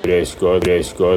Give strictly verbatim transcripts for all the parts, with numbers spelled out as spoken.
Grüß Gott, grüß Gott.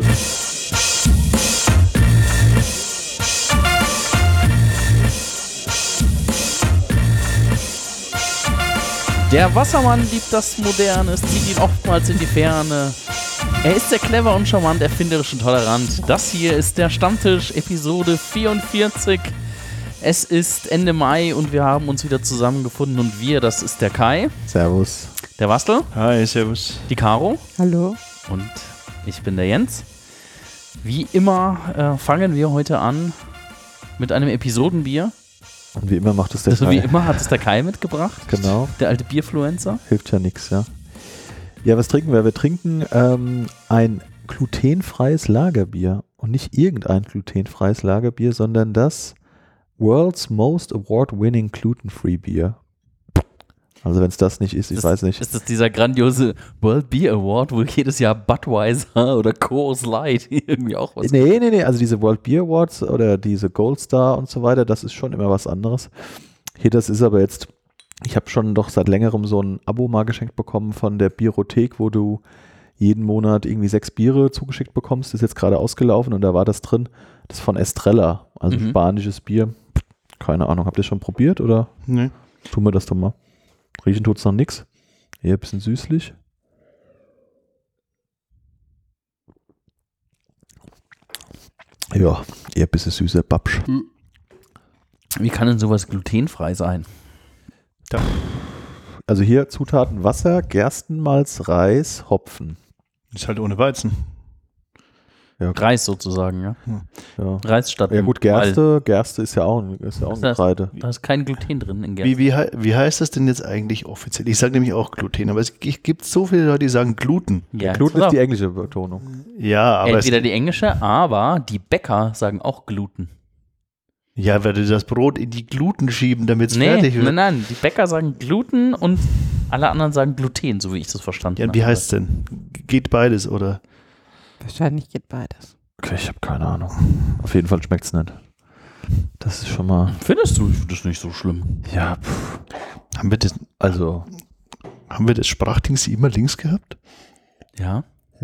Der Wassermann liebt das Moderne, es zieht ihn oftmals in die Ferne. Er ist sehr clever und charmant, erfinderisch und tolerant. Das hier ist der Stammtisch, Episode vierundvierzig. Es ist Ende Mai und wir haben uns wieder zusammengefunden und wir, das ist der Kai. Servus. Der Wastel. Hi, servus. Die Caro. Hallo. Und ich bin der Jens. Wie immer äh, fangen wir heute an mit einem Episodenbier. Und wie immer macht es der Also Kai. wie immer hat es der Kai mitgebracht. Genau. Der alte Bierfluencer. Hilft ja nichts, ja. Ja, was trinken wir? Wir trinken ähm, ein glutenfreies Lagerbier. Und nicht irgendein glutenfreies Lagerbier, sondern das World's Most Award-Winning Gluten-Free Beer. Also wenn es das nicht ist, ich das, weiß nicht. Ist das dieser grandiose World Beer Award, wo jedes Jahr Budweiser oder Coors Light irgendwie auch was Nee, nee, nee, also diese World Beer Awards oder diese Gold Star und so weiter, das ist schon immer was anderes. Hier, das ist aber jetzt, ich habe schon doch seit längerem so ein Abo mal geschenkt bekommen von der Bierothek, wo du jeden Monat irgendwie sechs Biere zugeschickt bekommst. Das ist jetzt gerade ausgelaufen und da war das drin. Das ist von Estrella, also Mhm. spanisches Bier. Keine Ahnung, habt ihr schon probiert oder? Nee. Tun wir das doch mal. Riechen tut's noch nix. Hier ein bisschen süßlich. Ja, eher ein bisschen süßer Babsch. Wie kann denn sowas glutenfrei sein? Also hier Zutaten Wasser, Gerstenmalz, Reis, Hopfen. Ist halt ohne Weizen. Ja, Reis sozusagen, ja. ja. Reis statt ja gut, Gerste, Gerste ist ja auch ein, ist ja auch ein Da Getreide. ist, da ist kein Gluten drin in Gerste. Wie, wie, hei- wie heißt das denn jetzt eigentlich offiziell? Ich sage nämlich auch Gluten, aber es g- gibt so viele Leute, die sagen Gluten. Ja, Gluten jetzt ist die auch. englische Betonung. Ja, aber Entweder es, die englische, aber die Bäcker sagen auch Gluten. ja, weil die das Brot in die Gluten schieben, damit es Nee, fertig wird. nein, nein, die Bäcker sagen Gluten und alle anderen sagen Gluten, so wie ich das verstanden Ja, habe. wie heißt es denn? Geht beides, oder? Wahrscheinlich geht beides. Okay, ich habe keine Ahnung. Auf jeden Fall schmeckt es nicht. Das ist schon mal. Findest du? Ich finde das nicht so schlimm. Ja, pff, Haben wir das, also. haben wir das Sprachding sie immer links gehabt? Ja.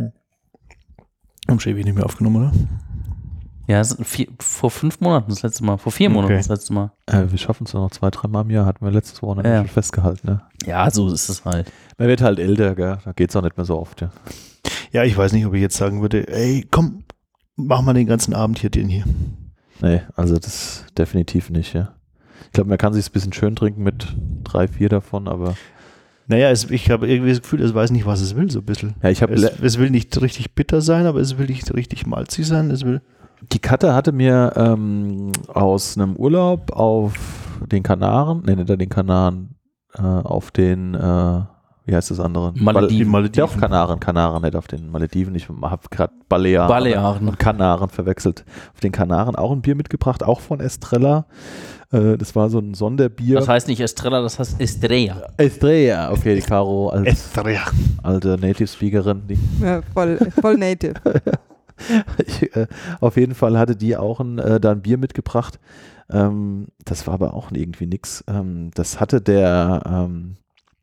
Haben wir nicht mehr aufgenommen, oder? Ja, es ist vier, vor fünf Monaten das letzte Mal, vor vier Monaten Okay. das letzte Mal. Äh, wir schaffen es noch zwei, drei Mal im Jahr, hatten wir letztes Wochenende Ja. schon festgehalten. Ne? Ja, so ist es halt. Man wird halt älter, gell? Da geht es auch nicht mehr so oft. Ja. Ja, ich weiß nicht, ob ich jetzt sagen würde, ey, komm, mach mal den ganzen Abend hier den hier. Nee, also das definitiv nicht, ja. Ich glaube, man kann sich ein bisschen schön trinken mit drei, vier davon, aber Naja, es, ich habe irgendwie das Gefühl, es weiß nicht, was es will, so ein bisschen. ja, ich habe Es, es will nicht richtig bitter sein, aber es will nicht richtig malzig sein. Es will die Katze hatte mir ähm, aus einem Urlaub auf den Kanaren, nee, nicht an den Kanaren, äh, auf den, äh, wie heißt das andere? Malediven. Bal- Ja, auf Kanaren, Kanaren, nicht auf den Malediven. Ich habe gerade Balearen, Balearen. und Kanaren verwechselt. Auf den Kanaren auch ein Bier mitgebracht, auch von Estrella. Äh, das war so ein Sonderbier. Das heißt nicht Estrella, das heißt Estrella. Estrella, okay, die Caro als Estrella. alte Native Speakerin, die Ja, voll, voll native. ich, äh, auf jeden Fall hatte die auch ein, äh, da ein Bier mitgebracht. Ähm, das war aber auch irgendwie nix. Ähm, das hatte der, ähm,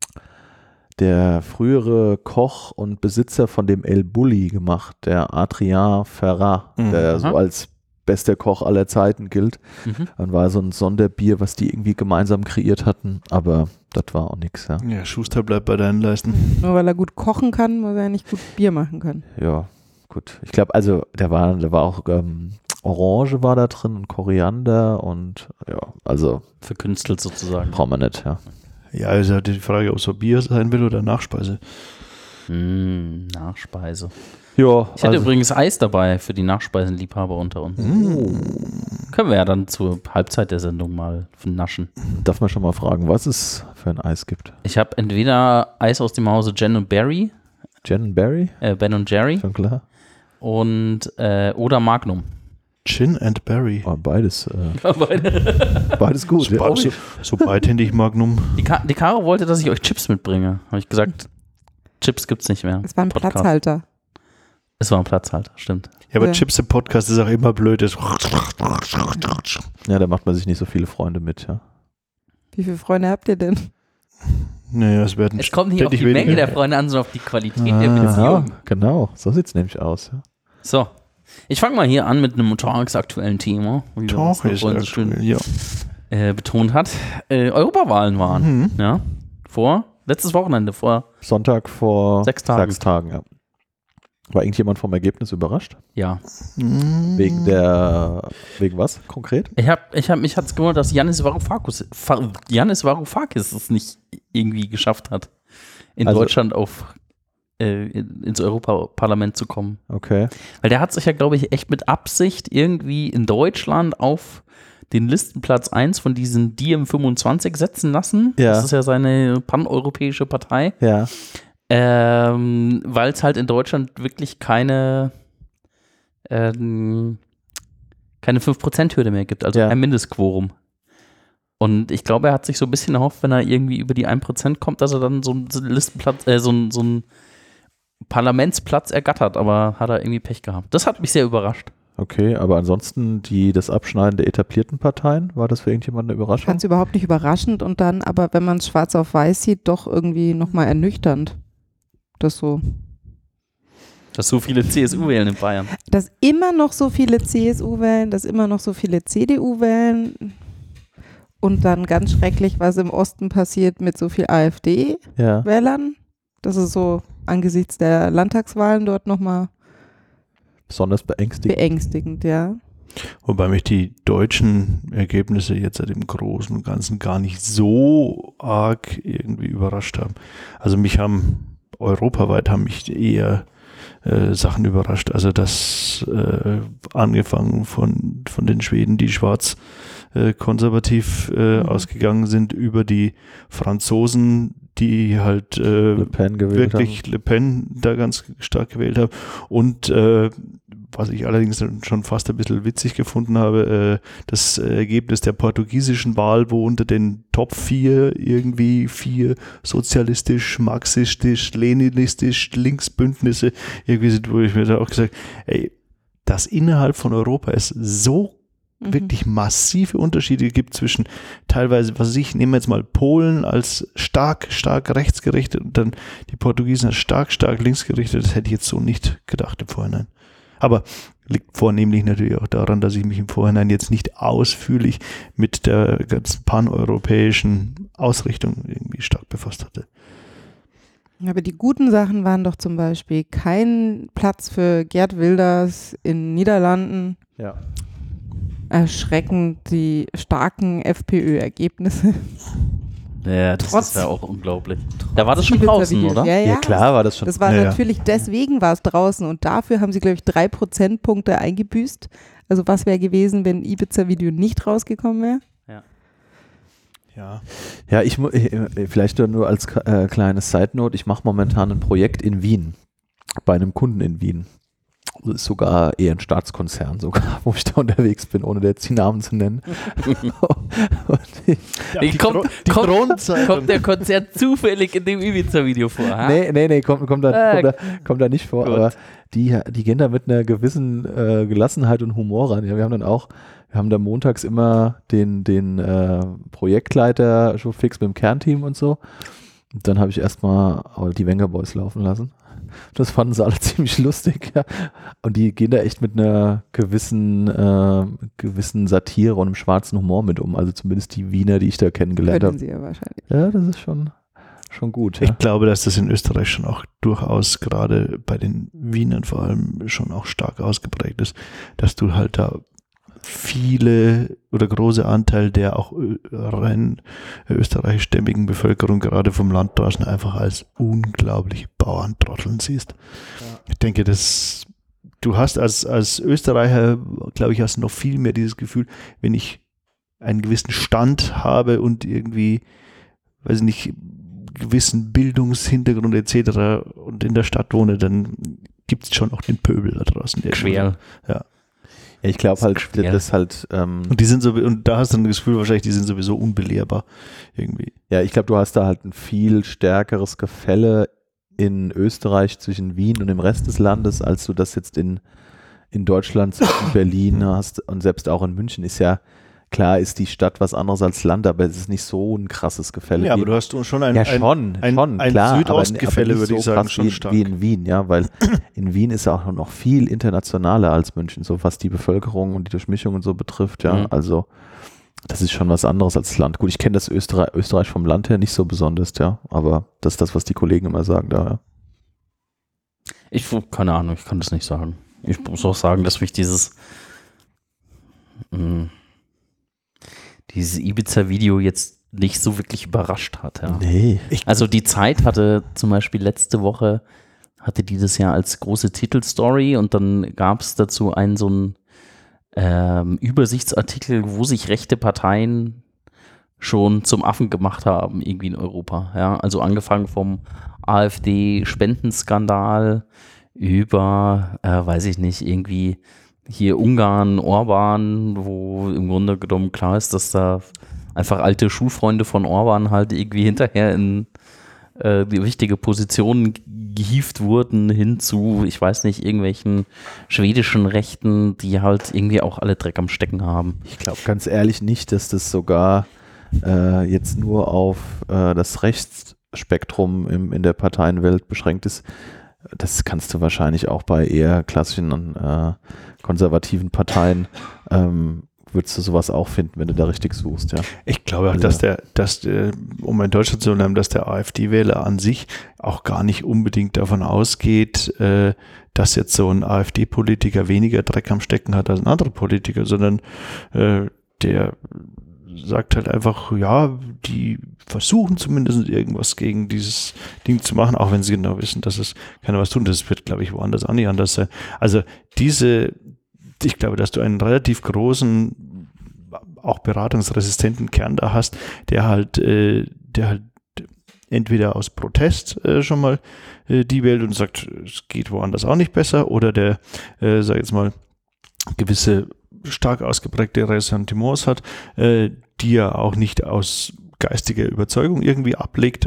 der frühere Koch und Besitzer von dem El Bulli gemacht, der Adrien Ferrat, Mhm. der so Aha. als bester Koch aller Zeiten gilt. Mhm. Dann war so ein Sonderbier, was die irgendwie gemeinsam kreiert hatten, aber das war auch nix, ja. Ja, Schuster bleibt bei deinen Leisten. Nur weil er gut kochen kann, muss er nicht gut Bier machen können. Ja, gut. Ich glaube, also der war, der war auch ähm, Orange war da drin und Koriander und ja, also Verkünstelt sozusagen. brauchen wir nicht, ja. Ja, ist halt die Frage, ob es so Bier sein will oder Nachspeise. Mm, Nachspeise. Ja, Ich hätte also, übrigens Eis dabei für die Nachspeisenliebhaber unter uns. Können wir ja dann zur Halbzeit der Sendung mal naschen. darf man schon mal fragen, was es für ein Eis gibt. Ich habe entweder Eis aus dem Hause Jen und Barry, Jen Berry, äh, Ben und Jerry schon klar. und äh, oder Magnum. Gin and Berry. Oh, beides, äh, beides gut. So, Ja. so, so beidhändig Magnum. Die, Ka die Caro wollte, dass ich euch Chips mitbringe. Habe ich gesagt, Chips gibt's nicht mehr. Es war ein Podcast. Platzhalter. Es war ein Platzhalter, stimmt. Ja, aber Ja. Chips im Podcast ist auch immer blöd. Das ja, da macht man sich nicht so viele Freunde mit, ja. Wie viele Freunde habt ihr denn? Naja, es werden Es kommt nicht auf die ständig Menge weniger. der Freunde an, sondern auf die Qualität der Ja, Beziehung. genau. So sieht es nämlich aus. Ja. So, ich fange mal hier an mit einem tagesaktuellen Thema, wie wir das Doch, ist vorhin so schön aktuell, ja. äh, betont hat. Äh, Europawahlen waren, Mhm. ja, vor, letztes Wochenende, vor, Sonntag vor Sechs Tagen. Sechs Tagen ja. War irgendjemand vom Ergebnis überrascht? ja. Mhm. Wegen der, wegen was konkret? Ich hab, ich hab, mich hat's gewundert, dass Yannis Varoufakis, Fa- Yannis Varoufakis es nicht irgendwie geschafft hat, in Also- Deutschland auf äh, in- ins Europaparlament zu kommen. Okay. Weil der hat sich ja, glaube ich, echt mit Absicht irgendwie in Deutschland auf den Listenplatz eins von diesen D M fünfundzwanzig setzen lassen. Ja. Das ist ja seine paneuropäische Partei. Ja. Ähm, weil es halt in Deutschland wirklich keine ähm, keine fünf Prozent Hürde mehr gibt, also Ja. kein Mindestquorum. Und ich glaube, er hat sich so ein bisschen erhofft, wenn er irgendwie über die ein Prozent kommt, dass er dann so einen Listenplatz, äh, so einen, so einen Parlamentsplatz ergattert, aber hat er irgendwie Pech gehabt. Das hat mich sehr überrascht. Okay, aber ansonsten die, das Abschneiden der etablierten Parteien, war das für irgendjemanden eine Ich Überraschung? fand es überhaupt nicht überraschend und dann, aber wenn man es schwarz auf weiß sieht, doch irgendwie nochmal ernüchternd. Das so. Dass so viele C S U wählen in Bayern. Dass immer noch so viele C S U wählen, dass immer noch so viele C D U wählen und dann ganz schrecklich, was im Osten passiert mit so viel AfD-Wählern. Ja, Das ist so angesichts der Landtagswahlen dort nochmal besonders beängstigend. beängstigend, ja. Wobei mich die deutschen Ergebnisse jetzt halt im Großen und Ganzen gar nicht so arg irgendwie überrascht haben. Also mich haben, europaweit haben mich eher äh, Sachen überrascht. Also das äh, angefangen von, von den Schweden, die schwarz äh, konservativ äh, Mhm. ausgegangen sind, über die Franzosen, die halt äh, Le Pen gewählt wirklich haben. Le Pen da ganz stark gewählt habe. Und äh, was ich allerdings schon fast ein bisschen witzig gefunden habe, äh, das Ergebnis der portugiesischen Wahl, wo unter den Top vier irgendwie vier sozialistisch, marxistisch, leninistisch, Linksbündnisse irgendwie sind, wo ich mir da auch gesagt, ey, dass innerhalb von Europa es so Mhm. wirklich massive Unterschiede gibt zwischen teilweise, was weiß ich, nehmen wir jetzt mal Polen als stark, stark rechtsgerichtet und dann die Portugiesen als stark, stark linksgerichtet. Das hätte ich jetzt so nicht gedacht im Vorhinein. Aber liegt vornehmlich natürlich auch daran, dass ich mich im Vorhinein jetzt nicht ausführlich mit der ganzen paneuropäischen Ausrichtung irgendwie stark befasst hatte. Aber die guten Sachen waren doch zum Beispiel kein Platz für Geert Wilders in Niederlanden. Ja. Erschreckend die starken FPÖ-Ergebnisse. Ja, das Trotz- ist ja auch unglaublich. Da war das schon Ibiza draußen, Videos. oder? Ja, ja, Ja, klar war das schon. Das war Ja, ja. natürlich, deswegen war es draußen und dafür haben sie, glaube ich, drei Prozentpunkte eingebüßt. Also was wäre gewesen, wenn Ibiza-Video nicht rausgekommen wäre? Ja. Ja, ich mu- äh, vielleicht nur als äh, kleines Side-Note, ich mache momentan ein Projekt in Wien, bei einem Kunden in Wien. Das ist sogar eher ein Staatskonzern, sogar, wo ich da unterwegs bin, ohne jetzt die Namen zu nennen. Und ich, Die kommt, die kommt, Kronenzeitung. kommt der Konzert zufällig in dem Ibiza-Video vor? Ha? nee, nee, nee, kommt, kommt, da, Ah, kommt, da, kommt da nicht vor, gut. aber die, die gehen da mit einer gewissen äh, Gelassenheit und Humor ran. Ja, wir haben dann auch, wir haben da montags immer den, den äh, Projektleiter schon fix mit dem Kernteam und so. Und dann habe ich erstmal die Wenger Boys laufen lassen. Das fanden sie alle ziemlich lustig. Ja. Und die gehen da echt mit einer gewissen, äh, gewissen Satire und einem schwarzen Humor mit um. Also zumindest die Wiener, die ich da kennengelernt Können habe. sie ja wahrscheinlich. Ja, das ist schon, schon gut. Ja. Ich glaube, dass das in Österreich schon auch durchaus gerade bei den Wienern vor allem schon auch stark ausgeprägt ist, dass du halt da viele oder große Anteil der auch ö- rein österreichischstämmigen Bevölkerung gerade vom Land draußen einfach als unglaublich Bauerntrotteln siehst. Ja. Ich denke, das du hast als, als Österreicher, glaube ich, hast noch viel mehr dieses Gefühl, wenn ich einen gewissen Stand habe und irgendwie, weiß ich nicht, gewissen Bildungshintergrund et cetera und in der Stadt wohne, dann gibt es schon auch den Pöbel da draußen. Der Schwer. Ja, ich glaube halt, schwer. das halt, ähm, Und die sind so, und da hast du dann das Gefühl wahrscheinlich, die sind sowieso unbelehrbar irgendwie. ja, ich glaube, du hast da halt ein viel stärkeres Gefälle in Österreich zwischen Wien und dem Rest des Landes, als du das jetzt in, in Deutschland zwischen Berlin hast und selbst auch in München ist ja klar ist die Stadt was anderes als Land, aber es ist nicht so ein krasses Gefälle. Ja, aber du hast schon ein, ja, schon, ein, schon, ein klar, Südostgefälle, würde so ich sagen, schon wie, stark. wie in Wien, ja, weil in Wien ist ja auch noch viel internationaler als München, so was die Bevölkerung und die Durchmischung und so betrifft, ja, mhm. also das ist schon was anderes als Land. Gut, ich kenne das Österreich, Österreich vom Land her nicht so besonders, ja, aber das ist das, was die Kollegen immer sagen da, ja. Ich, keine Ahnung, ich kann das nicht sagen. Ich muss auch sagen, dass mich dieses mh, dieses Ibiza-Video jetzt nicht so wirklich überrascht hat. Ja. Nee. Also die Zeit hatte zum Beispiel letzte Woche, hatte die das ja als große Titelstory und dann gab es dazu einen so einen ähm, Übersichtsartikel, wo sich rechte Parteien schon zum Affen gemacht haben, irgendwie in Europa. Ja. Also angefangen vom AfD-Spendenskandal über, äh, weiß ich nicht, irgendwie hier Ungarn, Orban, wo im Grunde genommen klar ist, dass da einfach alte Schulfreunde von Orban halt irgendwie hinterher in äh, die wichtige Positionen gehievt wurden, hin zu, ich weiß nicht, irgendwelchen schwedischen Rechten, die halt irgendwie auch alle Dreck am Stecken haben. Ich glaube ganz ehrlich nicht, dass das sogar äh, jetzt nur auf äh, das Rechtsspektrum im, in der Parteienwelt beschränkt ist. Das kannst du wahrscheinlich auch bei eher klassischen äh, konservativen Parteien ähm, würdest du sowas auch finden, wenn du da richtig suchst, ja. Ich glaube, also, dass der, dass der, um in Deutschland zu bleiben, dass der AfD-Wähler an sich auch gar nicht unbedingt davon ausgeht, äh, dass jetzt so ein AfD-Politiker weniger Dreck am Stecken hat als ein anderer Politiker, sondern äh, der sagt halt einfach, ja, die versuchen zumindest irgendwas gegen dieses Ding zu machen, auch wenn sie genau wissen, dass es keiner was tun. Das wird, glaube ich, woanders auch nicht anders sein. Also diese, ich glaube, dass du einen relativ großen, auch beratungsresistenten Kern da hast, der halt, äh, der halt entweder aus Protest äh, schon mal äh, die wählt und sagt, es geht woanders auch nicht besser, oder der, äh, sag jetzt mal, gewisse stark ausgeprägte Ressentiments hat, äh, die er auch nicht aus geistiger Überzeugung irgendwie ablegt.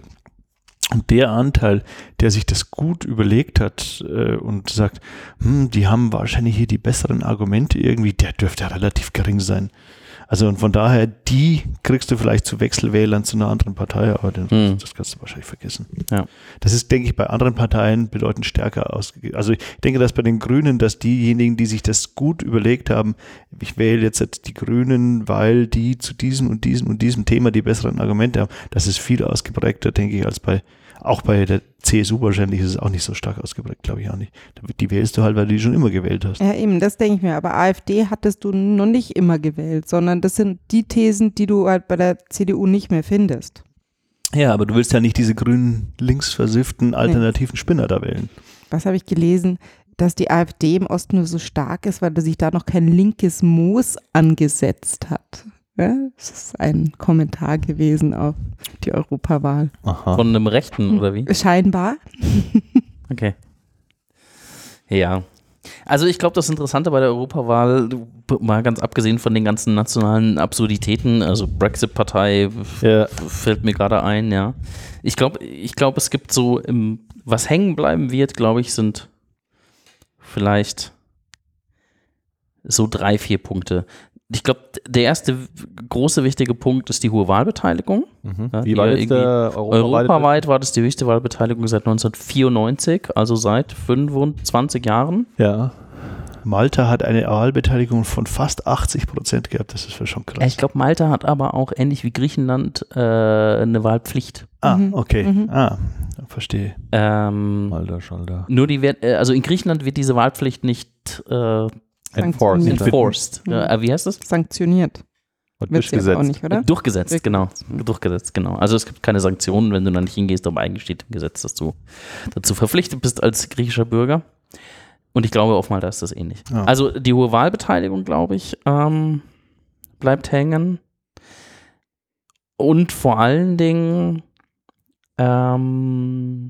Und der Anteil, der sich das gut überlegt hat äh, und sagt, hm, die haben wahrscheinlich hier die besseren Argumente irgendwie, der dürfte relativ gering sein. Also und von daher, die kriegst du vielleicht zu Wechselwählern zu einer anderen Partei, aber den, hm. das kannst du wahrscheinlich vergessen. Ja. Das ist, denke ich, bei anderen Parteien bedeutend stärker ausgegeben. Also ich denke, dass bei den Grünen, dass diejenigen, die sich das gut überlegt haben, ich wähle jetzt die Grünen, weil die zu diesem und diesem und diesem Thema die besseren Argumente haben, das ist viel ausgeprägter, denke ich, als bei, auch bei der C S U wahrscheinlich ist es auch nicht so stark ausgeprägt, glaube ich auch nicht. Die wählst du halt, weil du die schon immer gewählt hast. Ja, eben, das denke ich mir. Aber AfD hattest du noch nicht immer gewählt, sondern das sind die Thesen, die du halt bei der C D U nicht mehr findest. Ja, aber du willst ja nicht diese grünen, linksversifften, alternativen nee. Spinner da wählen. Was habe ich gelesen? Dass die AfD im Osten nur so stark ist, weil sich da noch kein linkes Moos angesetzt hat. Ja, das ist ein Kommentar gewesen auf die Europawahl. Aha. Von einem Rechten, oder wie? Scheinbar. Okay. Ja. Also ich glaube, das Interessante bei der Europawahl, mal ganz abgesehen von den ganzen nationalen Absurditäten, also Brexit-Partei ja. fällt mir gerade ein, ja. Ich glaube, ich glaube, es gibt so, im, was hängen bleiben wird, glaube ich, sind vielleicht so drei, vier Punkte. Ich glaube, der erste große wichtige Punkt ist die hohe Wahlbeteiligung. Mhm. Ja, Wie war jetzt der europaweit? Europaweit war das die höchste Wahlbeteiligung seit neunzehnhundertvierundneunzig, also seit fünfundzwanzig Jahren. Ja. Malta hat eine Wahlbeteiligung von fast achtzig Prozent gehabt, das ist schon krass. Ich glaube, Malta hat aber auch ähnlich wie Griechenland äh, eine Wahlpflicht. Ah, okay. Mhm. Ah, verstehe. Ähm, Malta, Schalter. Nur die wird, also in Griechenland wird diese Wahlpflicht nicht äh, Enforced. Enforced. Mhm. Äh, wie heißt das? Sanktioniert. Durchgesetzt. Auch nicht, oder? Durchgesetzt, Durchgesetzt, genau. Durchgesetzt, genau. Also es gibt keine Sanktionen, wenn du da nicht hingehst, aber eigentlich steht im Gesetz, dass du dazu verpflichtet bist als griechischer Bürger. Und ich glaube, auf Malta ist das ähnlich. Ja. Also die hohe Wahlbeteiligung, glaube ich, ähm, bleibt hängen. Und vor allen Dingen ähm,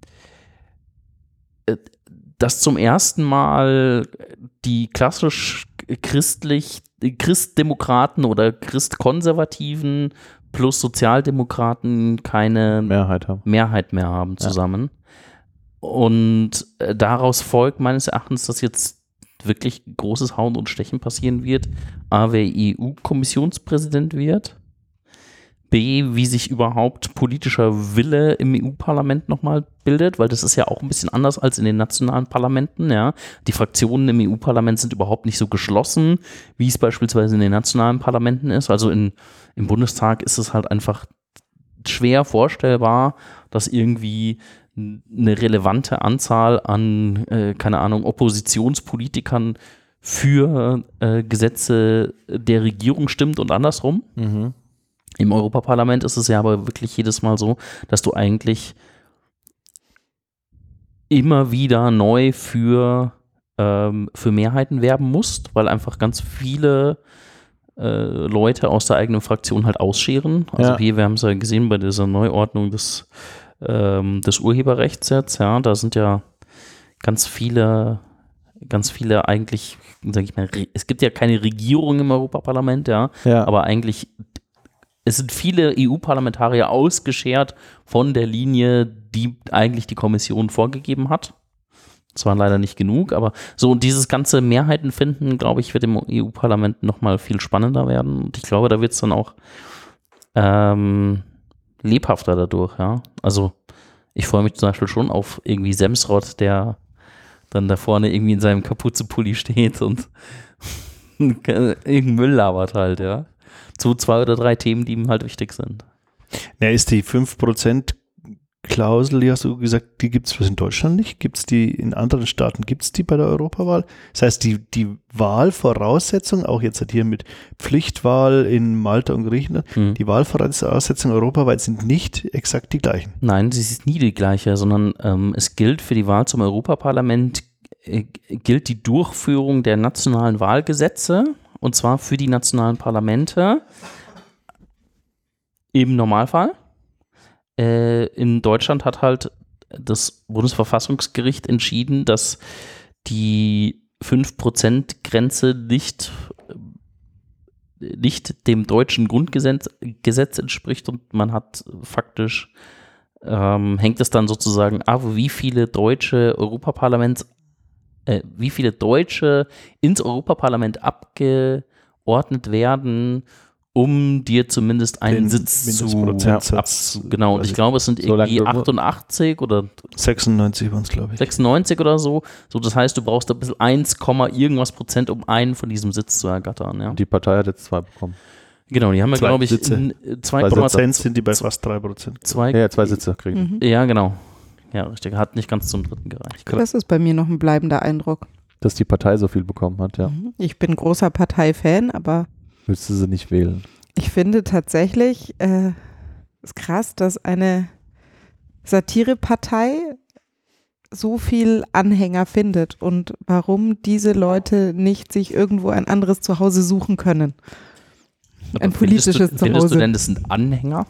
dass zum ersten Mal die klassisch christlich, Christdemokraten oder Christkonservativen plus Sozialdemokraten keine Mehrheit haben, Mehrheit mehr haben zusammen. Ja. Und daraus folgt meines Erachtens, dass jetzt wirklich großes Hauen und Stechen passieren wird. A, wer E U-Kommissionspräsident wird. B, wie sich überhaupt politischer Wille im E U-Parlament nochmal bildet, weil das ist ja auch ein bisschen anders als in den nationalen Parlamenten. Ja. Die Fraktionen im E U-Parlament sind überhaupt nicht so geschlossen, wie es beispielsweise in den nationalen Parlamenten ist. Also in, im Bundestag ist es halt einfach schwer vorstellbar, dass irgendwie eine relevante Anzahl an, äh, keine Ahnung, Oppositionspolitikern für äh, Gesetze der Regierung stimmt und andersrum. Mhm. Im Europaparlament ist es ja aber wirklich jedes Mal so, dass du eigentlich immer wieder neu für, ähm, für Mehrheiten werben musst, weil einfach ganz viele äh, Leute aus der eigenen Fraktion halt ausscheren. Also Ja. hier, wir haben es ja gesehen bei dieser Neuordnung des, ähm, des Urheberrechts jetzt, ja, da sind ja ganz viele ganz viele eigentlich, sag ich mal, es gibt ja keine Regierung im Europaparlament, ja, Ja. aber eigentlich es sind viele E U-Parlamentarier ausgeschert von der Linie, die eigentlich die Kommission vorgegeben hat. Das waren leider nicht genug, aber so und dieses ganze Mehrheiten finden, glaube ich, wird im E U-Parlament nochmal viel spannender werden. Und ich glaube, da wird es dann auch ähm, lebhafter dadurch, ja. Also ich freue mich zum Beispiel schon auf irgendwie Semsrott, der dann da vorne irgendwie in seinem Kapuzenpulli steht und irgendeinen Müll labert halt, ja. Zu zwei oder drei Themen, die ihm halt wichtig sind. Ja, ist die fünf Prozent Klausel, die hast du gesagt, die gibt es in Deutschland nicht? Gibt es die in anderen Staaten? Gibt es die bei der Europawahl? Das heißt, die, die Wahlvoraussetzung, auch jetzt hier mit Pflichtwahl in Malta und Griechenland, Hm. die Wahlvoraussetzungen europaweit sind nicht exakt die gleichen. Nein, sie ist nie die gleiche, sondern ähm, es gilt für die Wahl zum Europaparlament, äh, gilt die Durchführung der nationalen Wahlgesetze, und zwar für die nationalen Parlamente im Normalfall. Äh, in Deutschland hat halt das Bundesverfassungsgericht entschieden, dass die fünf Prozent Grenze nicht, nicht dem deutschen Grundgesetz Gesetz entspricht und man hat faktisch, ähm, hängt es dann sozusagen ab, wie viele deutsche Europaparlaments äh, wie viele Deutsche ins Europaparlament abgeordnet werden, um dir zumindest einen Den Sitz zu Mindestprozentsatz. ab, genau, und ich glaube, es sind Solange irgendwie du- achtundachtzig oder sechsundneunzig waren es, glaube ich. sechsundneunzig oder so. So, das heißt, du brauchst ein bisschen eins, irgendwas Prozent, um einen von diesem Sitz zu ergattern. Ja. Die Partei hat jetzt zwei bekommen. Genau, die haben wir, Zwei glaube ich, Sitze. in zwei Bei Komma Prozent sind die bei fast drei Prozent. zwei. Ja, ja, zwei Sitze kriegen. Mhm. Ja, genau. Ja, richtig. Hat nicht ganz zum dritten gereicht. Das ist bei mir noch ein bleibender Eindruck. Dass die Partei so viel bekommen hat, ja. Mhm. Ich bin großer Parteifan, aber Willst du sie nicht wählen? ich finde tatsächlich, äh, ist krass, dass eine Satirepartei so viel Anhänger findet und warum diese Leute nicht sich irgendwo ein anderes Zuhause suchen können. Aber Ein findest politisches du, Findest du Zuhause. denn, das sind Anhänger?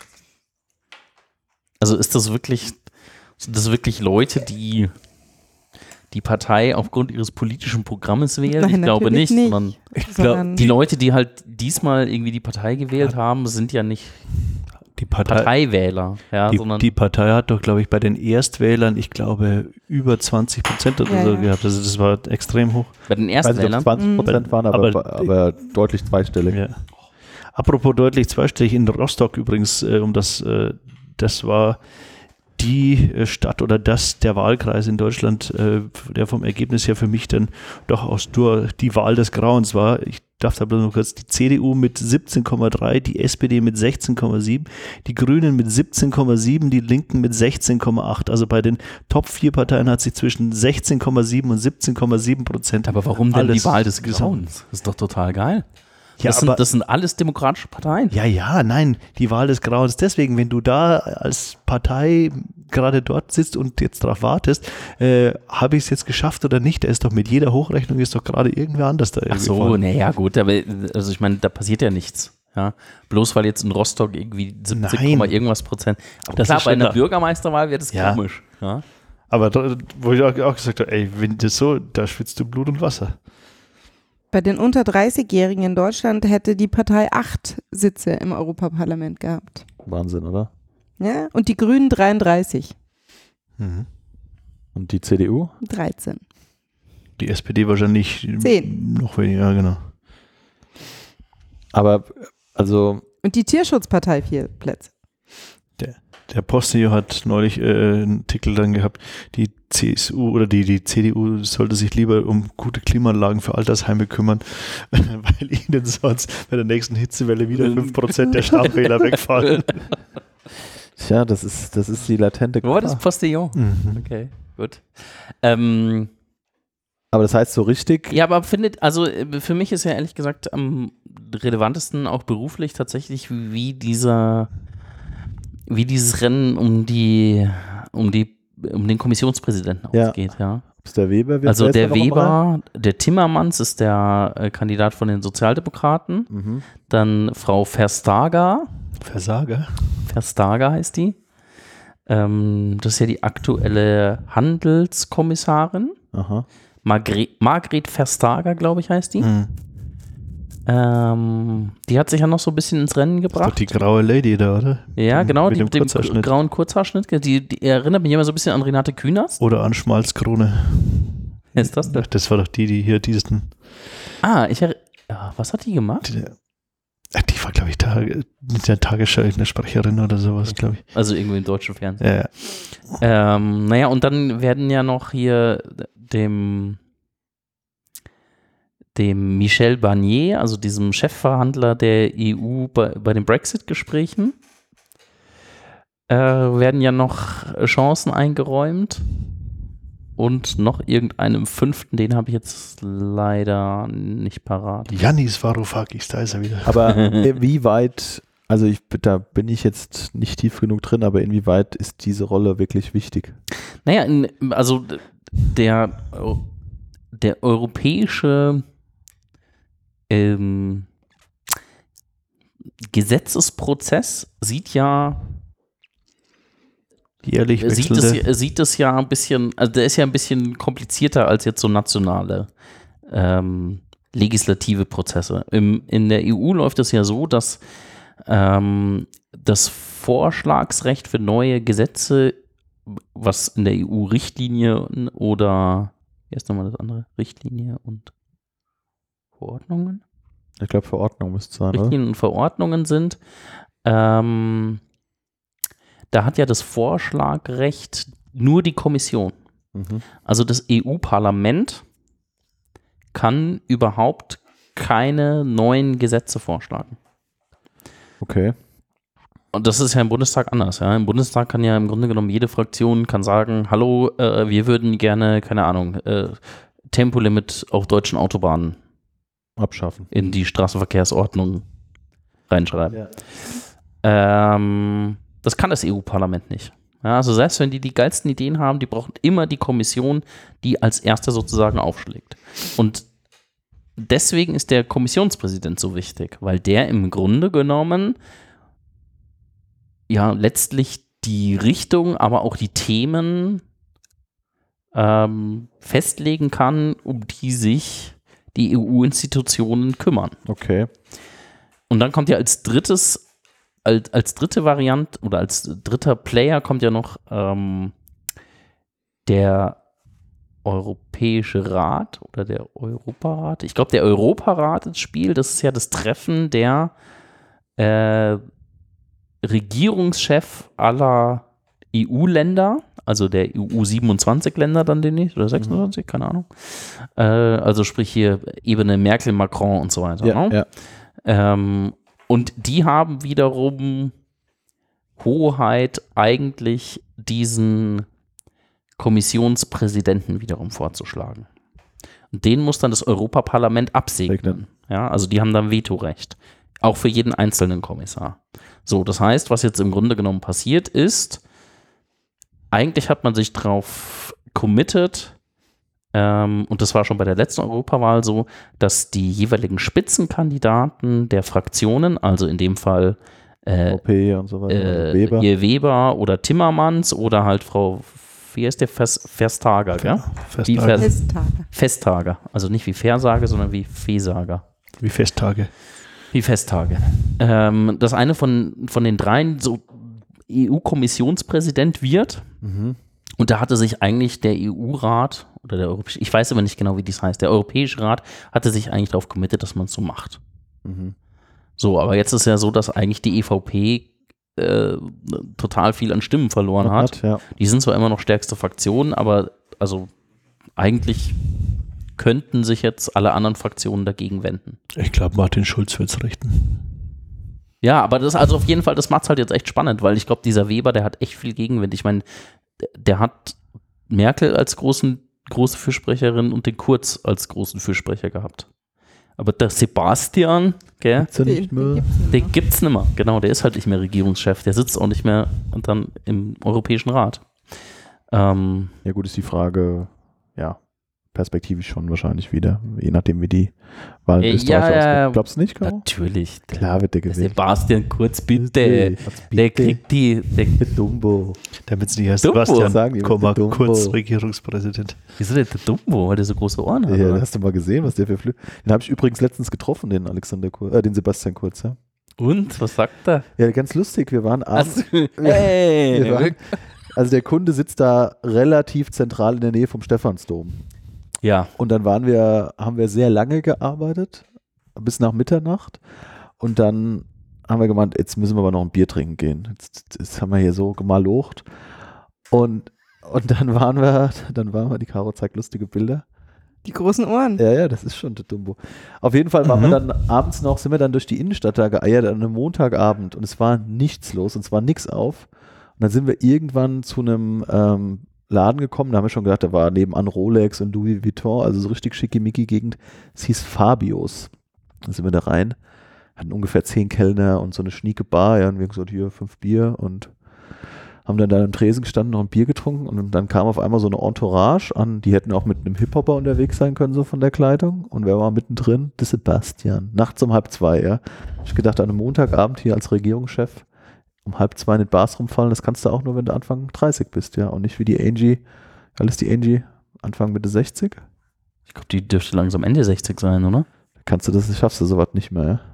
Also ist das wirklich, sind das wirklich Leute, die die Partei aufgrund ihres politischen Programmes wählen? Nein, ich glaube natürlich nicht, nicht. sondern Sondern die Leute, die halt diesmal irgendwie die Partei gewählt haben, sind ja nicht Die Partei, Parteiwähler, ja, die, sondern die Partei hat doch, glaube ich, bei den Erstwählern, ich glaube, über zwanzig Prozent oder Ja, so ja. gehabt. Also das war extrem hoch. bei den Ich weiß nicht, ob es Erstwählern. zwanzig Prozent waren, aber, Aber- aber, deutlich zweistellig. Ja. Apropos deutlich zweistellig, in Rostock übrigens, äh, um das, äh, das war die äh, Stadt oder das der Wahlkreis in Deutschland, äh, der vom Ergebnis her für mich dann doch aus durch die Wahl des Grauens war. Ich darf da bloß noch kurz, die C D U mit siebzehn Komma drei, die S P D mit sechzehn Komma sieben, die Grünen mit siebzehn Komma sieben, die Linken mit sechzehn Komma acht. Also bei den Top vier Parteien hat sich zwischen sechzehn Komma sieben und siebzehn Komma sieben Prozent. Aber warum denn alles die Wahl des gesammelt. Grauens? Das ist doch total geil. Ja, das, aber- sind, das sind alles demokratische Parteien. Ja, ja, nein, die Wahl des Grauens. Deswegen, wenn du da als Partei gerade dort sitzt und jetzt darauf wartest, äh, habe ich es jetzt geschafft oder nicht? Da ist doch mit jeder Hochrechnung ist doch gerade irgendwer anders da. Ach irgendwie so, vorne. naja, gut, aber also ich meine, da passiert ja nichts. Ja, bloß weil jetzt in Rostock irgendwie siebzig, Nein. irgendwas Prozent. Aber Das klar, ist bei schon einer da. Bürgermeisterwahl wäre das Ja. komisch. Ja. Aber da, wo ich auch, auch gesagt habe, ey, wenn das so, da schwitzt du Blut und Wasser. bei den unter dreißig-Jährigen in Deutschland hätte die Partei acht Sitze im Europaparlament gehabt. Wahnsinn, oder? Ja? Und die Grünen dreiunddreißig, Mhm. Und die C D U? dreizehn. Die S P D wahrscheinlich Zehn. noch weniger, genau. Aber, also, Und die Tierschutzpartei vier Plätze. Der Postillon hat neulich äh, einen Artikel dann gehabt, die C S U oder die, die C D U sollte sich lieber um gute Klimaanlagen für Altersheime kümmern, weil ihnen sonst bei der nächsten Hitzewelle wieder fünf Prozent der Stammwähler wegfallen. tja, das ist, das ist die latente Wo war das Gefahr. Postillon? Mhm. Okay, gut. Ähm, Aber das heißt so richtig, ja, aber findet, also äh, für mich ist ja ehrlich gesagt am relevantesten auch beruflich tatsächlich, wie dieser, wie dieses Rennen um die, um die, um den Kommissionspräsidenten Ja. ausgeht, ja. ob's der Weber wird. Also wer ist da der noch am Rhein? Weber, der Timmermans ist der äh, Kandidat von den Sozialdemokraten, Mhm. dann Frau Verstager, Versager. Verstager heißt die. Ähm, das ist ja die aktuelle Handelskommissarin. Aha. Margre Margret Verstager, glaube ich, heißt die. Mhm. Ähm, die hat sich ja noch so ein bisschen ins Rennen Doch gebracht. die graue Lady da, oder? Ja, genau, mit die dem mit dem Kurzhaarschnitt. grauen Kurzhaarschnitt. Die, die erinnert mich immer so ein bisschen an Renate Künast. Oder an Schmalzkrone. Wer ist das denn? Das war doch die, die hier diesen. Ah, ich erinn- ja, was hat die gemacht? Die, die war, glaube ich, Tage, mit der Tagesschau eine Sprecherin oder sowas, glaube ich. Also irgendwie im deutschen Fernsehen. Ja, ja. Ähm, naja, und dann werden ja noch hier dem, dem Michel Barnier, also diesem Chefverhandler der E U bei, bei den Brexit-Gesprächen, äh, werden ja noch Chancen eingeräumt. Und noch irgendeinem fünften, den habe ich jetzt leider nicht parat. Yannis Varoufakis, da ist er wieder. Aber inwieweit, also ich, da bin ich jetzt nicht tief genug drin, aber inwieweit ist diese Rolle wirklich wichtig? Naja, in, also der, der europäische ähm, Gesetzesprozess sieht ja Jährlich sieht wechselnde. es, sieht es ja ein bisschen, also der ist ja ein bisschen komplizierter als jetzt so nationale ähm, legislative Prozesse. Im, in der E U läuft es ja so, dass ähm, das Vorschlagsrecht für neue Gesetze, was in der E U-Richtlinie oder, wie heißt nochmal das andere? Richtlinie und Verordnungen? Ich glaube, Verordnung müsste es sein, oder? Richtlinien und Verordnungen sind, ähm, da hat ja das Vorschlagrecht nur die Kommission. Mhm. Also das E U-Parlament kann überhaupt keine neuen Gesetze vorschlagen. Okay. Und das ist ja im Bundestag anders. Ja? Im Bundestag kann ja im Grunde genommen jede Fraktion kann sagen, hallo, äh, wir würden gerne, keine Ahnung, äh, Tempolimit auf deutschen Autobahnen Abschaffen. in die Straßenverkehrsordnung reinschreiben. Ja. Ähm, das kann das E U-Parlament nicht. Ja, also selbst wenn die die geilsten Ideen haben, die brauchen immer die Kommission, die als erste sozusagen aufschlägt. Und deswegen ist der Kommissionspräsident so wichtig, weil der im Grunde genommen ja letztlich die Richtung, aber auch die Themen ähm, festlegen kann, um die sich die E U-Institutionen kümmern. Okay. Und dann kommt ja als drittes Als, als dritte Variante oder als dritter Player kommt ja noch ähm, der Europäische Rat oder der Europarat. Ich glaube, der Europarat ins Spiel. Das ist ja das Treffen der äh, Regierungschef aller E U-Länder, also der E U siebenundzwanzig Länder dann demnächst, oder sechsundzwanzig, keine Ahnung. Äh, also sprich hier Ebene Merkel, Macron und so weiter. Ja, ne? ja. Ähm, und die haben wiederum Hoheit, eigentlich diesen Kommissionspräsidenten wiederum vorzuschlagen. Und den muss dann das Europaparlament absegnen. Ja, also die haben dann Vetorecht. Auch für jeden einzelnen Kommissar. So, das heißt, was jetzt im Grunde genommen passiert ist, eigentlich hat man sich drauf committed, Ähm, und das war schon bei der letzten Europawahl so, dass die jeweiligen Spitzenkandidaten der Fraktionen, also in dem Fall äh, O P und so weiter. äh, Weber. hier Weber oder Timmermans oder halt Frau, wie heißt der, Vers, Verstager, gell? Wie Festtage. Vers- Festtage. Festtage. Also nicht wie Versage, sondern wie Fesager. Wie Festtage. Wie Festtage. Ähm, das eine von, von den dreien so E U-Kommissionspräsident wird. Mhm. Und da hatte sich eigentlich der E U-Rat, oder der Europäische, ich weiß aber nicht genau, wie dies heißt, der Europäische Rat hatte sich eigentlich darauf committet, dass man es so macht. Mhm. So, aber jetzt ist ja so, dass eigentlich die E V P äh, total viel an Stimmen verloren hat. hat ja. Die sind zwar immer noch stärkste Fraktion, aber also eigentlich könnten sich jetzt alle anderen Fraktionen dagegen wenden. Ich glaube, Martin Schulz wird es richten. Ja, aber das also auf jeden Fall, das macht es halt jetzt echt spannend, weil ich glaube, dieser Weber, der hat echt viel Gegenwind. Ich meine, der hat Merkel als großen, große Fürsprecherin und den Kurz als großen Fürsprecher gehabt. Aber der Sebastian, gell, Gibt's ja nicht mehr. den gibt's nicht mehr. Genau, der ist halt nicht mehr Regierungschef. Der sitzt auch nicht mehr und dann im Europäischen Rat. Ähm, Ja gut, ist die Frage, ja, perspektivisch schon wahrscheinlich wieder, je nachdem wie die Wahl in Ja, Österreich ja, ausgeht. Glaubst du nicht, Caro? natürlich. Der, Klar wird der der gewählt. Sebastian Kurz, bitte. Bitte, Der kriegt die, der, Der Dumbo. Damit es nicht heißt, Dumbo, Sebastian sagen die, Komma, Dumbo. kurz Regierungspräsident. wieso der, der Dumbo, weil der so große Ohren hat? Ja, oder? hast du mal gesehen, was der für Flü Den habe ich übrigens letztens getroffen, den Alexander Kurz, äh, den Sebastian Kurz, ja. Und, was sagt er? Ja, ganz lustig, wir waren abends, Also, ey, wir waren, also der Kunde sitzt da relativ zentral in der Nähe vom Stephansdom. ja, Und dann waren wir, haben wir sehr lange gearbeitet, bis nach Mitternacht. Und dann haben wir gemeint, jetzt müssen wir aber noch ein Bier trinken gehen. Jetzt, jetzt haben wir hier so gemalocht. Und, und dann waren wir, dann waren wir, die Caro zeigt lustige Bilder. Die großen Ohren. Ja, ja, das ist schon der Dumbo. Auf jeden Fall waren Mhm. wir dann abends noch, sind wir dann durch die Innenstadt da geeiert an einem Montagabend und es war nichts los und es war nichts auf. Und dann sind wir irgendwann zu einem ähm, Laden gekommen, da haben wir schon gedacht, da war nebenan Rolex und Louis Vuitton, also so richtig schickimicki Gegend. Es hieß Fabios. Dann sind wir da rein, hatten ungefähr zehn Kellner und so eine schnieke Bar, ja, und wir haben gesagt, hier fünf Bier und haben dann da am Tresen gestanden, noch ein Bier getrunken und dann kam auf einmal so eine Entourage an, die hätten auch mit einem Hip-Hopper unterwegs sein können, so von der Kleidung. Und wer war mittendrin? Der Sebastian. Nachts um halb zwei, ja. Ich gedacht, an einem Montagabend hier als Regierungschef um halb zwei in den Bars rumfallen, das kannst du auch nur, wenn du Anfang dreißig bist, ja. Und nicht wie die Angie, alles die Angie, Anfang Mitte sechzig. ich glaube, die dürfte langsam Ende sechzig sein, oder? Kannst du das, schaffst du sowas nicht mehr, ja.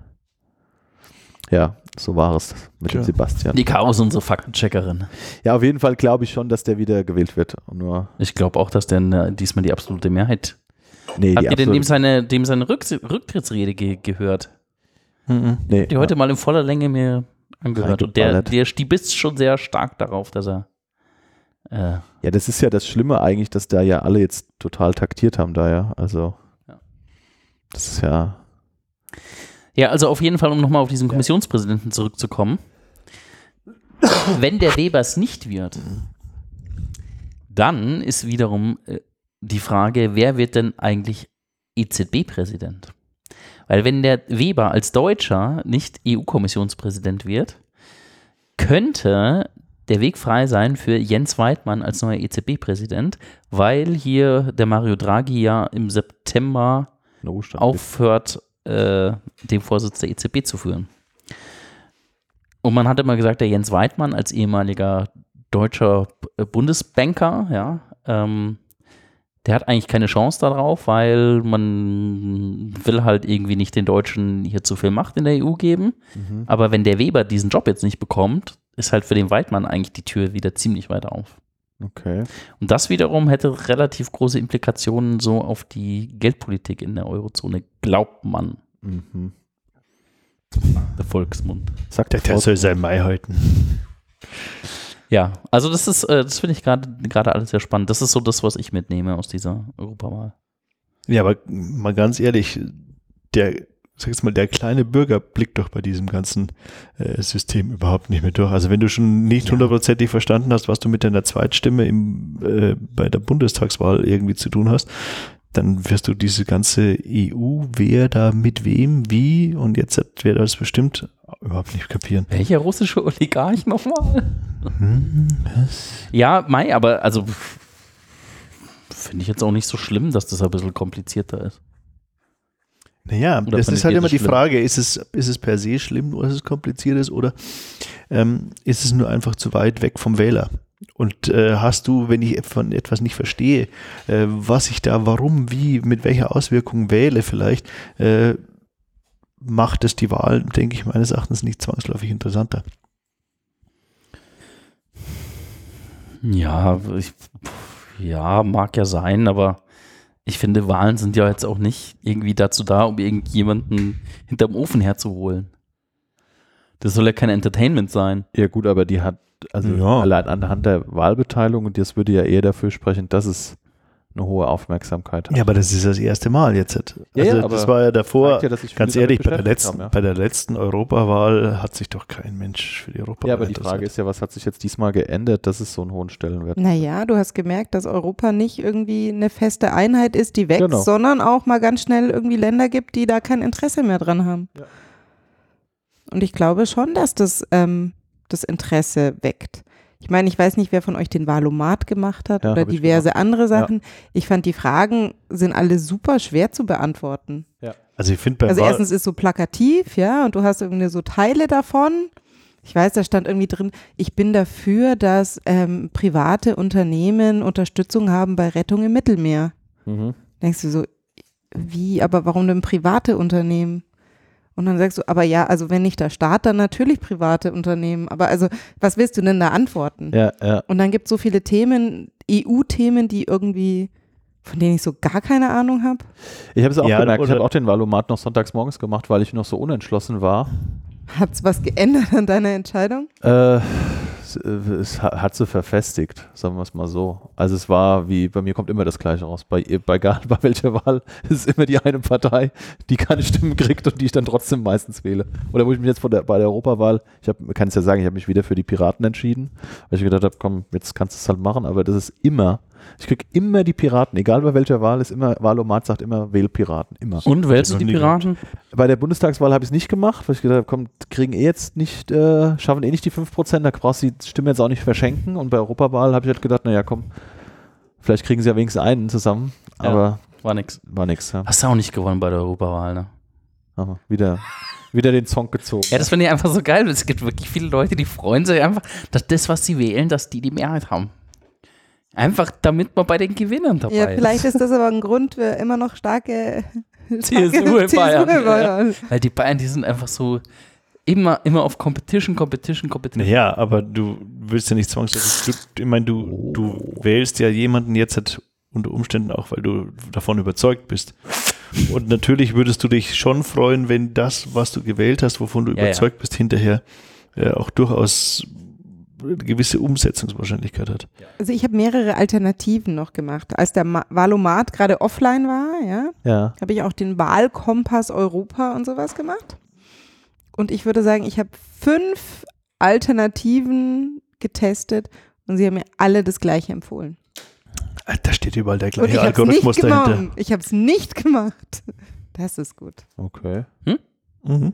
Ja, so war es mit Tja. dem Sebastian. Die Chaos, unsere Faktencheckerin. Ja, auf jeden Fall glaube ich schon, dass der wieder gewählt wird. Und nur, Ich glaube auch, dass der äh, diesmal die absolute Mehrheit. nee, Habt die ihr denn absolute- dem seine, dem seine Rück Rücktrittsrede ge gehört? Mhm. nee, Die heute mal in voller Länge mir angehört. Und der, Reingeballert. der stibitzt schon sehr stark darauf, dass er. Äh, Ja, das ist ja das Schlimme eigentlich, dass da ja alle jetzt total taktiert haben da ja. Also, Ja. das ist ja, ja, also auf jeden Fall, um nochmal auf diesen Kommissionspräsidenten zurückzukommen. Wenn der Webers nicht wird, dann ist wiederum äh, die Frage, wer wird denn eigentlich E Z B-Präsident? Weil wenn der Weber als Deutscher nicht E U-Kommissionspräsident wird, könnte der Weg frei sein für Jens Weidmann als neuer E Z B-Präsident, weil hier der Mario Draghi ja im September ein Ruhestand. aufhört, äh, den Vorsitz der E Z B zu führen. Und man hat immer gesagt, der Jens Weidmann als ehemaliger deutscher B- Bundesbanker, ja, ähm, der hat eigentlich keine Chance darauf, weil man will halt irgendwie nicht den Deutschen hier zu viel Macht in der E U geben. Mhm. Aber wenn der Weber diesen Job jetzt nicht bekommt, ist halt für den Weidmann eigentlich die Tür wieder ziemlich weit auf. Okay. Und das wiederum hätte relativ große Implikationen so auf die Geldpolitik in der Eurozone, glaubt man. Mhm. Der Volksmund. Sagt Der, der, der Frau, soll sein Mai halten. Ja, also das ist, äh, das finde ich gerade gerade alles sehr spannend. Das ist so das, was ich mitnehme aus dieser Europawahl. Ja, aber mal ganz ehrlich, der, sag jetzt mal, der kleine Bürger blickt doch bei diesem ganzen äh, System überhaupt nicht mehr durch. Also wenn du schon nicht hundertprozentig verstanden hast, was du mit deiner Zweitstimme im, äh, bei der Bundestagswahl irgendwie zu tun hast, dann wirst du diese ganze E U, wer da mit wem, wie und jetzt wird das bestimmt überhaupt nicht kapieren. Welcher russische Oligarch nochmal? Hm, was? Ja, Mai, aber also finde ich jetzt auch nicht so schlimm, dass das ein bisschen komplizierter ist. Naja, Oder das findet ist halt ihr immer das die schlimm? Frage, ist es, ist es per se schlimm oder ist es kompliziert ist oder ähm, ist es nur einfach zu weit weg vom Wähler? Und äh, hast du, wenn ich von etwas nicht verstehe, äh, was ich da, warum, wie, mit welcher Auswirkung wähle vielleicht, äh, macht es die Wahl, denke ich, meines Erachtens nicht zwangsläufig interessanter. Ja, ich, ja, mag ja sein, aber Ich finde, Wahlen sind ja jetzt auch nicht irgendwie dazu da, um irgendjemanden hinterm Ofen herzuholen. Das soll ja kein Entertainment sein. Ja gut, aber die hat, also Ja. allein anhand der Wahlbeteiligung, und das würde ja eher dafür sprechen, dass es eine hohe Aufmerksamkeit hat. Ja, aber das ist das erste Mal jetzt. Also Ja, ja, aber das war ja davor, Zeigt ja, dass sich viele ganz ehrlich, damit bei der, beschäftigt letzten, haben, ja. bei der letzten Europawahl hat sich doch kein Mensch für die Europawahl Ja, aber die interessiert. Frage ist ja, was hat sich jetzt diesmal geändert, dass es so einen hohen Stellenwert hat? Naja, du hast gemerkt, dass Europa nicht irgendwie eine feste Einheit ist, die wächst, Genau. sondern auch mal ganz schnell irgendwie Länder gibt, die da kein Interesse mehr dran haben. Ja. Und ich glaube schon, dass das ähm, das Interesse weckt. Ich meine, ich weiß nicht, wer von euch den Wahlomat gemacht hat Ja, oder hab ich diverse gemacht. andere Sachen. Ich fand, die Fragen sind alle super schwer zu beantworten. Also ich finde bei Also Wahl, erstens ist so plakativ, ja, und du hast irgendwie so Teile davon. Ich weiß, da stand irgendwie drin, ich bin dafür, dass ähm, private Unternehmen Unterstützung haben bei Rettung im Mittelmeer. Mhm. Denkst du so, wie, aber warum denn private Unternehmen? Und dann sagst du, aber ja, also wenn nicht der Staat, dann natürlich private Unternehmen. Aber also, was willst du denn da antworten? Ja, ja. Und dann gibt es so viele Themen, E U-Themen, die irgendwie, von denen ich so gar keine Ahnung habe. Ich habe es auch Ja, gemerkt, ich oder- habe auch den Wahlomat noch sonntags morgens gemacht, weil ich noch so unentschlossen war. Hat es was geändert an deiner Entscheidung? Äh, es, äh, es ha- hat sie verfestigt, sagen wir es mal so. Also es war wie, bei mir kommt immer das Gleiche raus. Bei, bei, egal bei welcher Wahl ist immer die eine Partei, die keine Stimmen kriegt und die ich dann trotzdem meistens wähle. Oder wo ich mich jetzt von der, bei der Europawahl, ich hab, kann es ja sagen, ich habe mich wieder für die Piraten entschieden, weil ich gedacht habe, komm, jetzt kannst du es halt machen, aber das ist immer, ich kriege immer die Piraten, egal bei welcher Wahl, ist immer, Wahlomat sagt immer, wähl Piraten, immer. Und wählst du noch die nie Piraten? Bei der Bundestagswahl habe ich es nicht gemacht, weil ich gedacht habe, komm, kriegen eh jetzt nicht, äh, schaffen eh nicht die fünf Prozent, da brauchst du die Stimme jetzt auch nicht verschenken. Und bei Europawahl habe ich halt gedacht, naja, komm, vielleicht kriegen sie ja wenigstens einen zusammen, Ja. aber War nix. war nix. Ja. Hast du auch nicht gewonnen bei der Europawahl, ne? Aber wieder, wieder den Song gezogen. Ja, das finde ich einfach so geil. Es gibt wirklich viele Leute, die freuen sich einfach, dass das, was sie wählen, dass die die Mehrheit haben. Einfach, damit man bei den Gewinnern dabei Ja, ist. vielleicht ist das aber ein Grund für immer noch starke C S U in Bayern. C S U in Bayern. Weil die Bayern, die sind einfach so immer, immer auf Competition, Competition, Competition. naja, aber du willst ja nicht zwangsläufig, du, ich meine, du, du wählst ja jemanden jetzt halt unter Umständen auch, weil du davon überzeugt bist. Und natürlich würdest du dich schon freuen, wenn das, was du gewählt hast, wovon du Ja, überzeugt bist, hinterher äh, auch durchaus eine gewisse Umsetzungswahrscheinlichkeit hat. Also ich habe mehrere Alternativen noch gemacht. Als der Ma- Wahlomat gerade offline war, ja, Ja. habe ich auch den Wahlkompass Europa und sowas gemacht. Und ich würde sagen, ich habe fünf Alternativen getestet und sie haben mir alle das Gleiche empfohlen. Ah, Da steht überall der Und gleiche ich habe es Algorithmus nicht dahinter. gemacht. Ich habe es nicht gemacht. Das ist gut. Okay. Mhm.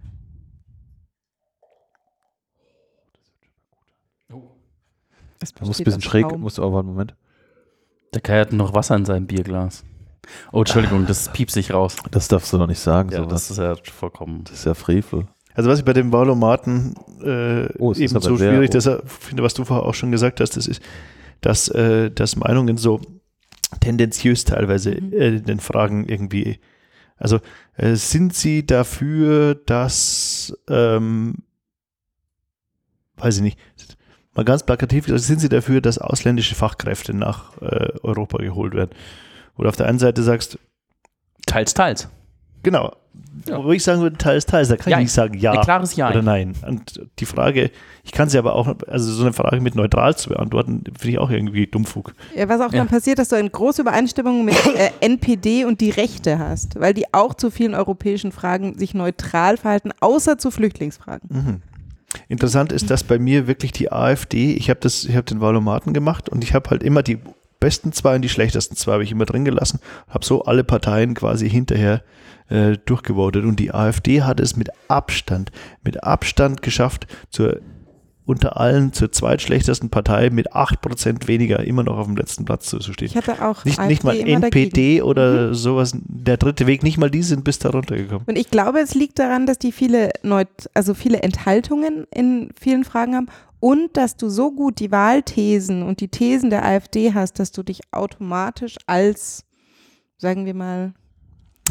Das Da muss ein besteht bisschen aus schräg, Schaum. muss aber einen Moment. Der Kai hat noch Wasser in seinem Bierglas. Oh, Entschuldigung, das piepst sich raus. Das darfst du doch nicht sagen, Ja, sowas. das ist ja vollkommen. Das ist ja Frevel. Also was ich bei dem Wahlomaten äh, Oh, es ist eben aber so sehr- schwierig, oh. dass er, finde, was du vorher auch schon gesagt hast, das ist, dass, äh, dass Meinungen so tendenziös teilweise Mhm. äh, in den Fragen irgendwie, also äh, sind sie dafür, dass, ähm, weiß ich nicht, mal ganz plakativ gesagt, sind sie dafür, dass ausländische Fachkräfte nach äh, Europa geholt werden? Oder auf der einen Seite sagst, Teils, teils. genau, Ja. wo ich sagen würde, teils, teils, da kann Ja, ich nicht sagen, ja. Ein klares Ja. Oder nein. Und die Frage, ich kann sie aber auch, also so eine Frage mit neutral zu beantworten, finde ich auch irgendwie Dummfug. Ja, was auch Ja. dann passiert, dass du eine große Übereinstimmung mit äh, N P D und die Rechte hast, weil die auch zu vielen europäischen Fragen sich neutral verhalten, außer zu Flüchtlingsfragen. Mhm. Interessant ist, dass bei mir wirklich die AfD, ich habe das, ich habe den Wahlomaten gemacht und ich habe halt immer die besten zwei und die schlechtesten zwei habe ich immer drin gelassen, habe so alle Parteien quasi hinterher äh, durchgevotet und die AfD hat es mit Abstand, mit Abstand geschafft, zur unter allen zur zweitschlechtesten Partei mit acht Prozent weniger immer noch auf dem letzten Platz zu, zu stehen. Ich hatte auch Nicht, AfD nicht mal immer N P D dagegen. oder sowas, der dritte Weg, nicht mal die sind bis da runtergekommen. Und ich glaube, es liegt daran, dass die viele Neut also viele Enthaltungen in vielen Fragen haben und dass du so gut die Wahlthesen und die Thesen der AfD hast, dass du dich automatisch als, sagen wir mal,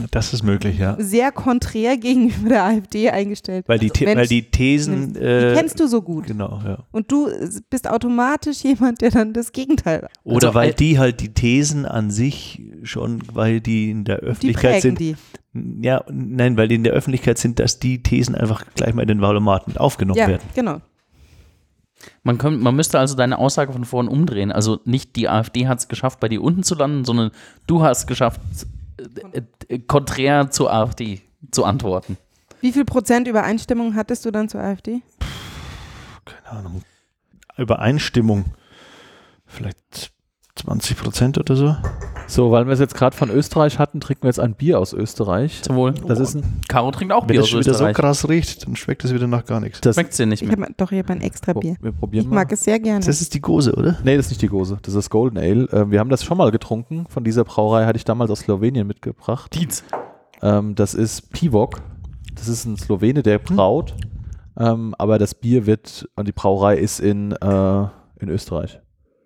Das ist möglich, ja. sehr konträr gegenüber der AfD eingestellt. Weil die, The- Mensch, weil die Thesen. Die Äh, kennst du so gut. Genau, ja. Und du bist automatisch jemand, der dann das Gegenteil. Oder Also, weil äh, die halt die Thesen an sich schon, weil die in der Die Öffentlichkeit prägen sind. die. Ja, nein, weil die in der Öffentlichkeit sind, dass die Thesen einfach gleich mal in den Wahlomaten aufgenommen Ja, werden. genau. Man, kann, man müsste also deine Aussage von vorhin umdrehen. Also nicht die AfD hat es geschafft, bei dir unten zu landen, sondern du hast es geschafft, äh, äh, konträr zur AfD zu antworten. Wie viel Prozent Übereinstimmung hattest du dann zur AfD? Keine Ahnung. Übereinstimmung. Vielleicht zwanzig Prozent oder so. So, weil wir es jetzt gerade von Österreich hatten, trinken wir jetzt ein Bier aus Österreich. Zum Wohl. Das ist ein, Caro trinkt auch Wenn Bier das aus schon wieder so Österreich. krass riecht, dann schmeckt das wieder nach gar nichts. das, Schmeckt sie nicht Ich mehr. habe doch hier ein extra Bier. wir probieren Ich mal. mag es sehr gerne. Das ist die Gose, oder? Nee, das ist nicht die Gose. Das ist Golden Ale. Ähm, wir haben das schon mal getrunken. Von dieser Brauerei hatte ich damals aus Slowenien mitgebracht. Dietz. Ähm, das ist Pivok. Das ist ein Slowene, der braut. Ähm, aber das Bier wird, und die Brauerei ist in, äh, in Österreich.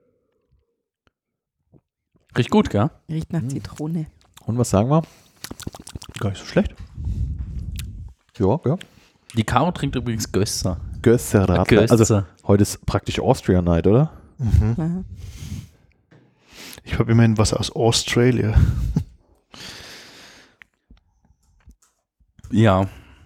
Riecht gut, gell? Riecht nach Mm. Zitrone. Und was sagen wir? Gar nicht so schlecht. Ja, ja. Die Caro trinkt übrigens Gösser. Gösser. Gösser. Also heute ist praktisch Austria Night, oder? Mhm. Ja. Ich habe immerhin was aus Australia. Ja.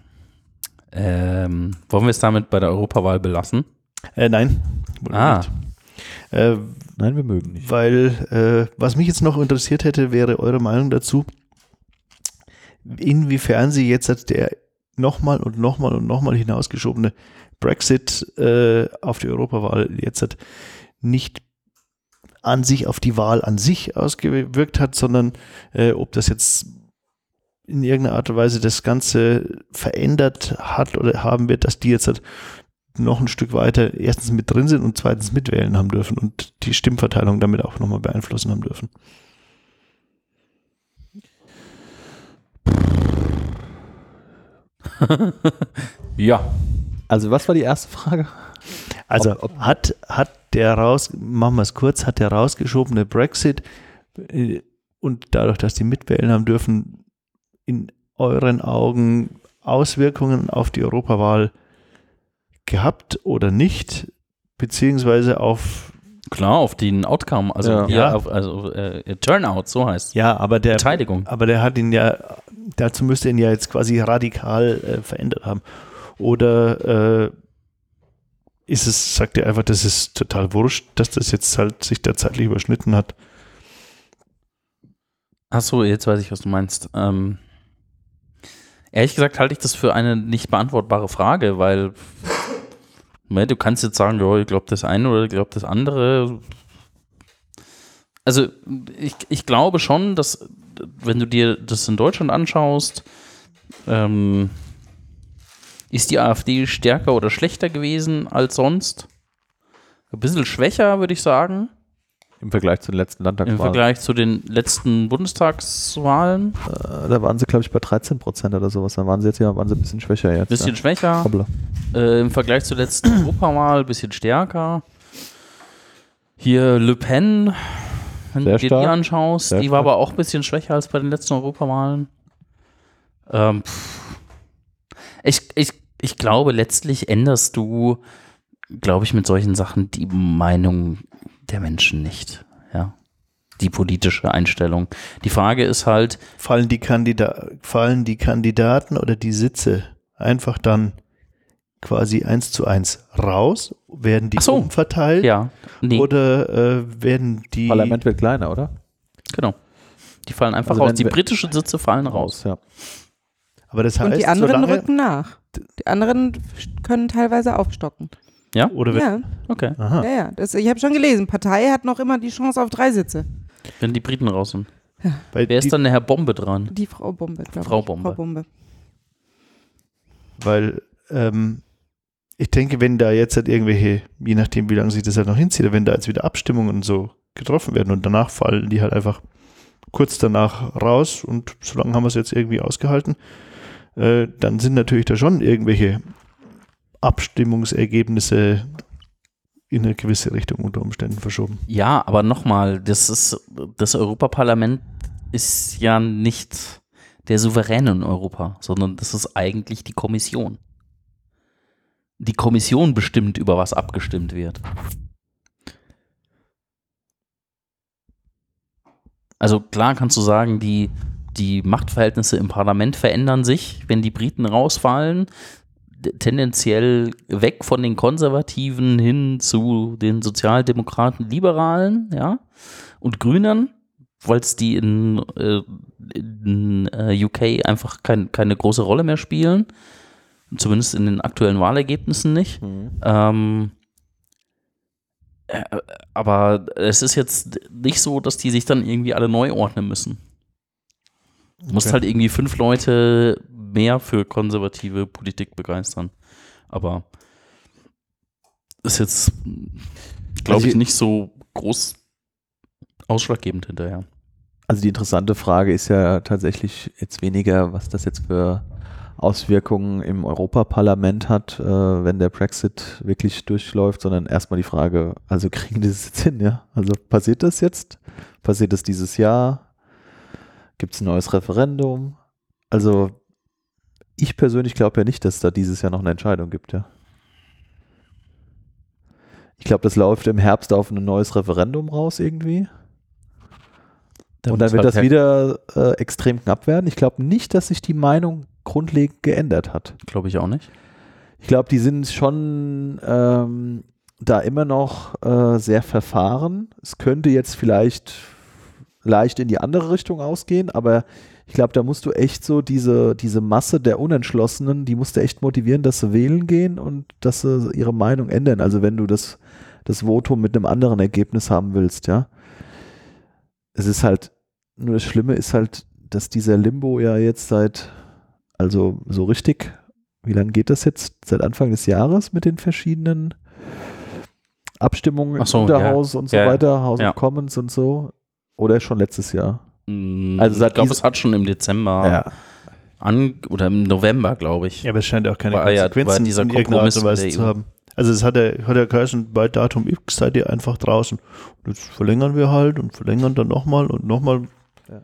Ähm, wollen wir es damit bei der Europawahl belassen? Äh, nein. Wollen wir Ah. nicht. Äh, Nein, wir mögen nicht. weil, äh, was mich jetzt noch interessiert hätte, wäre eure Meinung dazu, inwiefern sie jetzt der nochmal und nochmal und nochmal hinausgeschobene Brexit äh, auf die Europawahl jetzt nicht an sich auf die Wahl an sich ausgewirkt hat, sondern äh, ob das jetzt in irgendeiner Art und Weise das Ganze verändert hat oder haben wird, dass die jetzt halt noch ein Stück weiter erstens mit drin sind und zweitens mitwählen haben dürfen und die Stimmverteilung damit auch nochmal beeinflussen haben dürfen. Ja. Also was war die erste Frage? Also Ob- ob- hat, hat der raus, machen wir es kurz, hat der rausgeschobene Brexit äh, und dadurch, dass die mitwählen haben dürfen, in euren Augen Auswirkungen auf die Europawahl gehabt oder nicht, beziehungsweise auf, Klar, auf den Outcome, also, Ja. ja. Ja. Auf, also äh, Turnout, so heißt es. ja, aber der, Beteiligung. aber der hat ihn ja, dazu müsste ihn ja jetzt quasi radikal äh, verändert haben. Oder äh, ist es, sagt er einfach, das ist total wurscht, dass das jetzt halt sich da zeitlich überschnitten hat. Achso, jetzt weiß ich, was du meinst. Ähm, ehrlich gesagt halte ich das für eine nicht beantwortbare Frage, weil ne, du kannst jetzt sagen, ja, ich glaube das eine oder ich glaube das andere. Also ich, ich glaube schon, dass wenn du dir das in Deutschland anschaust, ähm, ist die AfD stärker oder schlechter gewesen als sonst? Ein bisschen schwächer, würde ich sagen. Im Vergleich zu den letzten Im Landtagswahlen. Vergleich zu den letzten Bundestagswahlen. Äh, da waren sie, glaube ich, bei dreizehn Prozent oder sowas. Dann waren sie jetzt ja waren sie ein bisschen schwächer jetzt. Bisschen ja. schwächer. Hoppla. Äh, Im Vergleich zur letzten Europawahl ein bisschen stärker. Hier Le Pen, wenn Sehr du dir die stark. anschaust, Sehr die war stark. aber auch ein bisschen schwächer als bei den letzten Europawahlen. Ähm, pff. ich, ich, ich glaube, letztlich änderst du, glaube ich, mit solchen Sachen die Meinung der Menschen nicht. Ja. Die politische Einstellung. Die Frage ist halt, Fallen die, Kandida fallen die Kandidaten oder die Sitze einfach dann quasi eins zu eins raus? Werden die Ach so. umverteilt? ja, nee, Oder äh, werden die Parlament wird kleiner, oder? genau. Die fallen einfach Also raus. wenn Die wir- britischen Sitze fallen raus. Ja. aber das heißt, Und die anderen solange, rücken nach. Die anderen können teilweise aufstocken. oder wenn, Ja, Okay. aha. ja, ja. Das, ich habe schon gelesen, Partei hat noch immer die Chance auf drei Sitze. Wenn die Briten raus sind. Weil, Wer ist die, dann der Herr Bombe dran? Die Frau Bombe, glaube Frau ich. Bombe. Frau Bombe. weil ähm, ich denke, wenn da jetzt halt irgendwelche, je nachdem wie lange sich das halt noch hinzieht, wenn da jetzt wieder Abstimmungen und so getroffen werden und danach fallen die halt einfach kurz danach raus und so lange haben wir es jetzt irgendwie ausgehalten, äh, dann sind natürlich da schon irgendwelche Abstimmungsergebnisse in eine gewisse Richtung unter Umständen verschoben. Ja, aber nochmal, das ist, das Europaparlament ist ja nicht der Souverän in Europa, sondern das ist eigentlich die Kommission. Die Kommission bestimmt, über was abgestimmt wird. Also klar kannst du sagen, die, die Machtverhältnisse im Parlament verändern sich, wenn die Briten rausfallen, tendenziell weg von den Konservativen hin zu den Sozialdemokraten, Liberalen, ja, und Grünen, weil es die in, äh, in äh, U K einfach kein, keine große Rolle mehr spielen, zumindest in den aktuellen Wahlergebnissen nicht. Mhm. Ähm, äh, aber es ist jetzt nicht so, dass die sich dann irgendwie alle neu ordnen müssen. Du musst okay. halt irgendwie fünf Leute mehr für konservative Politik begeistern. Aber ist jetzt, glaube also ich, nicht so groß ausschlaggebend hinterher. Also die interessante Frage ist ja tatsächlich jetzt weniger, was das jetzt für Auswirkungen im Europaparlament hat, äh, wenn der Brexit wirklich durchläuft, sondern erstmal die Frage, also kriegen die das jetzt hin, ja? Also passiert das jetzt? Passiert das dieses Jahr? Gibt es ein neues Referendum? Also ich persönlich glaube ja nicht, dass es da dieses Jahr noch eine Entscheidung gibt, ja. Ich glaube, das läuft im Herbst auf ein neues Referendum raus irgendwie. Da und dann wird halt das wieder äh, extrem knapp werden. Ich glaube nicht, dass sich die Meinung grundlegend geändert hat. Glaube ich auch nicht. Ich glaube, die sind schon ähm, da immer noch äh, sehr verfahren. Es könnte jetzt vielleicht leicht in die andere Richtung ausgehen, aber ich glaube, da musst du echt so diese, diese Masse der Unentschlossenen, die musst du echt motivieren, dass sie wählen gehen und dass sie ihre Meinung ändern. Also wenn du das, das Votum mit einem anderen Ergebnis haben willst, ja. Es ist halt, nur das Schlimme ist halt, dass dieser Limbo ja jetzt seit, also so richtig, wie lange geht das jetzt? Seit Anfang des Jahres mit den verschiedenen Abstimmungen im so, Unterhaus ja. und so ja, weiter, House ja. of Commons und so. Oder schon letztes Jahr? Also seit ich glaube, es hat schon im Dezember ja. an, oder im November, glaube ich. Ja, aber es scheint auch keine war, Konsequenzen ja, dieser in irgendeiner Art und Weise zu haben. Also es hat ja, hat ja geheißen, bei Datum X seid ihr einfach draußen. Und jetzt verlängern wir halt und verlängern dann nochmal und nochmal. Ja.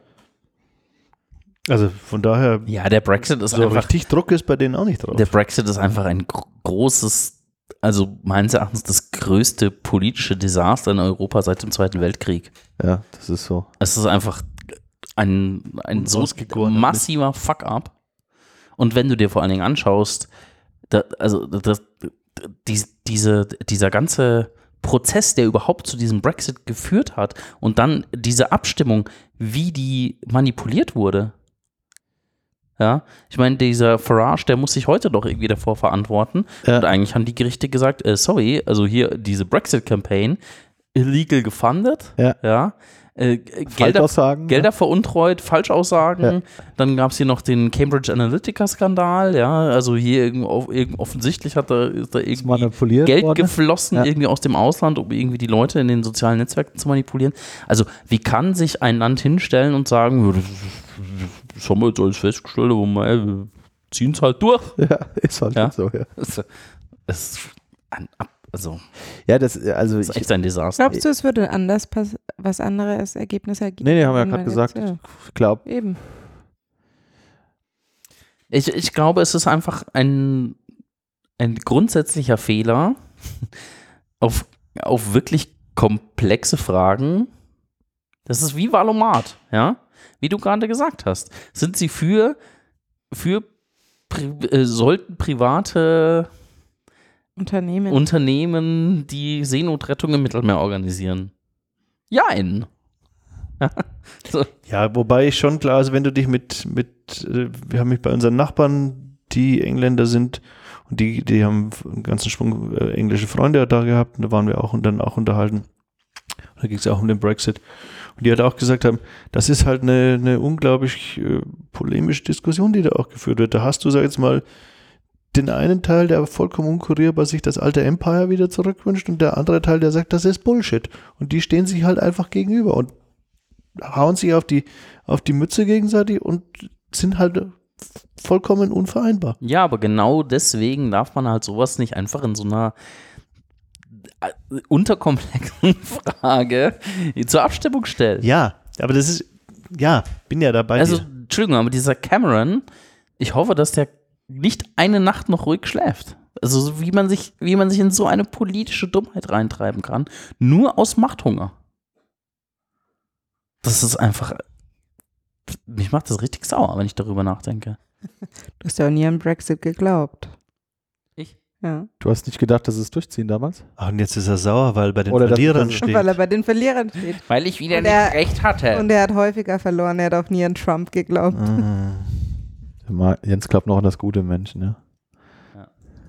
Also von daher. Ja, der Brexit ist so einfach. Richtig Druck ist bei denen auch nicht drauf. Der Brexit ist einfach ein gro- großes, also meines Erachtens das größte politische Desaster in Europa seit dem Zweiten Weltkrieg. Ja, das ist so. Es ist einfach ein, ein so massiver Fuck-up. Und wenn du dir vor allen Dingen anschaust, da, also das, die, diese, dieser ganze Prozess, der überhaupt zu diesem Brexit geführt hat und dann diese Abstimmung, wie die manipuliert wurde. Ja, ich meine, dieser Farage, der muss sich heute doch irgendwie davor verantworten. Ja. Und eigentlich haben die Gerichte gesagt, äh, sorry, also hier diese Brexit-Campaign, illegal gefundet, ja, ja äh, Gelder, Gelder ja. veruntreut, Falschaussagen. Ja. Dann gab es hier noch den Cambridge Analytica-Skandal, ja, also hier irgendwie, offensichtlich hat da, ist da irgendwie Geld worden. geflossen, ja. irgendwie aus dem Ausland, um irgendwie die Leute in den sozialen Netzwerken zu manipulieren. Also wie kann sich ein Land hinstellen und sagen, das, das haben wir jetzt alles festgestellt, aber mal, wir ziehen es halt durch. Ja, ist halt ja? so, ja. Das ist ein Ab Also, ja, das, also das ist echt ein Desaster. Glaubst du, es würde anders pass- was anderes Ergebnis ergeben? Nee, nee, haben wir ja gerade gesagt. Ja. Ich glaube. Eben. Ich, ich glaube, es ist einfach ein, ein grundsätzlicher Fehler auf, auf wirklich komplexe Fragen. Das ist wie Valomat, ja? Wie du gerade gesagt hast. Sind sie für, für pri- äh, sollten private Unternehmen. Unternehmen, die Seenotrettung im Mittelmeer organisieren. Jein. so. Ja, wobei ich schon klar, also wenn du dich mit, mit äh, wir haben mich bei unseren Nachbarn, die Engländer sind, und die, die haben einen ganzen Schwung äh, englische Freunde da gehabt, und da waren wir auch und dann auch unterhalten. Da ging es auch um den Brexit. Und die hat auch gesagt haben, das ist halt eine, eine unglaublich äh, polemische Diskussion, die da auch geführt wird. Da hast du, sag jetzt mal, den einen Teil, der vollkommen unkurierbar sich das alte Empire wieder zurückwünscht und der andere Teil, der sagt, das ist Bullshit. Und die stehen sich halt einfach gegenüber und hauen sich auf die, auf die Mütze gegenseitig und sind halt vollkommen unvereinbar. Ja, aber genau deswegen darf man halt sowas nicht einfach in so einer unterkomplexen Frage zur Abstimmung stellen. Ja, aber das ist, ja, bin ja dabei. Also dir. Entschuldigung, aber dieser Cameron, ich hoffe, dass der nicht eine Nacht noch ruhig schläft. Also so wie man sich, wie man sich in so eine politische Dummheit reintreiben kann, nur aus Machthunger. Das ist einfach, mich macht das richtig sauer, wenn ich darüber nachdenke. Du hast ja auch nie an Brexit geglaubt. Ich? Ja. Du hast nicht gedacht, dass sie es durchziehen damals? Ach, und jetzt ist er sauer, weil bei den Oder das- Verlierern das- steht. Weil er bei den Verlierern steht. Weil ich wieder Und er- nicht recht hatte. Und er hat häufiger verloren, er hat auch nie an Trump geglaubt. Ah. Ma- Jens glaubt noch an das Gute im Menschen, ja. Ja.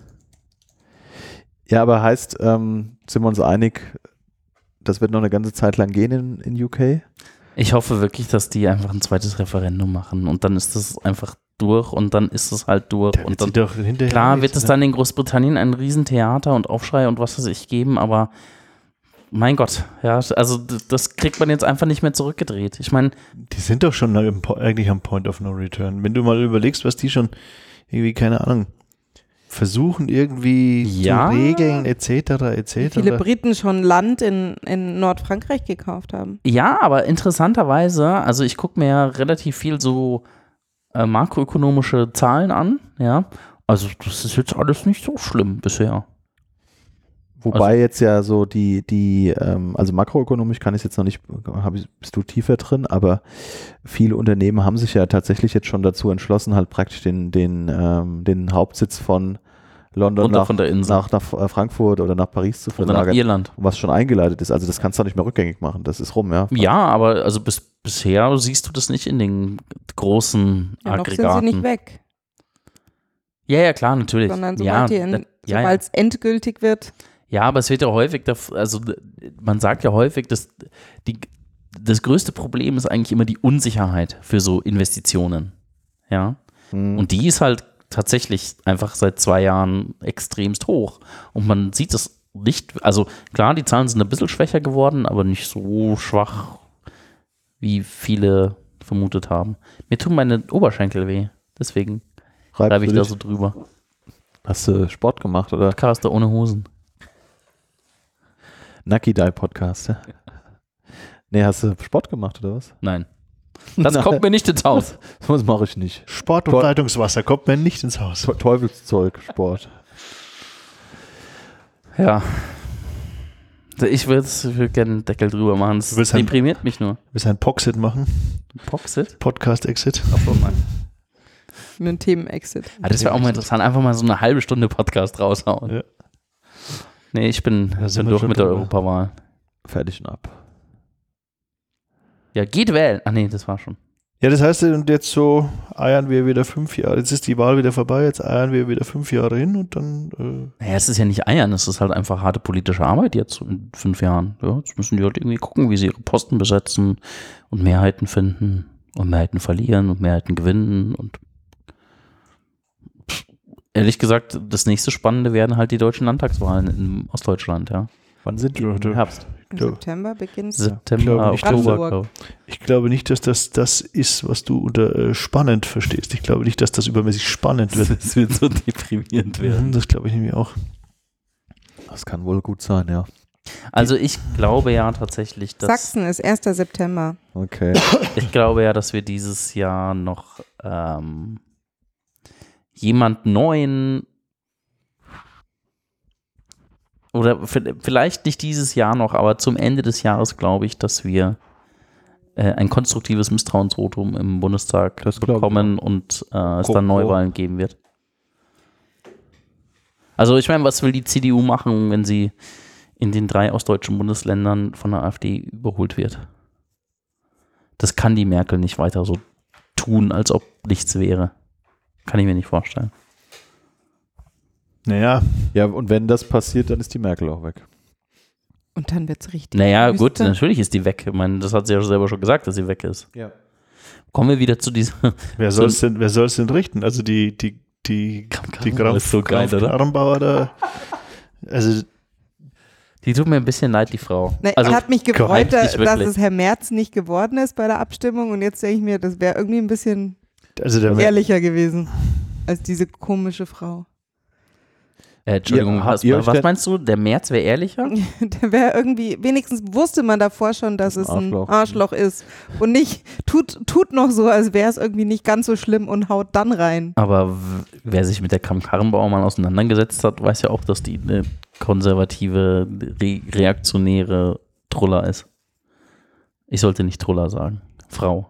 Ja, aber heißt, ähm, sind wir uns einig, das wird noch eine ganze Zeit lang gehen in, in U K? Ich hoffe wirklich, dass die einfach ein zweites Referendum machen und dann ist das einfach durch und dann ist es halt durch. Der Und wird dann sie doch hinterher Klar nicht, wird es ne? dann in Großbritannien ein Riesentheater und Aufschrei und was weiß ich geben, aber mein Gott, ja, also d- das kriegt man jetzt einfach nicht mehr zurückgedreht. Ich meine, Die sind doch schon am Po- eigentlich am Point of No Return. Wenn du mal überlegst, was die schon irgendwie, keine Ahnung, versuchen irgendwie Ja. zu regeln, et cetera, et Wie cetera. viele Briten schon Land in, in Nordfrankreich gekauft haben. ja, aber interessanterweise, also ich gucke mir ja relativ viel so äh, makroökonomische Zahlen an, ja, also das ist jetzt alles nicht so schlimm bisher. Wobei Also- jetzt ja so die, die, ähm, also makroökonomisch kann ich jetzt noch nicht, hab ich, bist du tiefer drin, aber viele Unternehmen haben sich ja tatsächlich jetzt schon dazu entschlossen, halt praktisch den, den, ähm, den Hauptsitz von London Runter nach, von der Insel. nach, nach Frankfurt oder nach Paris zu Oder nach verlagern, Irland. was schon eingeleitet ist. Also das kannst du auch nicht mehr rückgängig machen, das ist rum, ja. Ja, aber also bis, bisher siehst du das nicht in den großen Ja, noch sind Aggregaten. sie nicht weg, Ja, ja, klar, natürlich. sondern ja, sobald die in, da- ja, ja. sobald es endgültig wird. Ja, aber es wird ja häufig, dav- also d- man sagt ja häufig, dass die, das größte Problem ist eigentlich immer die Unsicherheit für so Investitionen. Ja. Mhm. Und die ist halt tatsächlich einfach seit zwei Jahren extremst hoch. Und man sieht es nicht, also klar, die Zahlen sind ein bisschen schwächer geworden, aber nicht so schwach, wie viele vermutet haben. Mir tun meine Oberschenkel weh. Deswegen Reibst bleibe ich du da dich? so drüber. Hast du Sport gemacht oder? Podcaster ohne Hosen. Nucky Die Podcast, ja? Nee, hast du Sport gemacht oder was? Nein. Das Nein. kommt mir nicht ins Haus. Das mache ich nicht. Sport und Tor- Leitungswasser kommt mir nicht ins Haus. Te- Teufelszeug, Sport. Ja. Ich würde würd gerne einen Deckel drüber machen. Das Du willst halt- deprimiert mich nur. Wir ein Poxit machen. Poxit? Podcast-Exit. Achso, nein. Mit einem Themen-Exit. Ah, das wäre auch mal interessant. Einfach mal so eine halbe Stunde Podcast raushauen. Ja. Nee, ich bin, Da sind bin wir durch schon mit der drüber. Europawahl. Fertig und ab. Ja, geht wählen. Ach nee, das war schon. Ja, das heißt, und jetzt so eiern wir wieder fünf Jahre. Jetzt ist die Wahl wieder vorbei, jetzt eiern wir wieder fünf Jahre hin und dann. Äh, Naja, es ist ja nicht Eiern, es ist halt einfach harte politische Arbeit jetzt in fünf Jahren. Ja, jetzt müssen die halt irgendwie gucken, wie sie ihre Posten besetzen und Mehrheiten finden und Mehrheiten verlieren und Mehrheiten gewinnen und Pff, ehrlich gesagt, das nächste Spannende werden halt die deutschen Landtagswahlen in Ostdeutschland, ja. Wann sind die? Ja, Im da- Herbst. Im Ja. September beginnt September, glaube nicht, Oktober. Brandenburg. glaub. ich glaube nicht, dass das das ist, was du unter äh, spannend verstehst. Ich glaube nicht, dass das übermäßig spannend wird. Das wird so deprimierend werden. Mhm, das glaube ich nämlich auch. Das kann wohl gut sein, ja. Also ich glaube ja tatsächlich, dass Sachsen ist erster September. Okay. ich glaube ja, dass wir dieses Jahr noch ähm, jemand neuen oder v- vielleicht nicht dieses Jahr noch, aber zum Ende des Jahres glaube ich, dass wir äh, ein konstruktives Misstrauensvotum im Bundestag Das glaub ich bekommen und äh, es Pro- dann pro. Neuwahlen geben wird. Also ich meine, was will die C D U machen, wenn sie in den drei ostdeutschen Bundesländern von der AfD überholt wird? Das kann die Merkel nicht weiter so tun, als ob nichts wäre. Kann ich mir nicht vorstellen. Naja, Ja, und wenn das passiert, dann ist die Merkel auch weg. Und dann wird es richtig. Naja, düster. gut, natürlich ist die weg. Ich meine, das hat sie ja selber schon gesagt, dass sie weg ist. Ja. Kommen wir wieder zu dieser wer soll es denn, wer soll's denn richten? Also die, die, die, die Graf, ist so geil, Graf oder? Karrenbauer da. Also, Die tut mir ein bisschen leid, die Frau. Ne, Also, hat mich gefreut, eigentlich da, dass wirklich. es Herr Merz nicht geworden ist bei der Abstimmung. Und jetzt denke ich mir, das wäre irgendwie ein bisschen also der ehrlicher gewesen als diese komische Frau. Äh, Entschuldigung, Ihr- was, ihr was stellt- meinst du? Der Merz wäre ehrlicher? Der wäre irgendwie, wenigstens wusste man davor schon, dass Das es ein Arschloch. Arschloch ist. Und nicht, tut, tut noch so, als wäre es irgendwie nicht ganz so schlimm und haut dann rein. Aber w- wer sich mit der Kramp-Karrenbauer mal auseinandergesetzt hat, weiß ja auch, dass die eine konservative, re reaktionäre Truller ist. Ich sollte nicht Truller sagen. Frau.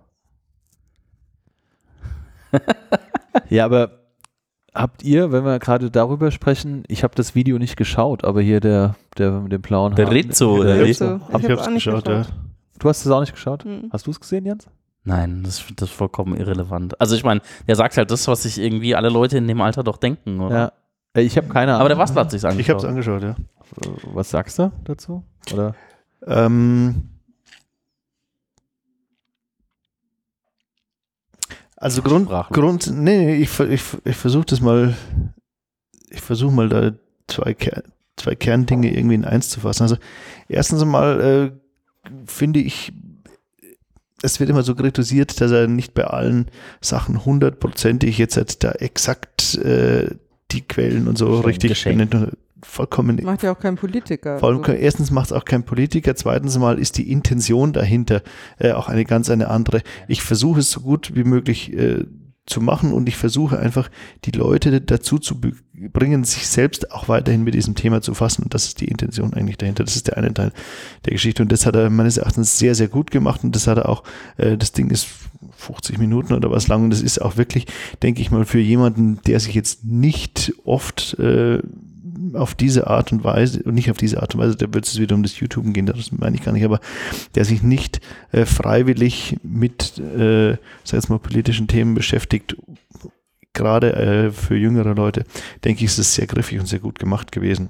Ja, aber habt ihr, wenn wir gerade darüber sprechen, ich habe das Video nicht geschaut, aber hier der, der mit dem blauen Der Haar- Rizzo, der oder wie? Rizzo. Ich Ich hab's hab's auch nicht geschaut, ja. geschaut. Du hast es auch nicht geschaut? Mhm. Hast du es gesehen, Jens? Nein, das, das ist vollkommen irrelevant. Also ich meine, der sagt halt das, was sich irgendwie alle Leute in dem Alter doch denken, oder? Ja. Äh, Ich habe keine Ahnung. Aber der Bastler hat sich's Ich habe es angeschaut. angeschaut, ja. Was sagst du dazu? Oder? Ähm, also Grund, Sprachlos. Grund nee, nee, ich, ver- ich, ich versuche das mal, ich versuche mal da zwei, Ker zwei Kerndinge irgendwie in eins zu fassen. Also erstens einmal äh, finde ich, es wird immer so kritisiert, dass er nicht bei allen Sachen hundertprozentig jetzt halt da exakt äh, die Quellen und so Geschenkt, richtig geschenkt. benennt. Vollkommen Macht ja auch kein Politiker. Vor allem, Also. erstens macht es auch kein Politiker, zweitens mal ist die Intention dahinter äh, auch eine ganz eine andere. Ich versuche es so gut wie möglich äh, zu machen und ich versuche einfach die Leute dazu zu be- bringen, sich selbst auch weiterhin mit diesem Thema zu fassen und das ist die Intention eigentlich dahinter. Das ist der eine Teil der Geschichte und das hat er meines Erachtens sehr, sehr gut gemacht und das hat er auch, äh, das Ding ist fünfzig Minuten oder was lang und das ist auch wirklich, denke ich mal, für jemanden, der sich jetzt nicht oft äh, auf diese Art und Weise, und nicht auf diese Art und Weise, da wird es wieder um das YouTube gehen, das meine ich gar nicht, aber der sich nicht äh, freiwillig mit, äh, sag jetzt mal, politischen Themen beschäftigt, gerade äh, für jüngere Leute, denke ich, ist es sehr griffig und sehr gut gemacht gewesen.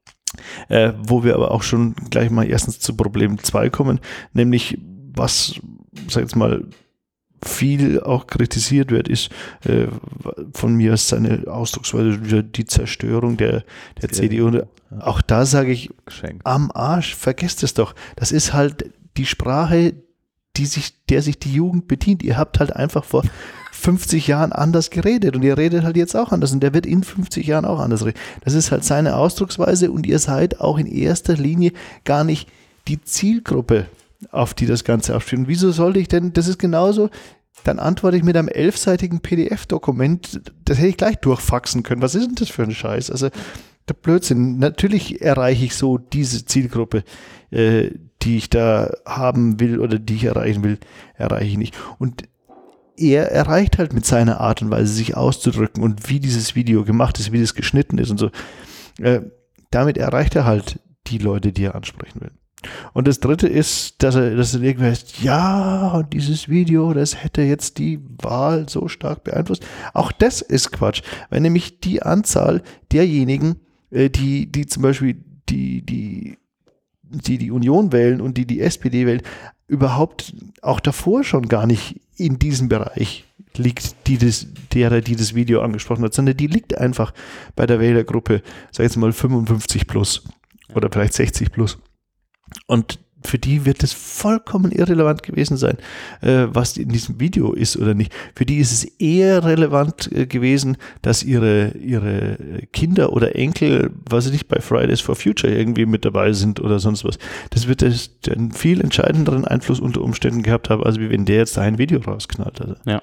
Äh, wo wir aber auch schon gleich mal erstens zu Problem zwei kommen, nämlich was, sag jetzt mal, viel auch kritisiert wird, ist äh, von mir ist seine Ausdrucksweise die Zerstörung der, der C D U. Und auch da sage ich, Geschenkt. am Arsch, vergesst es doch. Das ist halt die Sprache, die sich, der sich die Jugend bedient. Ihr habt halt einfach vor fünfzig Jahren anders geredet und ihr redet halt jetzt auch anders und der wird in fünfzig Jahren auch anders reden. Das ist halt seine Ausdrucksweise und ihr seid auch in erster Linie gar nicht die Zielgruppe, auf die das Ganze abspielt. Und wieso sollte ich denn, das ist genauso, dann antworte ich mit einem elfseitigen P D F-Dokument, das hätte ich gleich durchfaxen können. Was ist denn das für ein Scheiß? Also der Blödsinn. Natürlich erreiche ich so diese Zielgruppe, äh, die ich da haben will oder die ich erreichen will, erreiche ich nicht. Und er erreicht halt mit seiner Art und Weise, sich auszudrücken und wie dieses Video gemacht ist, wie das geschnitten ist und so. Äh, damit erreicht er halt die Leute, die er ansprechen will. Und das dritte ist, dass er, dass er irgendwie heißt, ja, dieses Video, das hätte jetzt die Wahl so stark beeinflusst. Auch das ist Quatsch, weil nämlich die Anzahl derjenigen, äh, die, die zum Beispiel die, die, die die Union wählen und die die S P D wählen, überhaupt auch davor schon gar nicht in diesem Bereich liegt, die das, derer, die das Video angesprochen hat, sondern die liegt einfach bei der Wählergruppe, sag jetzt mal fünfundfünfzig plus oder vielleicht sechzig plus. Und für die wird es vollkommen irrelevant gewesen sein, äh, was in diesem Video ist oder nicht. Für die ist es eher relevant äh, gewesen, dass ihre, ihre Kinder oder Enkel, was weiß ich, bei Fridays for Future irgendwie mit dabei sind oder sonst was. Das wird das, einen viel entscheidenderen Einfluss unter Umständen gehabt haben, als wie wenn der jetzt da ein Video rausknallt. Also. Ja.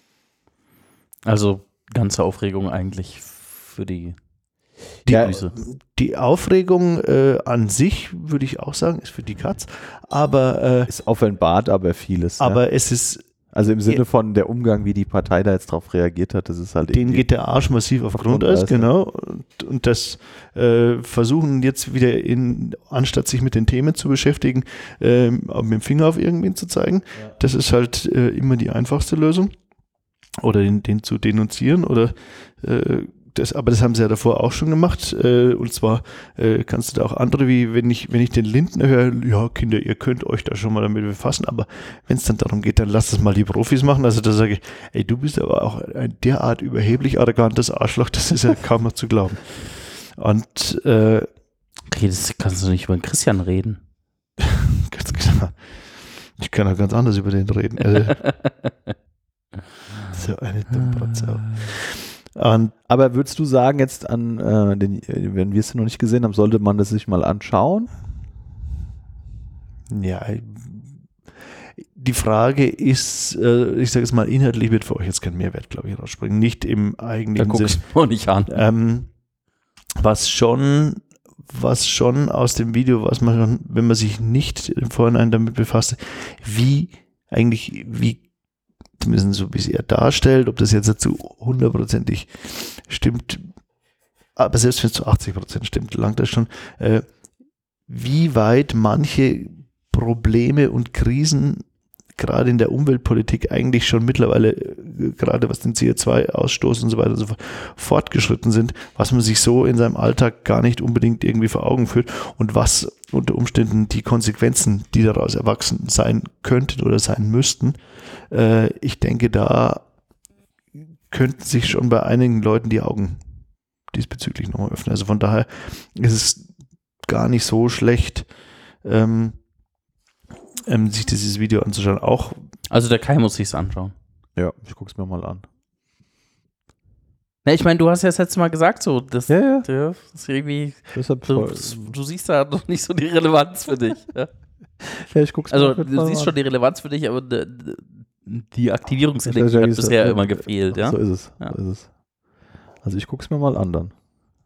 Also ganze Aufregung eigentlich für die Die, Ja, Füße. die Aufregung äh, an sich, würde ich auch sagen, ist für die Katz, aber, äh, Ist offenbart aber vieles. ja. aber es ist, Also im Sinne von der Umgang, wie die Partei da jetzt drauf reagiert hat, das ist halt denen irgendwie- geht der Arsch massiv auf, auf Grundeis, Grundeis, ja. genau. Und, und das äh, versuchen jetzt wieder, in, anstatt sich mit den Themen zu beschäftigen, äh, mit dem Finger auf irgendwen zu zeigen. Das ist halt äh, immer die einfachste Lösung. Oder den, den zu denunzieren oder äh, das, aber das haben sie ja davor auch schon gemacht. Äh, und zwar äh, kannst du da auch andere, wie wenn ich, wenn ich den Lindner höre, ja Kinder, ihr könnt euch da schon mal damit befassen, aber wenn es dann darum geht, dann lasst es mal die Profis machen. Also da sage ich, ey, du bist aber auch ein derart überheblich arrogantes Arschloch, das ist ja kaum noch zu glauben. Und äh, Redest, kannst du nicht über den Christian reden? ganz genau, ich kann auch ganz anders über den reden. Also, so eine Dummbratze auch. Und Aber würdest du sagen, jetzt an, äh, den, wenn wir es noch nicht gesehen haben, sollte man das sich mal anschauen? ja, die Frage ist, äh, ich sage es mal, inhaltlich wird für euch jetzt kein Mehrwert, glaube ich, rausspringen. Nicht im Da eigentlichen guck Sinn. ich mir nicht an. Ähm, was schon, was schon aus dem Video, was man, wenn man sich nicht im Vorhinein damit befasst, wie eigentlich, wie, zumindest so wie es er darstellt, ob das jetzt dazu hundertprozentig stimmt, aber selbst wenn es zu achtzig Prozent stimmt, langt das schon, äh, wie weit manche Probleme und Krisen gerade in der Umweltpolitik eigentlich schon mittlerweile, äh, gerade was den C O zwei Ausstoß und so weiter und so fort, fortgeschritten sind, was man sich so in seinem Alltag gar nicht unbedingt irgendwie vor Augen führt und was unter Umständen die Konsequenzen, die daraus erwachsen sein könnten oder sein müssten. Äh, ich denke, da könnten sich schon bei einigen Leuten die Augen diesbezüglich nochmal öffnen. Also von daher ist es gar nicht so schlecht, ähm, ähm, sich dieses Video anzuschauen. Auch Also der Kai muss sich's anschauen. Ja, ich guck's mir mal an. Ne, ich meine, du hast ja das letzte Mal gesagt, so, das, Ja, ja. das ist irgendwie, Deshalb du, voll- du siehst da noch nicht so die Relevanz für dich. Ja? ja, ich guck's Also mir du mal siehst an. schon die Relevanz für dich, aber die, die Aktivierungsenergie Ja, hat ist- bisher ja, immer gefehlt, ja. So ist es. Ja. So ist es. Also ich guck's mir mal an dann.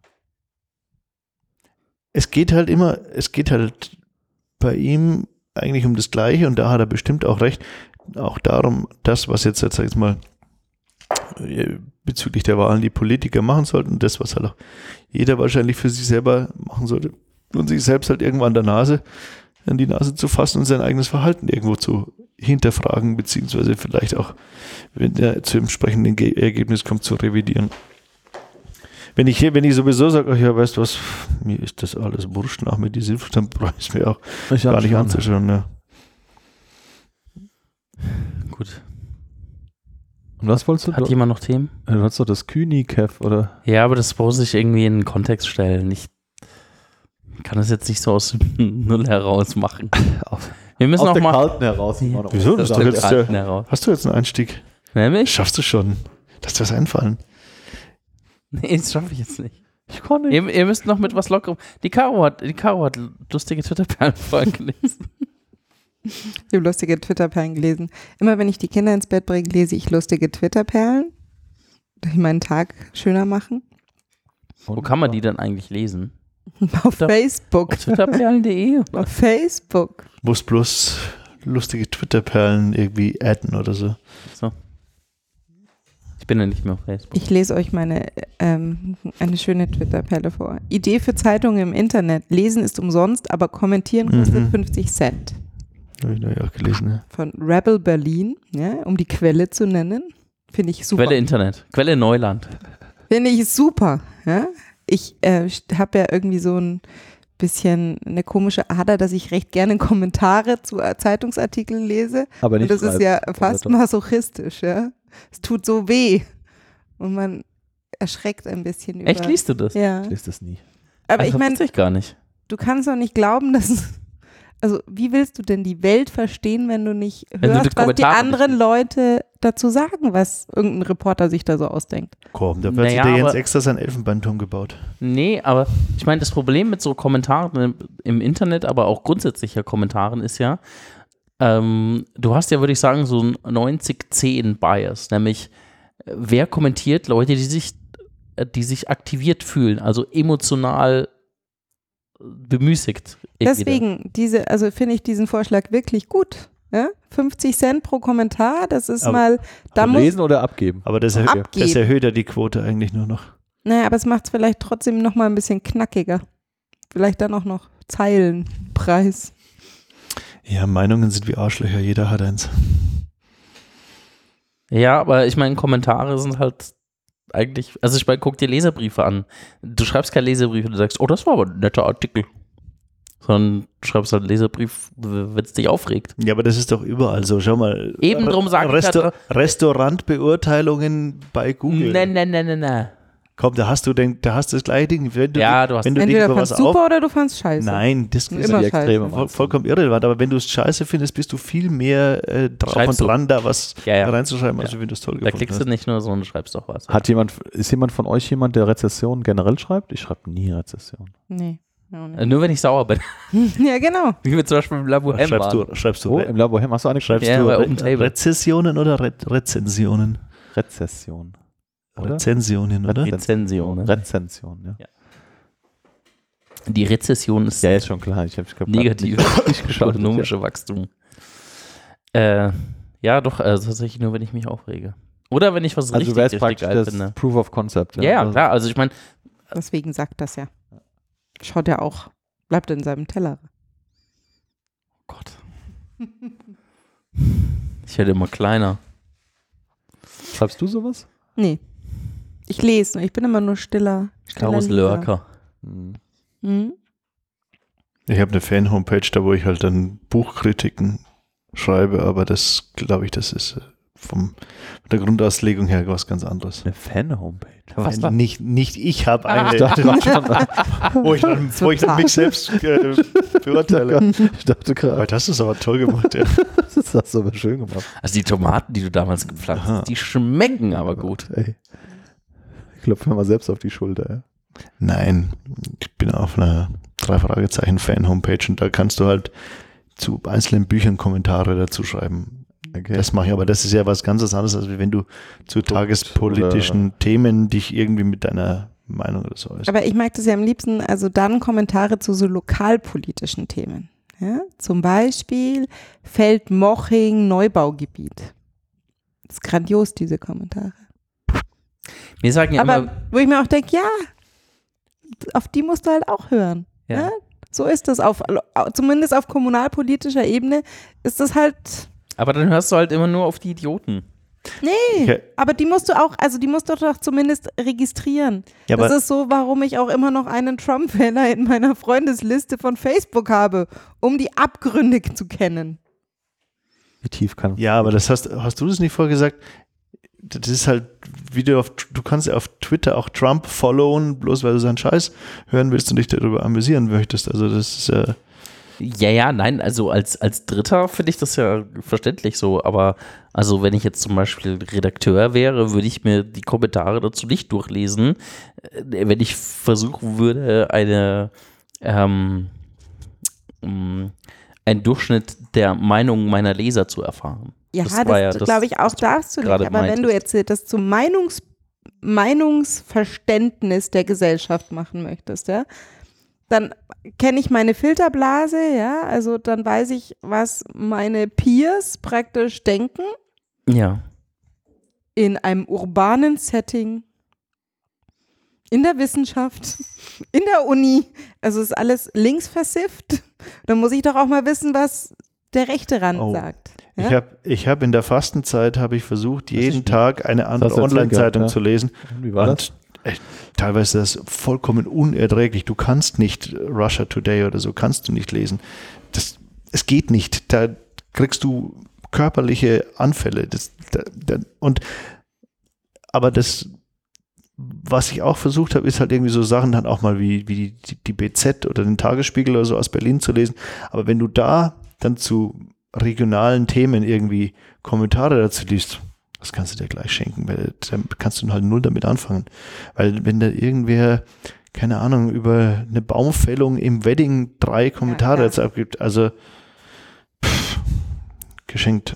es geht halt immer, es geht halt bei ihm eigentlich um das Gleiche und da hat er bestimmt auch recht, auch darum, das, was jetzt, sag ich jetzt mal, äh, bezüglich der Wahlen die Politiker machen sollten, das, was halt auch jeder wahrscheinlich für sich selber machen sollte und sich selbst halt irgendwann an der Nase, an die Nase zu fassen und sein eigenes Verhalten irgendwo zu hinterfragen, beziehungsweise vielleicht auch, wenn er zu entsprechenden Ge- Ergebnis kommt, zu revidieren. Wenn ich hier, wenn ich sowieso sage, ach ja, weißt du was, mir ist das alles wurscht nach mir, die Silf, dann brauche ich es mir auch Ich gar nicht anschauen. anzuschauen. Ja. Gut. Und was wolltest du? Hat Du, jemand noch Themen? du hast doch das Kühni-Kev, oder? Ja, aber das muss ich irgendwie in den Kontext stellen. Ich kann das jetzt nicht so aus dem Null heraus machen. Auf, Wir müssen aus auch der mal. Kalten heraus. Ja. immer noch. Wieso? Das ist aus doch dem jetzt Kalten der, heraus. hast du jetzt einen Einstieg? Nämlich? Schaffst du schon. Lass dir was einfallen. Nee, das schaffe ich jetzt nicht. Ich kann nicht. Ihr, ihr müsst noch mit was Lockerem. Die Caro hat, die Caro hat lustige Twitter-Perlen vorgelesen. Ich habe lustige Twitter-Perlen gelesen. Immer wenn ich die Kinder ins Bett bringe, lese ich lustige Twitter-Perlen, die meinen Tag schöner machen. Wo kann man die dann eigentlich lesen? Auf Twitter- Facebook. Auf twitterperlen punkt de? Auf Facebook. Muss bloß lustige Twitter-Perlen irgendwie adden oder so. So. Ich bin ja nicht mehr auf Facebook. Ich lese euch meine ähm, eine schöne Twitter-Perle vor. Idee für Zeitungen im Internet. Lesen ist umsonst, aber kommentieren kostet Mhm. fünfzig Cent. Habe ich neulich auch gelesen. Ja. Von Rebel Berlin, ja, um die Quelle zu nennen. Finde ich super. Quelle Internet. Quelle Neuland. Finde ich super. Ja? Ich äh, habe ja irgendwie so ein bisschen eine komische Ader, dass ich recht gerne Kommentare zu äh, Zeitungsartikeln lese. Aber nicht Und das ist ja schreiben. fast Oder doch? masochistisch. Ja? Es tut so weh. Und man erschreckt ein bisschen über. Echt, liest du das? Ja. Ich lese das nie. Aber Also, ich meine, wusste ich gar nicht. du kannst doch nicht glauben, dass. Also, wie willst du denn die Welt verstehen, wenn du nicht Wenn du hörst, die was die Kommentare nicht anderen liest? Leute dazu sagen, was irgendein Reporter sich da so ausdenkt? Komm, da hat Naja, sich der Jens aber- extra sein Elfenbeinturm gebaut. Nee, aber ich meine, das Problem mit so Kommentaren im, im Internet, aber auch grundsätzlicher Kommentaren ist ja, ähm, du hast ja, würde ich sagen, so ein neunzig zehn Bias, nämlich äh, wer kommentiert? Leute, die sich, äh, die sich aktiviert fühlen, also emotional äh, bemüßigt. entweder. Deswegen, diese, also finde ich diesen Vorschlag wirklich gut. Ja? fünfzig Cent pro Kommentar, das ist Aber- mal, da Also muss, lesen oder abgeben? Aber das, erhö Abgeben. das erhöht ja die Quote eigentlich nur noch. naja, aber es macht es vielleicht trotzdem nochmal ein bisschen knackiger. Vielleicht dann auch noch Zeilenpreis. Ja, Meinungen sind wie Arschlöcher, jeder hat eins. Ja, aber ich meine, Kommentare sind halt eigentlich, also ich meine, guck dir Leserbriefe an. Du schreibst keinen Leserbrief und du sagst, oh, das war aber ein netter Artikel. Sondern du schreibst halt einen Leserbrief, wenn es dich aufregt. Ja, aber das ist doch überall so. Schau mal. Eben drum sag ich Resto ja- Restaurantbeurteilungen bei Google. Nein, nein, nein, nein, nein. Komm, da hast du den, da hast du das gleiche Ding. Wenn du, Ja, du hast wenn du Entweder dich über fandst was super auf, oder du fandst scheiße. Nein, das Immer ist die scheiße. Extreme. voll, vollkommen irrelevant. Aber wenn du es scheiße findest, bist du viel mehr äh, drauf Schreibst und du. dran, da was Ja, ja. reinzuschreiben, Ja. als wenn du es toll Da gefunden klickst hast. du nicht nur so und schreibst doch was. Hat jemand, ist jemand von euch jemand, der Rezessionen generell schreibt? Ich schreibe nie Rezessionen. Nee. auch nicht. Äh, Nur wenn ich sauer bin. Ja, genau. Wie wir zum Beispiel im Labo M Schreibst waren. du, schreibst du, Oh, Re im Labohem hast du eine schreibst Ja, du bei Re Open Table. Rezessionen oder Re Rezensionen? Rezession. Oder? Rezensionen, oder? Rezension. Ne? Rezension, ja. Ja. Die Rezession ist Ja, ist schon klar. Ich habe ich negativ. nicht geschaut. Ökonomische Wachstum. Äh, ja, doch, also tatsächlich nur, wenn ich mich aufrege. Oder wenn ich was Also richtig, wäre es richtig praktisch geil das finde. Proof of Concept. Ja, ja, klar. Also ich meine, Deswegen sagt das ja. Schaut ja auch, bleibt in seinem Teller. Gott. Ich werde immer kleiner. Schreibst du sowas? Nee. Ich lese, ich bin immer nur stiller. stiller Karos Leser. Lurker. Hm. Hm? Ich habe eine Fan-Homepage, da wo ich halt dann Buchkritiken schreibe, aber das, glaube ich, das ist äh, vom, von der Grundauslegung her was ganz anderes. Eine Fan-Homepage. Was Nein, nicht, nicht ich habe Ah. eine, Ich dachte gerade schon, wo ich dann, wo ich dann mich selbst äh, beurteile. ich dachte Aber gerade, das ist aber toll gemacht, ja. das hast du aber schön gemacht. Also die Tomaten, die du damals gepflanzt Aha. hast, die schmecken aber gut. Ey. Ich klopfe mir mal selbst auf die Schulter. Ja. Nein, ich bin auf einer drei Fragezeichen Fan-Homepage und da kannst du halt zu einzelnen Büchern Kommentare dazu schreiben. Okay. Das mache ich, aber das ist ja was ganz anderes, als wenn du zu tagespolitischen Themen dich irgendwie mit deiner Meinung oder so äußerst. Aber ich mag das ja am liebsten, also dann Kommentare zu so lokalpolitischen Themen. Ja? Zum Beispiel Feldmoching Neubaugebiet. Das ist grandios, diese Kommentare. Wir sagen ja Aber immer, wo ich mir auch denke, ja, auf die musst du halt auch hören. ja. Ja? So ist das, auf, zumindest auf kommunalpolitischer Ebene ist das halt, aber dann hörst du halt immer nur auf die Idioten. nee, Ja. aber die musst du auch, also die musst du doch zumindest registrieren. Ja, das aber ist so, warum ich auch immer noch einen Trump-Wähler in meiner Freundesliste von Facebook habe, um die Abgründe zu kennen. Wie tief kann ja, aber das hast, hast du das nicht vorher gesagt? Das ist halt, wie du auf, du kannst ja auf Twitter auch Trump followen, bloß weil du seinen Scheiß hören willst und dich darüber amüsieren möchtest. Also das ist ja. Ja, ja, nein, also als, als Dritter finde ich das ja verständlich so, aber also wenn ich jetzt zum Beispiel Redakteur wäre, würde ich mir die Kommentare dazu nicht durchlesen, äh, wenn ich versuchen würde, eine ähm, ähm, einen Durchschnitt der Meinung meiner Leser zu erfahren. Ja, Das das, war ja das, glaube ich auch was du darfst du nicht. gerade Aber wenn du meintest. jetzt das zum Meinungs Meinungsverständnis der Gesellschaft machen möchtest, ja, dann kenne ich meine Filterblase, ja, also dann weiß ich, was meine Peers praktisch denken Ja. in einem urbanen Setting, in der Wissenschaft, in der Uni, also ist alles links versifft. Dann muss ich doch auch mal wissen, was der rechte Rand Oh. sagt. Ich Ja? habe ich hab in der Fastenzeit habe ich versucht, jeden ich- Tag eine andere hast du erzählt Online-Zeitung gehabt, ja. zu lesen. Wie war das? Und echt, teilweise ist das vollkommen unerträglich. Du kannst nicht Russia Today oder so, kannst du nicht lesen. Das, es geht nicht. Da kriegst du körperliche Anfälle. Das, da, da, und, aber das, was ich auch versucht habe, ist halt irgendwie so Sachen dann auch mal wie, wie die, die B Z oder den Tagesspiegel oder so aus Berlin zu lesen. Aber wenn du da dann zu regionalen Themen irgendwie Kommentare dazu liest, das kannst du dir gleich schenken, weil dann kannst du halt null damit anfangen. Weil wenn da irgendwer, keine Ahnung, über eine Baumfällung im Wedding drei Kommentare Ja, jetzt abgibt, also pff, geschenkt.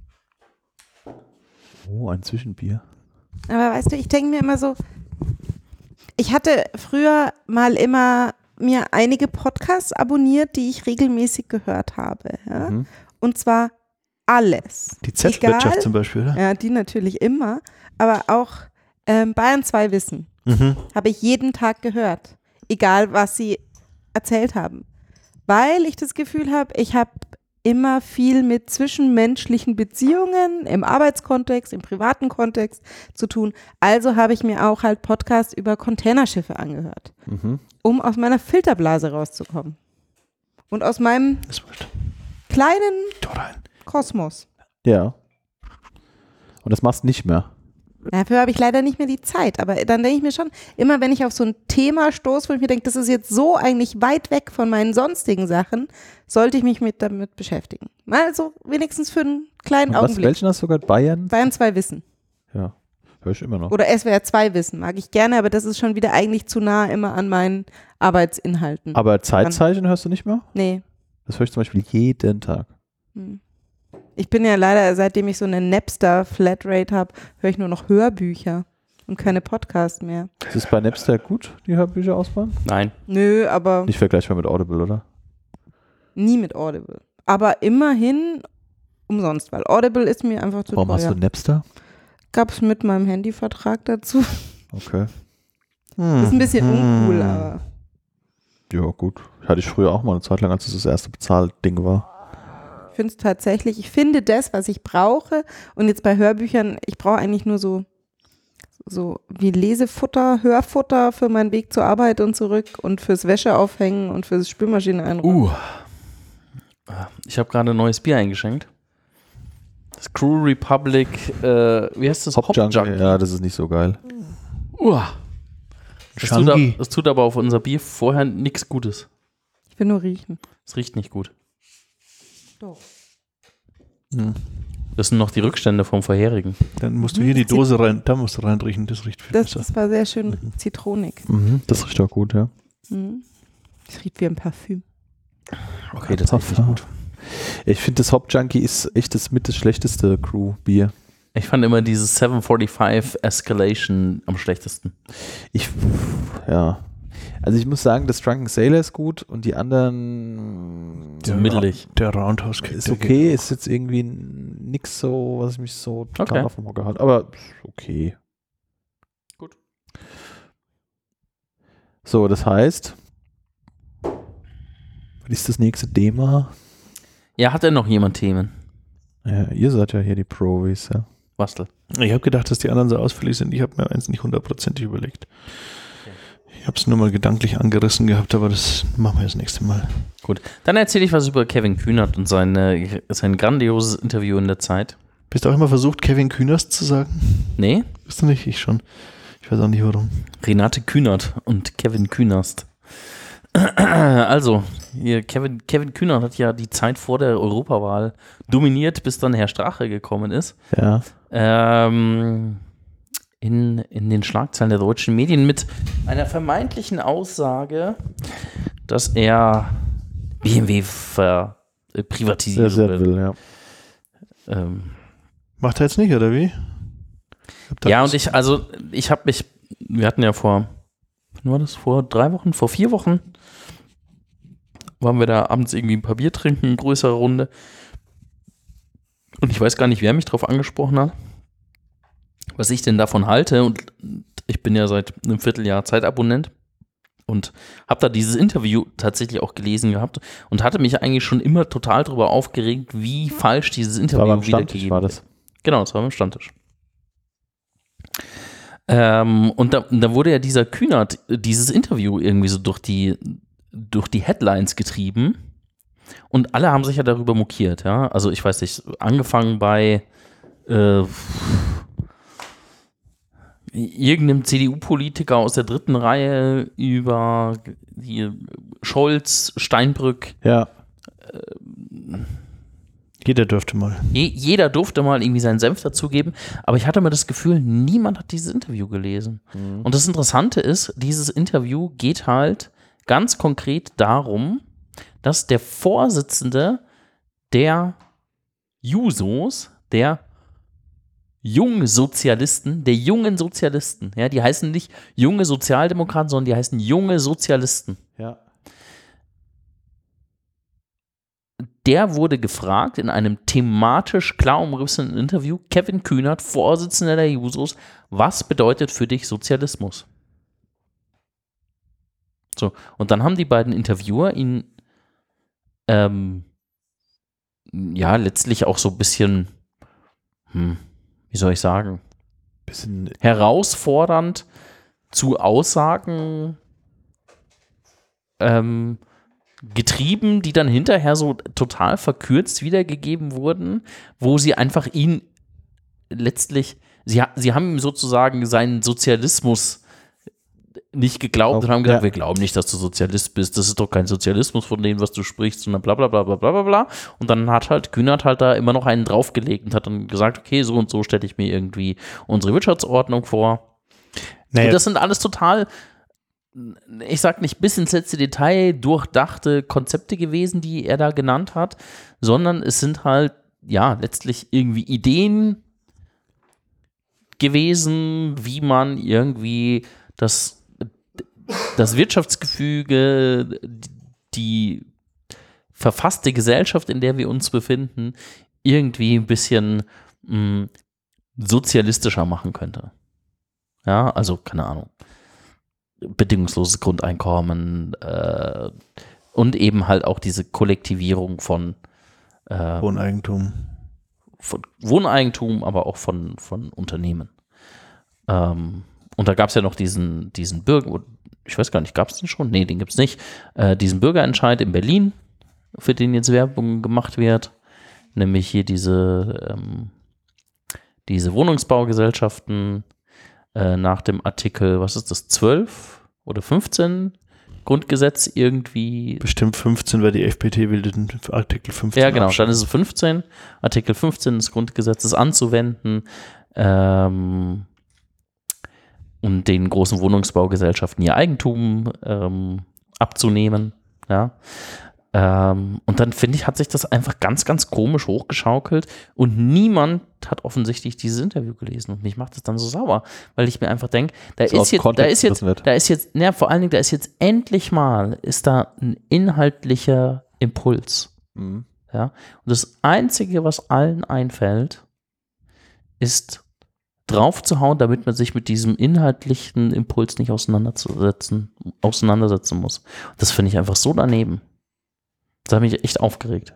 Oh, ein Zwischenbier. Aber weißt du, ich denke mir immer so, ich hatte früher mal immer mir einige Podcasts abonniert, die ich regelmäßig gehört habe. Ja? Mhm. Und zwar alles. Die Z-Wirtschaft Egal. zum Beispiel, oder? Ja, die natürlich immer, aber auch ähm, Bayern zwei Wissen Mhm. habe ich jeden Tag gehört, egal was sie erzählt haben, weil ich das Gefühl habe, ich habe immer viel mit zwischenmenschlichen Beziehungen im Arbeitskontext, im privaten Kontext zu tun. Also habe ich mir auch halt Podcasts über Containerschiffe angehört, Mhm. um aus meiner Filterblase rauszukommen und aus meinem Das wurscht. kleinen Da rein. Kosmos. Ja. Und das machst du nicht mehr. Dafür habe ich leider nicht mehr die Zeit, aber dann denke ich mir schon, immer wenn ich auf so ein Thema stoße, wo ich mir denke, das ist jetzt so eigentlich weit weg von meinen sonstigen Sachen, sollte ich mich mit damit beschäftigen. Mal so wenigstens für einen kleinen Und was, Augenblick. welchen hast du gerade? Bayern? Bayern zwei Wissen. Ja, höre ich immer noch. Oder S W R zwei Wissen, mag ich gerne, aber das ist schon wieder eigentlich zu nah immer an meinen Arbeitsinhalten. Aber Zeitzeichen hörst du nicht mehr? Nee. Das höre ich zum Beispiel jeden Tag. Hm. Ich bin ja leider, seitdem ich so eine Napster-Flatrate habe, höre ich nur noch Hörbücher und keine Podcasts mehr. Ist es bei Napster gut, die Hörbücher ausbauen? Nein. Nö, aber Nicht vergleichbar mit Audible, oder? nie mit Audible. Aber immerhin umsonst, weil Audible ist mir einfach zu Warum teuer. hast du Napster? Gab es mit meinem Handyvertrag dazu. Okay. Ist ein bisschen uncool, aber Ja, gut. Hatte ich früher auch mal eine Zeit lang, als es das erste Bezahlding war. ich finde es tatsächlich, ich finde das, was ich brauche. Und jetzt bei Hörbüchern, ich brauche eigentlich nur so, so wie Lesefutter, Hörfutter für meinen Weg zur Arbeit und zurück und fürs Wäscheaufhängen und fürs Spülmaschine einräumen. Uh. Ich habe gerade ein neues Bier eingeschenkt. Das Crew Republic, äh, wie heißt das? Hop Junkie. Junkie. Ja, das ist nicht so geil. Uh. Das, tut, Junkie. das tut aber auf unser Bier vorher nichts Gutes. Ich will nur riechen. Es riecht nicht gut. Doch. Hm. Das sind noch die Rückstände vom vorherigen. Dann musst du hier die Dose rein, da musst du reinriechen, das riecht viel Das, besser. das war sehr schön zitronig. Mhm, das riecht auch gut, ja. Mhm. Das riecht wie ein Parfüm. Okay, das riecht nicht gut. Ich finde, das Hop Junkie ist echt das mit das schlechteste Crew-Bier. Ich fand immer dieses seven forty-five Escalation am schlechtesten. Ich, ja. Also ich muss sagen, das Drunken Sailor ist gut und die anderen So mittelig. Der Roundhouse Kick. ist okay, ist jetzt irgendwie nix so, was ich mich so total Okay. auf dem Hocker hat, aber ist okay. Gut. So, das heißt, was ist das nächste Thema? Ja, hat denn noch jemand Themen? Ja, ihr seid ja hier die Profis, ja. Bastel. Ich habe gedacht, dass die anderen so ausführlich sind. Ich habe mir eins nicht hundertprozentig überlegt. Ich habe es nur mal gedanklich angerissen gehabt, aber das machen wir das nächste Mal. Gut. Dann erzähle ich was über Kevin Kühnert und seine, sein grandioses Interview in der Zeit. Bist du auch immer versucht, Kevin Kühnerst zu sagen? Nee? Bist du nicht? Ich schon. Ich weiß auch nicht, warum. Renate Kühnert und Kevin Kühnerst. Also, hier Kevin, Kevin Kühnert hat ja die Zeit vor der Europawahl dominiert, bis dann Herr Strache gekommen ist. Ja. Ähm, in, in den Schlagzeilen der deutschen Medien mit einer vermeintlichen Aussage, dass er B M W ver, äh, privatisieren Sehr, sehr will. will, ja. Ähm, Macht er jetzt nicht, oder wie? ja, und ich, also, ich habe mich, wir hatten ja vor, wann war das? Vor drei Wochen, vor vier Wochen waren wir da abends irgendwie ein paar Bier trinken, in größerer Runde. Und ich weiß gar nicht, wer mich drauf angesprochen hat, was ich denn davon halte. Und ich bin ja seit einem Vierteljahr Zeitabonnent und habe da dieses Interview tatsächlich auch gelesen gehabt und hatte mich eigentlich schon immer total darüber aufgeregt, wie falsch dieses Interview War beim Stammtisch, wiedergegeben war wird. das. Genau, das war beim Stammtisch. Ähm, und da, da wurde ja dieser Kühnert, dieses Interview irgendwie so durch die, durch die Headlines getrieben und alle haben sich ja darüber mokiert, ja. Also ich weiß nicht, angefangen bei äh, irgendeinem C D U-Politiker aus der dritten Reihe über hier Scholz, Steinbrück. Ja. Jeder dürfte mal. Je, jeder durfte mal irgendwie seinen Senf dazugeben, aber ich hatte immer das Gefühl, niemand hat dieses Interview gelesen. Mhm. Und das Interessante ist, dieses Interview geht halt ganz konkret darum, dass der Vorsitzende der Jusos, der jungen Sozialisten, der jungen Sozialisten, ja, die heißen nicht junge Sozialdemokraten, sondern die heißen junge Sozialisten. Ja. Der wurde gefragt in einem thematisch klar umrissenen Interview, Kevin Kühnert, Vorsitzender der Jusos, was bedeutet für dich Sozialismus? So, und dann haben die beiden Interviewer ihn ähm, ja, letztlich auch so ein bisschen, hm, wie soll ich sagen, Bisschen herausfordernd zu Aussagen ähm, getrieben, die dann hinterher so total verkürzt wiedergegeben wurden, wo sie einfach ihn letztlich sie, sie haben ihm sozusagen seinen Sozialismus nicht geglaubt und haben gesagt, ja. wir glauben nicht, dass du Sozialist bist, das ist doch kein Sozialismus von dem, was du sprichst, sondern bla bla bla bla bla bla. Und dann hat halt Kühnert halt da immer noch einen draufgelegt und hat dann gesagt, okay, so und so stelle ich mir irgendwie unsere Wirtschaftsordnung vor. Naja. Und das sind alles total, ich sag nicht bis ins letzte Detail durchdachte Konzepte gewesen, die er da genannt hat, sondern es sind halt, ja, letztlich irgendwie Ideen gewesen, wie man irgendwie das das Wirtschaftsgefüge, die verfasste Gesellschaft, in der wir uns befinden, irgendwie ein bisschen mh, sozialistischer machen könnte. Ja, also keine Ahnung. Bedingungsloses Grundeinkommen äh, und eben halt auch diese Kollektivierung von äh, Wohneigentum. Von Wohneigentum, aber auch von, von Unternehmen. Ähm, und da gab es ja noch diesen, diesen Bürger, ich weiß gar nicht, gab es den schon? Nee, den gibt es nicht. Äh, diesen Bürgerentscheid in Berlin, für den jetzt Werbung gemacht wird, nämlich hier diese, ähm, diese Wohnungsbaugesellschaften äh, nach dem Artikel, was ist das, zwölf oder fünfzehn Grundgesetz irgendwie. Bestimmt fünfzehn, weil die F P T will den Artikel fünfzehn. Ja, genau, dann ist es fünfzehn, Artikel fünfzehn des Grundgesetzes anzuwenden, ähm, und den großen Wohnungsbaugesellschaften ihr Eigentum ähm, abzunehmen. Ja. Ähm, und dann, finde ich, hat sich das einfach ganz, ganz komisch hochgeschaukelt und niemand hat offensichtlich dieses Interview gelesen und mich macht das dann so sauer, weil ich mir einfach denke, da ist, ist jetzt, da ist jetzt, da ist jetzt, na, vor allen Dingen, da ist jetzt endlich mal, ist da ein inhaltlicher Impuls. Mhm. Ja. Und das Einzige, was allen einfällt, ist draufzuhauen, damit man sich mit diesem inhaltlichen Impuls nicht auseinanderzusetzen, auseinandersetzen muss. Das finde ich einfach so daneben. Das hat mich echt aufgeregt.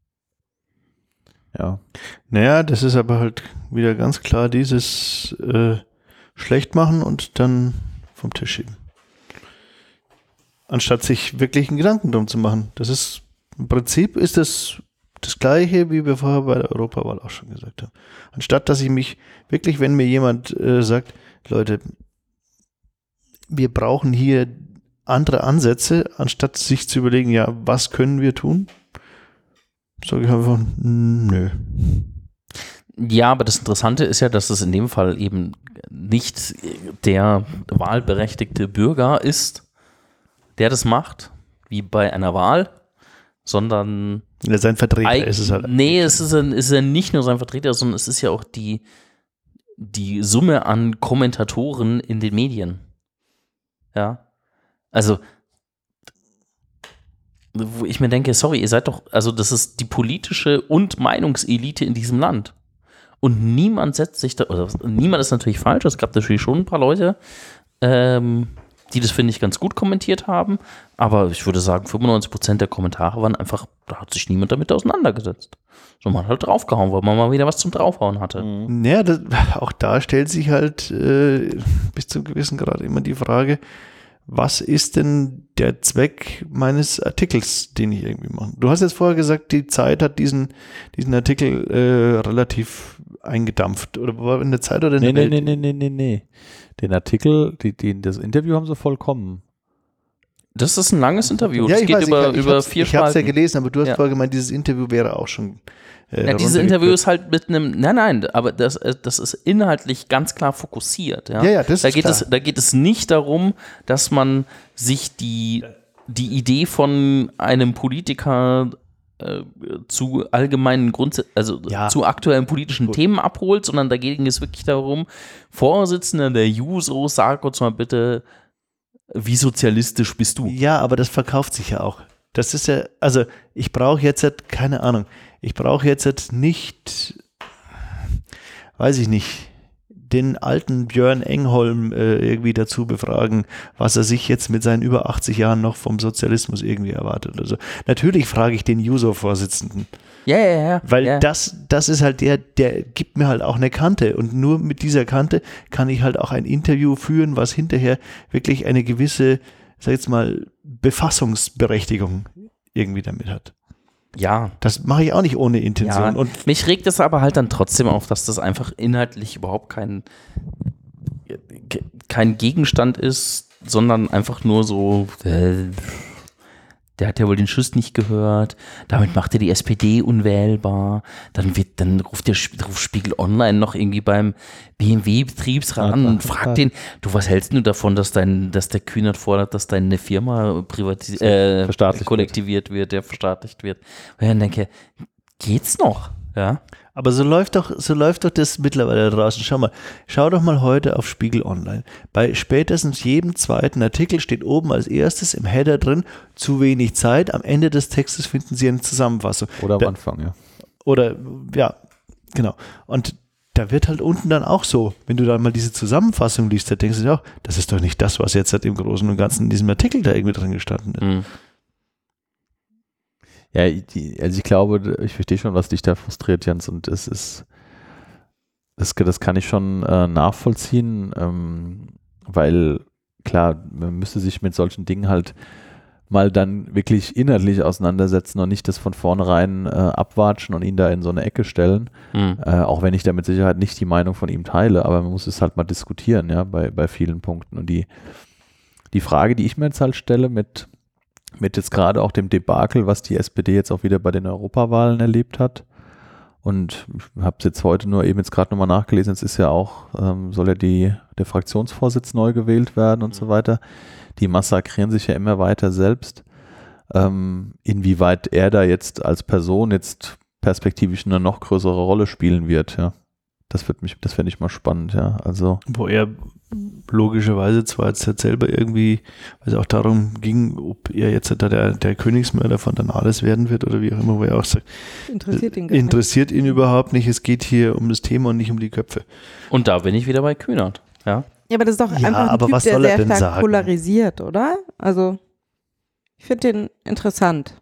Ja. Naja, das ist aber halt wieder ganz klar dieses äh, schlecht machen und dann vom Tisch schieben. Anstatt sich wirklich einen Gedanken drum zu machen. Das ist, im Prinzip ist das das Gleiche, wie wir vorher bei der Europawahl auch schon gesagt haben. Anstatt, dass ich mich wirklich, wenn mir jemand äh, sagt, Leute, wir brauchen hier andere Ansätze, anstatt sich zu überlegen, ja, was können wir tun, sage ich einfach, nö. Ja, aber das Interessante ist ja, dass es in dem Fall eben nicht der wahlberechtigte Bürger ist, der das macht, wie bei einer Wahl, sondern ja, sein Vertreter Eig- ist es halt. Nee, es ist, ein, es ist ja nicht nur sein Vertreter, sondern es ist ja auch die, die Summe an Kommentatoren in den Medien. Ja. Also, wo ich mir denke, sorry, ihr seid doch, also das ist die politische und Meinungselite in diesem Land. Und niemand setzt sich da, oder niemand ist natürlich falsch, es gab natürlich schon ein paar Leute, ähm, die das, finde ich, ganz gut kommentiert haben, aber ich würde sagen, fünfundneunzig Prozent der Kommentare waren einfach, da hat sich niemand damit auseinandergesetzt. So, man hat halt draufgehauen, weil man mal wieder was zum Draufhauen hatte. Mhm. Ja, das, auch da stellt sich halt äh, bis zu einem gewissen Grad immer die Frage, was ist denn der Zweck meines Artikels, den ich irgendwie mache? Du hast jetzt vorher gesagt, die Zeit hat diesen, diesen Artikel äh, relativ eingedampft. Oder war in der Zeit oder in nee, der nee, Welt? Nee, nee, nee, nee, nee. Den Artikel, die, die, das Interview haben sie vollkommen. Das ist ein langes Interview. Ja, das ich geht weiß, über, ich, ich über hab's, vier Ich habe es ja Spalten. gelesen, aber du hast Ja. vorher gemeint, dieses Interview wäre auch schon äh, Ja, dieses Interview ist halt mit einem, nein, nein, aber das, das ist inhaltlich ganz klar fokussiert. Ja, Ja, ja, das da ist geht klar. es, da geht es nicht darum, dass man sich die, die Idee von einem Politiker äh, zu allgemeinen Grundsätzen, also Ja. zu aktuellen politischen Gut. Themen abholt, sondern da ging es wirklich darum, Vorsitzender der Juso, sag uns mal bitte, wie sozialistisch bist du? Ja, aber das verkauft sich ja auch. Das ist ja, also ich brauche jetzt, halt, keine Ahnung, ich brauche jetzt halt nicht, weiß ich nicht, den alten Björn Engholm äh, irgendwie dazu befragen, was er sich jetzt mit seinen über achtzig Jahren noch vom Sozialismus irgendwie erwartet oder so. Natürlich frage ich den Juso-Vorsitzenden, Ja, ja, ja. weil ja. das, das ist halt der, der gibt mir halt auch eine Kante und nur mit dieser Kante kann ich halt auch ein Interview führen, was hinterher wirklich eine gewisse, sag ich jetzt mal, Befassungsberechtigung irgendwie damit hat. Ja. Das mache ich auch nicht ohne Intention. Ja, und mich regt es aber halt dann trotzdem auf, dass das einfach inhaltlich überhaupt kein, kein Gegenstand ist, sondern einfach nur so, äh, der hat ja wohl den Schuss nicht gehört, damit macht er die S P D unwählbar, dann wird, dann ruft der ruft Spiegel Online noch irgendwie beim B M W-Betriebsrat an und fragt den, du, was hältst du davon, dass dein, dass der Kühnert fordert, dass deine Firma privatis äh, kollektiviert wird, der verstaatlicht wird. Und ich dann denke, geht's noch? Ja. Aber so läuft doch, so läuft doch das mittlerweile da draußen. Schau mal, schau doch mal heute auf Spiegel Online. Bei spätestens jedem zweiten Artikel steht oben als erstes im Header drin, zu wenig Zeit. Am Ende des Textes finden Sie eine Zusammenfassung. Oder am da, Anfang, ja. Oder, ja, genau. Und da wird halt unten dann auch so, wenn du dann mal diese Zusammenfassung liest, da denkst du dir auch, das ist doch nicht das, was jetzt halt im Großen und Ganzen in diesem Artikel da irgendwie drin gestanden ist. Mhm. Ja, die, also ich glaube, ich verstehe schon, was dich da frustriert, Jens, und es ist, das, das kann ich schon äh, nachvollziehen, ähm, weil klar, man müsste sich mit solchen Dingen halt mal dann wirklich inhaltlich auseinandersetzen und nicht das von vornherein äh, abwatschen und ihn da in so eine Ecke stellen, Mhm. äh, auch wenn ich da mit Sicherheit nicht die Meinung von ihm teile, aber man muss es halt mal diskutieren, ja, bei, bei vielen Punkten. Und die, die Frage, die ich mir jetzt halt stelle mit mit jetzt gerade auch dem Debakel, was die S P D jetzt auch wieder bei den Europawahlen erlebt hat. Und ich habe es jetzt heute nur eben jetzt gerade nochmal nachgelesen, es ist ja auch, ähm, soll ja die, der Fraktionsvorsitz neu gewählt werden und mhm. so weiter. Die massakrieren sich ja immer weiter selbst. Ähm, inwieweit er da jetzt als Person jetzt perspektivisch eine noch größere Rolle spielen wird, ja. Das wird mich, das fände ich mal spannend, ja. Also. Wo er logischerweise zwar jetzt halt selber irgendwie, weil es auch darum ging, ob er jetzt da der, der Königsmörder von Danales werden wird oder wie auch immer, wo er auch sagt, interessiert ihn, gar interessiert ihn überhaupt nicht, es geht hier um das Thema und nicht um die Köpfe. Und da bin ich wieder bei Kühnert, ja. Ja, aber das ist doch Ja, einfach ein aber Typ, was der soll er sehr denn stark sagen? polarisiert, oder? Also, ich finde den interessant.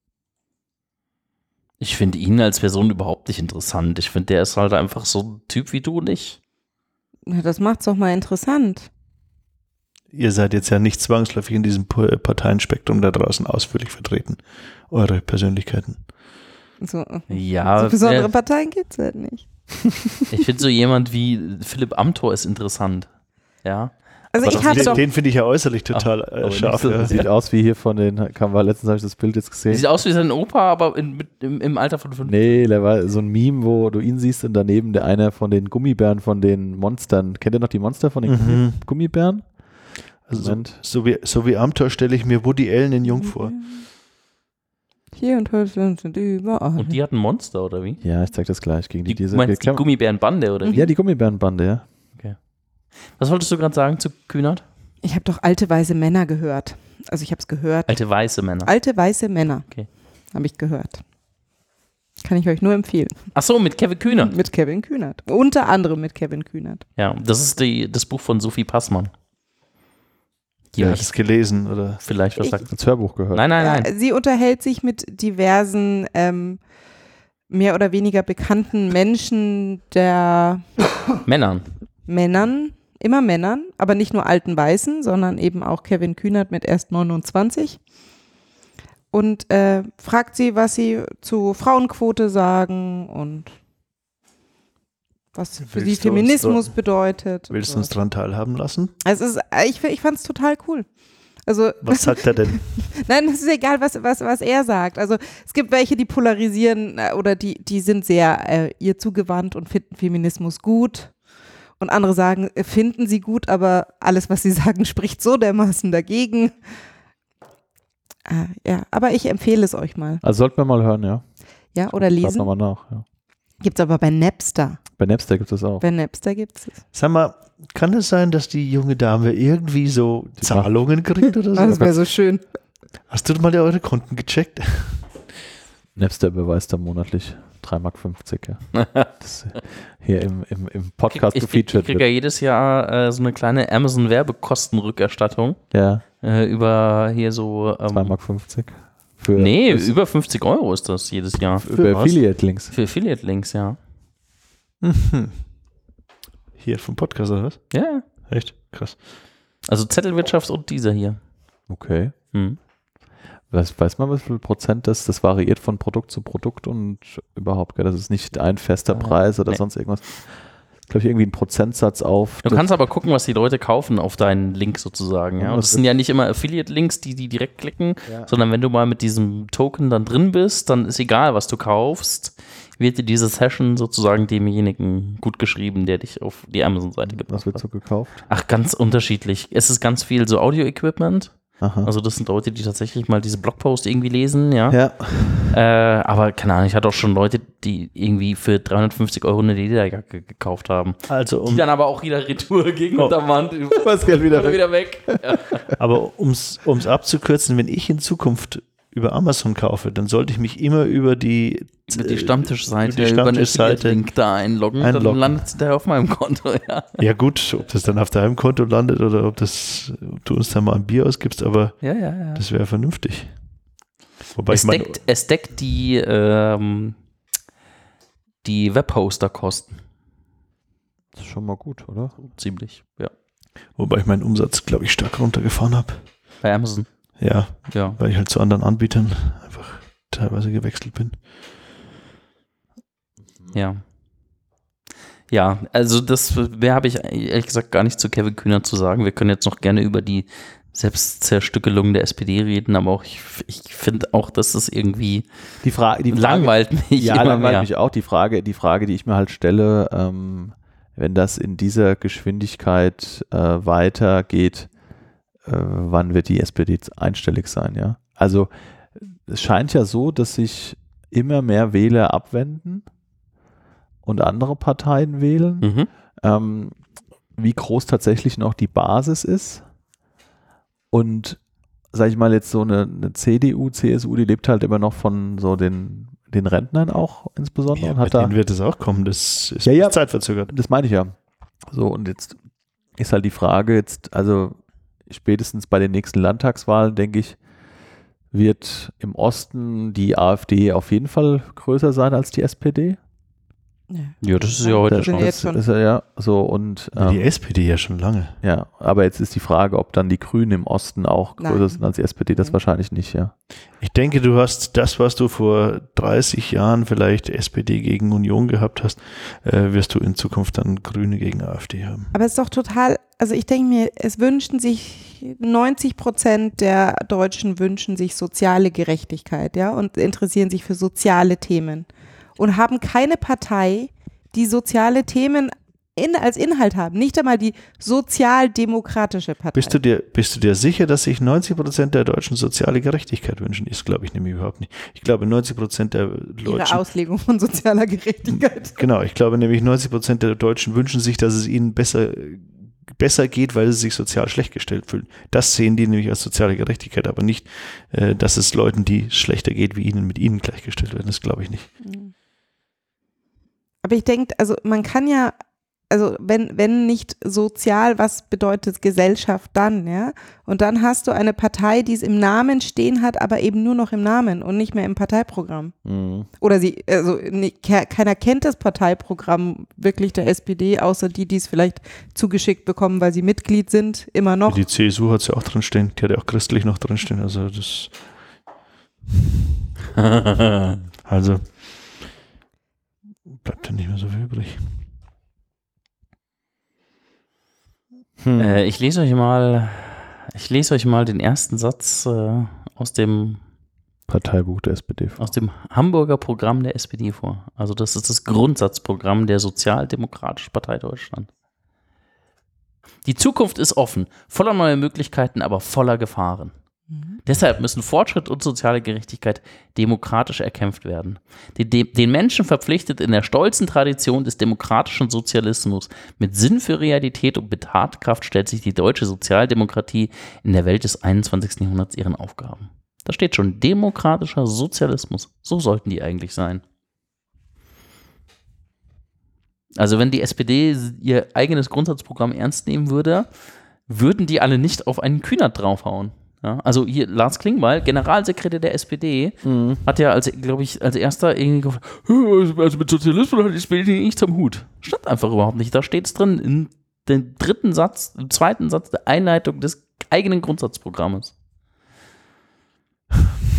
Ich finde ihn als Person überhaupt nicht interessant. Ich finde, der ist halt einfach so ein Typ wie du nicht. Na, das macht's doch mal interessant. Ihr seid jetzt ja nicht zwangsläufig in diesem Parteienspektrum da draußen ausführlich vertreten, eure Persönlichkeiten. So, Ja, so besondere äh, Parteien gibt's halt nicht. Ich finde so jemand wie Philipp Amthor ist interessant. Ja. Also Aber ich das- hatte Den, doch, den finde ich ja äußerlich total Aber äh, nicht scharf. so, Ja. sieht aus wie hier von den, kam war letztens, habe ich das Bild jetzt gesehen. Sieht aus wie sein Opa, aber in, mit, im, im Alter von fünf. Nee, der war so ein Meme, wo du ihn siehst und daneben der einer von den Gummibären von den Monstern. Kennt ihr noch die Monster von den Mhm. Gummi Gummibären? Also so, Moment. so, wie, so wie Amthor stelle ich mir Woody Allen in Jung vor. hier und heute sind überall. Und die hatten Monster, oder wie? Ja, ich zeig das gleich gegen die, Die, diese. du meinst die Kann- Gummibärenbande, oder wie? ja, die Gummibärenbande, ja. Was wolltest du gerade sagen zu Kühnert? Ich habe doch alte weiße Männer gehört. Also ich habe es gehört. Alte weiße Männer. Alte weiße Männer. Okay. Habe ich gehört. Kann ich euch nur empfehlen. Ach so, mit Kevin Kühnert. Mit Kevin Kühnert. Unter anderem mit Kevin Kühnert. Ja, das ist die, das Buch von Sophie Passmann. Die Ja, euch das gelesen, oder? vielleicht was Ich- sagt. Das Hörbuch gehört. Nein, nein, nein. Äh, Sie unterhält sich mit diversen ähm, mehr oder weniger bekannten Menschen der Männern. Männern, immer Männern, aber nicht nur alten Weißen, sondern eben auch Kevin Kühnert mit erst neunundzwanzig. Und äh, fragt sie, was sie zu Frauenquote sagen und was für sie Willst du uns Feminismus bedeutet. und Willst du uns so. daran teilhaben lassen? Es ist, ich ich fand es total cool. Also, Was sagt er denn? nein, es ist egal, was, was, was er sagt. Also es gibt welche, die polarisieren äh, oder die, die sind sehr äh, ihr zugewandt und finden Feminismus gut. Und andere sagen, äh, finden sie gut, aber alles, was sie sagen, spricht so dermaßen dagegen. Ah, ja, aber ich empfehle es euch mal. Also sollten wir mal hören, ja. Ja, oder Frag lesen. nochmal nach, ja. Gibt es aber bei Napster. Bei Napster gibt es das auch. Bei Napster gibt es es. Sag mal, kann es sein, dass die junge Dame irgendwie so Die Zahlungen kriegt oder Oh, so? das wäre so schön. Hast du mal eure Konten gecheckt? Napster beweist da monatlich drei Mark fünfzig, ja. Das hier im, im, im Podcast Ich, ich, ich gefeatured kriege ja wird. jedes Jahr äh, so eine kleine Amazon-Werbekostenrückerstattung Ja, äh, über hier so. Ähm, zwei Mark fünfzig. Für, nee, das- über fünfzig Euro ist das jedes Jahr. für was? Affiliate-Links. Für Affiliate-Links, ja. Mhm. Hier vom Podcast oder was? Ja. Echt? Krass. Also Zettelwirtschaft und dieser hier. Okay. Hm. Weiß, weiß man, wie viel Prozent das, das variiert von Produkt zu Produkt und überhaupt, gell? Das ist nicht ein fester Preis oder Nee. sonst irgendwas. Glaube ich, irgendwie ein Prozentsatz auf. Du das- kannst aber gucken, was die Leute kaufen auf deinen Link sozusagen. Ja? Ja, Und das das sind ja nicht immer Affiliate-Links, die die direkt klicken, Ja. sondern wenn du mal mit diesem Token dann drin bist, dann ist egal, was du kaufst, wird dir diese Session sozusagen demjenigen gut geschrieben, der dich auf die Amazon-Seite Was gebracht wird hat. so gekauft? Ach, ganz unterschiedlich. Es ist ganz viel so Audio-Equipment. Aha. Also das sind Leute, die tatsächlich mal diese Blogpost irgendwie lesen, ja. ja. Äh, aber keine Ahnung, ich hatte auch schon Leute, die irgendwie für dreihundertfünfzig Euro eine Lederjacke gekauft haben. Also Die um, dann aber auch wieder Retour gegen Oh. der Wand. Das Geld wieder Oder weg. wieder weg. Ja. aber ums ums abzukürzen, wenn ich in Zukunft über Amazon kaufe, dann sollte ich mich immer über die Über die äh, Stammtischseite, über die über einen Stammtischseite Affiliate-Link da einloggen, einloggen. dann landet es da auf meinem Konto, ja. Ja gut, ob das dann auf deinem Konto landet oder ob, das, ob du uns da mal ein Bier ausgibst, aber Ja, ja, ja. das wäre vernünftig. Wobei Es ich meine, deckt, es deckt die, ähm, die Webhoster-Kosten Das ist schon mal gut, oder? ziemlich, ja. wobei ich meinen Umsatz, glaube ich, stark runtergefahren habe. Bei Amazon, Ja, ja. weil ich halt zu anderen Anbietern einfach teilweise gewechselt bin. Ja. Ja, also das mehr habe ich ehrlich gesagt gar nicht zu Kevin Kühnert zu sagen. Wir können jetzt noch gerne über die Selbstzerstückelung der S P D reden, aber auch ich, ich finde auch, dass das irgendwie Die, Fra die Frage langweilt mich Ja, immer langweilt mehr. mich auch. Die Frage, die Frage, die ich mir halt stelle, ähm, wenn das in dieser Geschwindigkeit äh, weitergeht, äh, wann wird die S P D einstellig sein, ja? Also es scheint ja so, dass sich immer mehr Wähler abwenden und andere Parteien wählen. Mhm. Ähm, wie groß tatsächlich noch die Basis ist. Und sag ich mal jetzt so eine, eine C D U, C S U, die lebt halt immer noch von so den, den Rentnern auch insbesondere. Ja, und bei hat da, denen wird es auch kommen, das ist Ja, ja. zeitverzögert. das meine ich ja. So, und jetzt ist halt die Frage jetzt, also spätestens bei den nächsten Landtagswahlen, denke ich, wird im Osten die AfD auf jeden Fall größer sein als die S P D. Ja, das ist ja heute Das sind schon. jetzt schon. Ist ja, ja so und ähm, Die S P D ja schon lange. ja, aber jetzt ist die Frage, ob dann die Grünen im Osten auch größer Nein. sind als die S P D, das Mhm. wahrscheinlich nicht, ja. Ich denke, du hast das, was du vor dreißig Jahren vielleicht S P D gegen Union gehabt hast, äh, wirst du in Zukunft dann Grüne gegen AfD haben. Aber es ist doch total, also ich denke mir, es wünschen sich, neunzig Prozent der Deutschen wünschen sich soziale Gerechtigkeit, ja, und interessieren sich für soziale Themen und haben keine Partei, die soziale Themen in, als Inhalt haben, nicht einmal die sozialdemokratische Partei. Bist du dir, bist du dir sicher, dass sich neunzig Prozent der Deutschen soziale Gerechtigkeit wünschen? Das glaube ich nämlich überhaupt nicht. Ich glaube, neunzig Prozent der Ihre Deutschen, Auslegung von sozialer Gerechtigkeit. genau, ich glaube nämlich neunzig Prozent der Deutschen wünschen sich, dass es ihnen besser, besser geht, weil sie sich sozial schlecht gestellt fühlen. Das sehen die nämlich als soziale Gerechtigkeit, aber nicht, äh, dass es Leuten, die schlechter geht wie ihnen, mit ihnen gleichgestellt werden. Das glaube ich nicht. Aber ich denke, also man kann ja, also wenn, wenn nicht sozial, was bedeutet Gesellschaft dann, ja? Und dann hast du eine Partei, die es im Namen stehen hat, aber eben nur noch im Namen und nicht mehr im Parteiprogramm. Mhm. Oder sie, also nicht, ke- keiner kennt das Parteiprogramm wirklich der S P D, außer die, die es vielleicht zugeschickt bekommen, weil sie Mitglied sind, immer noch. Die C S U hat es ja auch drinstehen, die hat ja auch christlich noch drinstehen, also das, also bleibt ja nicht mehr so viel übrig. Hm. Äh, ich lese euch mal, ich lese euch mal den ersten Satz äh, aus dem Parteibuch der S P D. aus dem Hamburger Programm der S P D vor. Also das ist das Grundsatzprogramm der Sozialdemokratischen Partei Deutschland. Die Zukunft ist offen, voller neuer Möglichkeiten, aber voller Gefahren. Deshalb müssen Fortschritt und soziale Gerechtigkeit demokratisch erkämpft werden. Den, den Menschen verpflichtet in der stolzen Tradition des demokratischen Sozialismus mit Sinn für Realität und mit Tatkraft stellt sich die deutsche Sozialdemokratie in der Welt des einundzwanzigsten Jahrhunderts ihren Aufgaben. Da steht schon demokratischer Sozialismus. So sollten die eigentlich sein. Also wenn die S P D ihr eigenes Grundsatzprogramm ernst nehmen würde, würden die alle nicht auf einen Kühnert draufhauen. Ja, also hier Lars Klingbeil, Generalsekretär der S P D, Mhm. hat ja, als, glaube ich, als erster irgendwie gefragt, also mit Sozialismus hat die S P D nichts am Hut. Stimmt einfach überhaupt nicht. Da steht es drin, in dem dritten Satz, im zweiten Satz der Einleitung des eigenen Grundsatzprogrammes.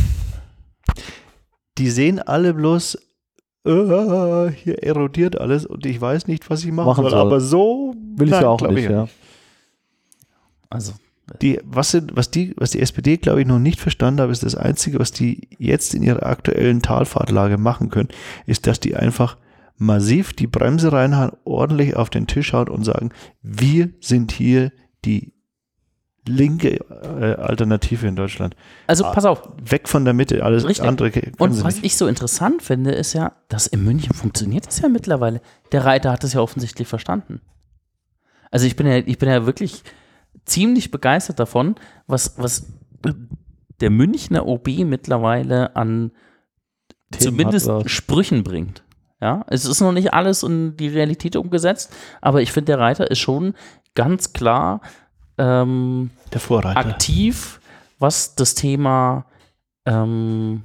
die sehen alle bloß, äh, hier erodiert alles und ich weiß nicht, was ich machen, Machen soll. soll. Aber so Will ich nein, ja auch glaub nicht, ich ja. Also, Die, was, sind, was, die, was die S P D, glaube ich, noch nicht verstanden haben, ist das Einzige, was die jetzt in ihrer aktuellen Talfahrtlage machen können, ist, dass die einfach massiv die Bremse reinhauen, ordentlich auf den Tisch hauen und sagen, wir sind hier die linke äh, Alternative in Deutschland. also Ah, pass auf. Weg von der Mitte, alles Richtig. andere können Und sie was nicht. ich so interessant finde, ist ja, dass in München funktioniert das ja mittlerweile. Der Reiter hat es ja offensichtlich verstanden. Also ich bin ja, ich bin ja wirklich ziemlich begeistert davon, was, was der Münchner O B mittlerweile an Themen zumindest hat, was- Sprüchen bringt. Ja, es ist noch nicht alles in die Realität umgesetzt, aber ich finde, der Reiter ist schon ganz klar ähm, Der Vorreiter. aktiv, was das Thema ähm,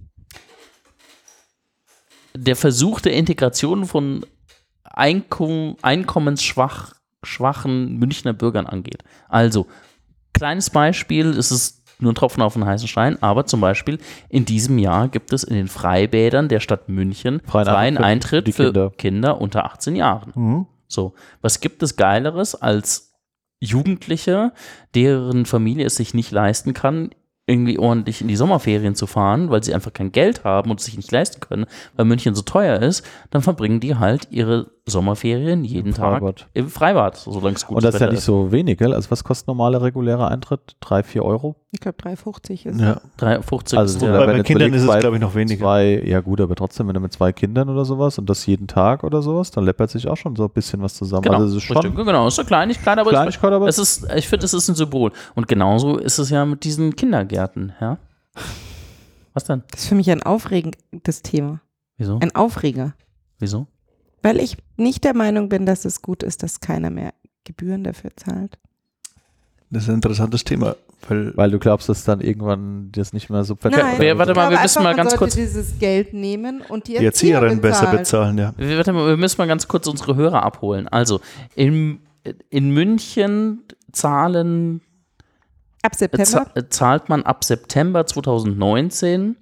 der Versuch der Integration von Einkom einkommensschwach schwachen Münchner Bürgern angeht. Also, kleines Beispiel, es ist nur ein Tropfen auf den heißen Stein, aber zum Beispiel in diesem Jahr gibt es in den Freibädern der Stadt München Freien freien Eintritt Eintritt für die für Kinder. Kinder unter achtzehn Jahren. Mhm. So, was gibt es Geileres als Jugendliche, deren Familie es sich nicht leisten kann, irgendwie ordentlich in die Sommerferien zu fahren, weil sie einfach kein Geld haben und es sich nicht leisten können, weil München so teuer ist, dann verbringen die halt ihre Sommerferien jeden Im Tag Freibad. im Freibad, solange es gut Und das ist ja Wetter nicht so wenig, gell? Also was kostet normaler regulärer Eintritt? Drei, vier Euro? Ich glaube, drei fünfzig ist Ja. drei fünfzig Also ist so, der, Bei- wenn bei du jetzt Kindern überlegst, ist es, zwei- glaube ich, noch weniger. Zwei, ja gut, aber trotzdem, wenn du mit zwei Kindern oder sowas und das jeden Tag oder sowas, dann läppert sich auch schon so ein bisschen was zusammen. genau, Also es ist schon richtig, genau, ist so klein, klein, aber Kleinigkeit, aber es ist, ich finde, es ist ein Symbol. Und genauso ist es ja mit diesen Kindergärten, ja. Was denn? Das ist für mich ein aufregendes Thema. Wieso? Ein Aufreger. Wieso? Weil ich nicht der Meinung bin, dass es gut ist, dass keiner mehr Gebühren dafür zahlt. Das ist ein interessantes Thema, weil weil du glaubst, dass dann irgendwann das nicht mehr so perfekt Nein, wer- warte ich mal, glaube wir müssen einfach, mal ganz man kurz- sollte dieses Geld nehmen und die, die Erzieherinnen besser bezahlen. bezahlen, ja. Wir, warte mal, wir müssen mal ganz kurz unsere Hörer abholen. Also, in, in München zahlen, Ab September? za- zahlt man ab September zweitausendneunzehn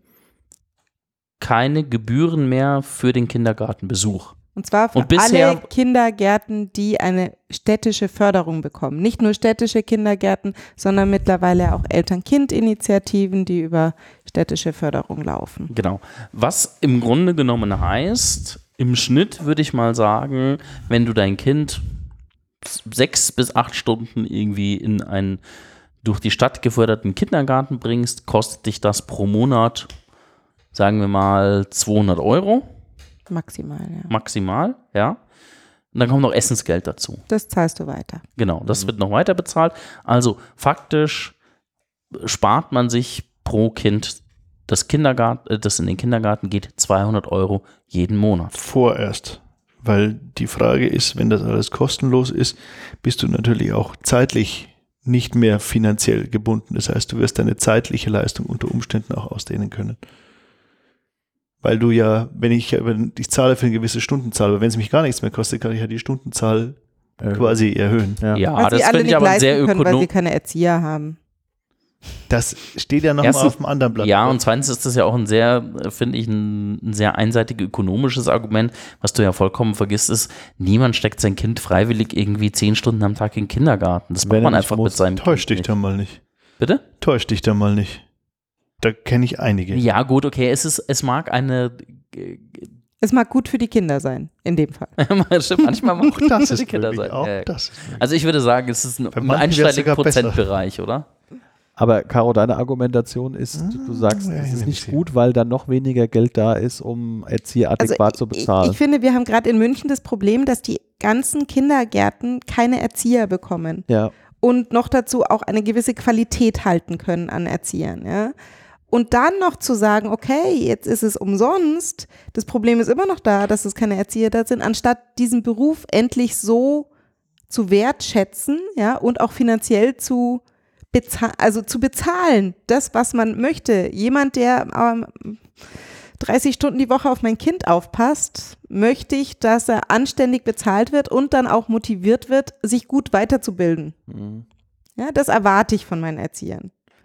keine Gebühren mehr für den Kindergartenbesuch. Und zwar für Und bisher- alle Kindergärten, die eine städtische Förderung bekommen. Nicht nur städtische Kindergärten, sondern mittlerweile auch Eltern-Kind-Initiativen, die über städtische Förderung laufen. Genau. Was im Grunde genommen heißt, im Schnitt würde ich mal sagen, wenn du dein Kind sechs bis acht Stunden irgendwie in einen durch die Stadt geförderten Kindergarten bringst, kostet dich das pro Monat, sagen wir mal, zweihundert Euro Maximal, ja. maximal, ja. Und dann kommt noch Essensgeld dazu. Das zahlst du weiter. Genau, das wird noch weiter bezahlt. Also faktisch spart man sich pro Kind, das Kindergarten, äh, das in den Kindergarten geht, zweihundert Euro jeden Monat. Vorerst. Weil die Frage ist, wenn das alles kostenlos ist, bist du natürlich auch zeitlich nicht mehr finanziell gebunden. Das heißt, du wirst deine zeitliche Leistung unter Umständen auch ausdehnen können. Weil du ja, wenn ich, wenn ich zahle für eine gewisse Stundenzahl, aber wenn es mich gar nichts mehr kostet, kann ich ja die Stundenzahl äh, quasi erhöhen. ja. Ja, Was das sie alle finde ich nicht aber leisten sehr können, weil sie ökonomisch. keine Erzieher haben. Das steht ja nochmal Erstens- auf dem anderen Blatt. Ja, und zweitens ist das ja auch ein sehr, äh, finde ich, ein, ein sehr einseitig ökonomisches Argument. Was du ja vollkommen vergisst, ist, niemand steckt sein Kind freiwillig irgendwie zehn Stunden am Tag in den Kindergarten. Das Wenn macht man er nicht einfach muss. mit seinem Täusch Kind dich nicht. da mal nicht. Bitte? Täusch dich da mal nicht. Da kenne ich einige. Ja, gut, okay. Es ist, es mag eine. Es mag gut für die Kinder sein, in dem Fall. Stimmt, manchmal mag Auch das die ist Kinder möglich. sein. Auch Ja, das ist möglich. also ich würde sagen, es ist ein, Bei ein manchen wär's einstelliger sogar besser. Prozentbereich, oder? Aber Caro, deine Argumentation ist, du, du sagst, ja, es ich ist bin nicht sicher. gut, weil dann noch weniger Geld da ist, um Erzieher adäquat zu Also ich, bezahlen. ich finde, wir haben gerade in München das Problem, dass die ganzen Kindergärten keine Erzieher bekommen ja, und noch dazu auch eine gewisse Qualität halten können an Erziehern. Ja? Und dann noch zu sagen, okay, jetzt ist es umsonst, das Problem ist immer noch da, dass es keine Erzieher da sind, anstatt diesen Beruf endlich so zu wertschätzen, ja, und auch finanziell zu bezahlen, also zu bezahlen, das, was man möchte. Jemand, der ähm, dreißig Stunden die Woche auf mein Kind aufpasst, möchte ich, dass er anständig bezahlt wird und dann auch motiviert wird, sich gut weiterzubilden. mhm. Ja, das erwarte ich von meinen Erziehern.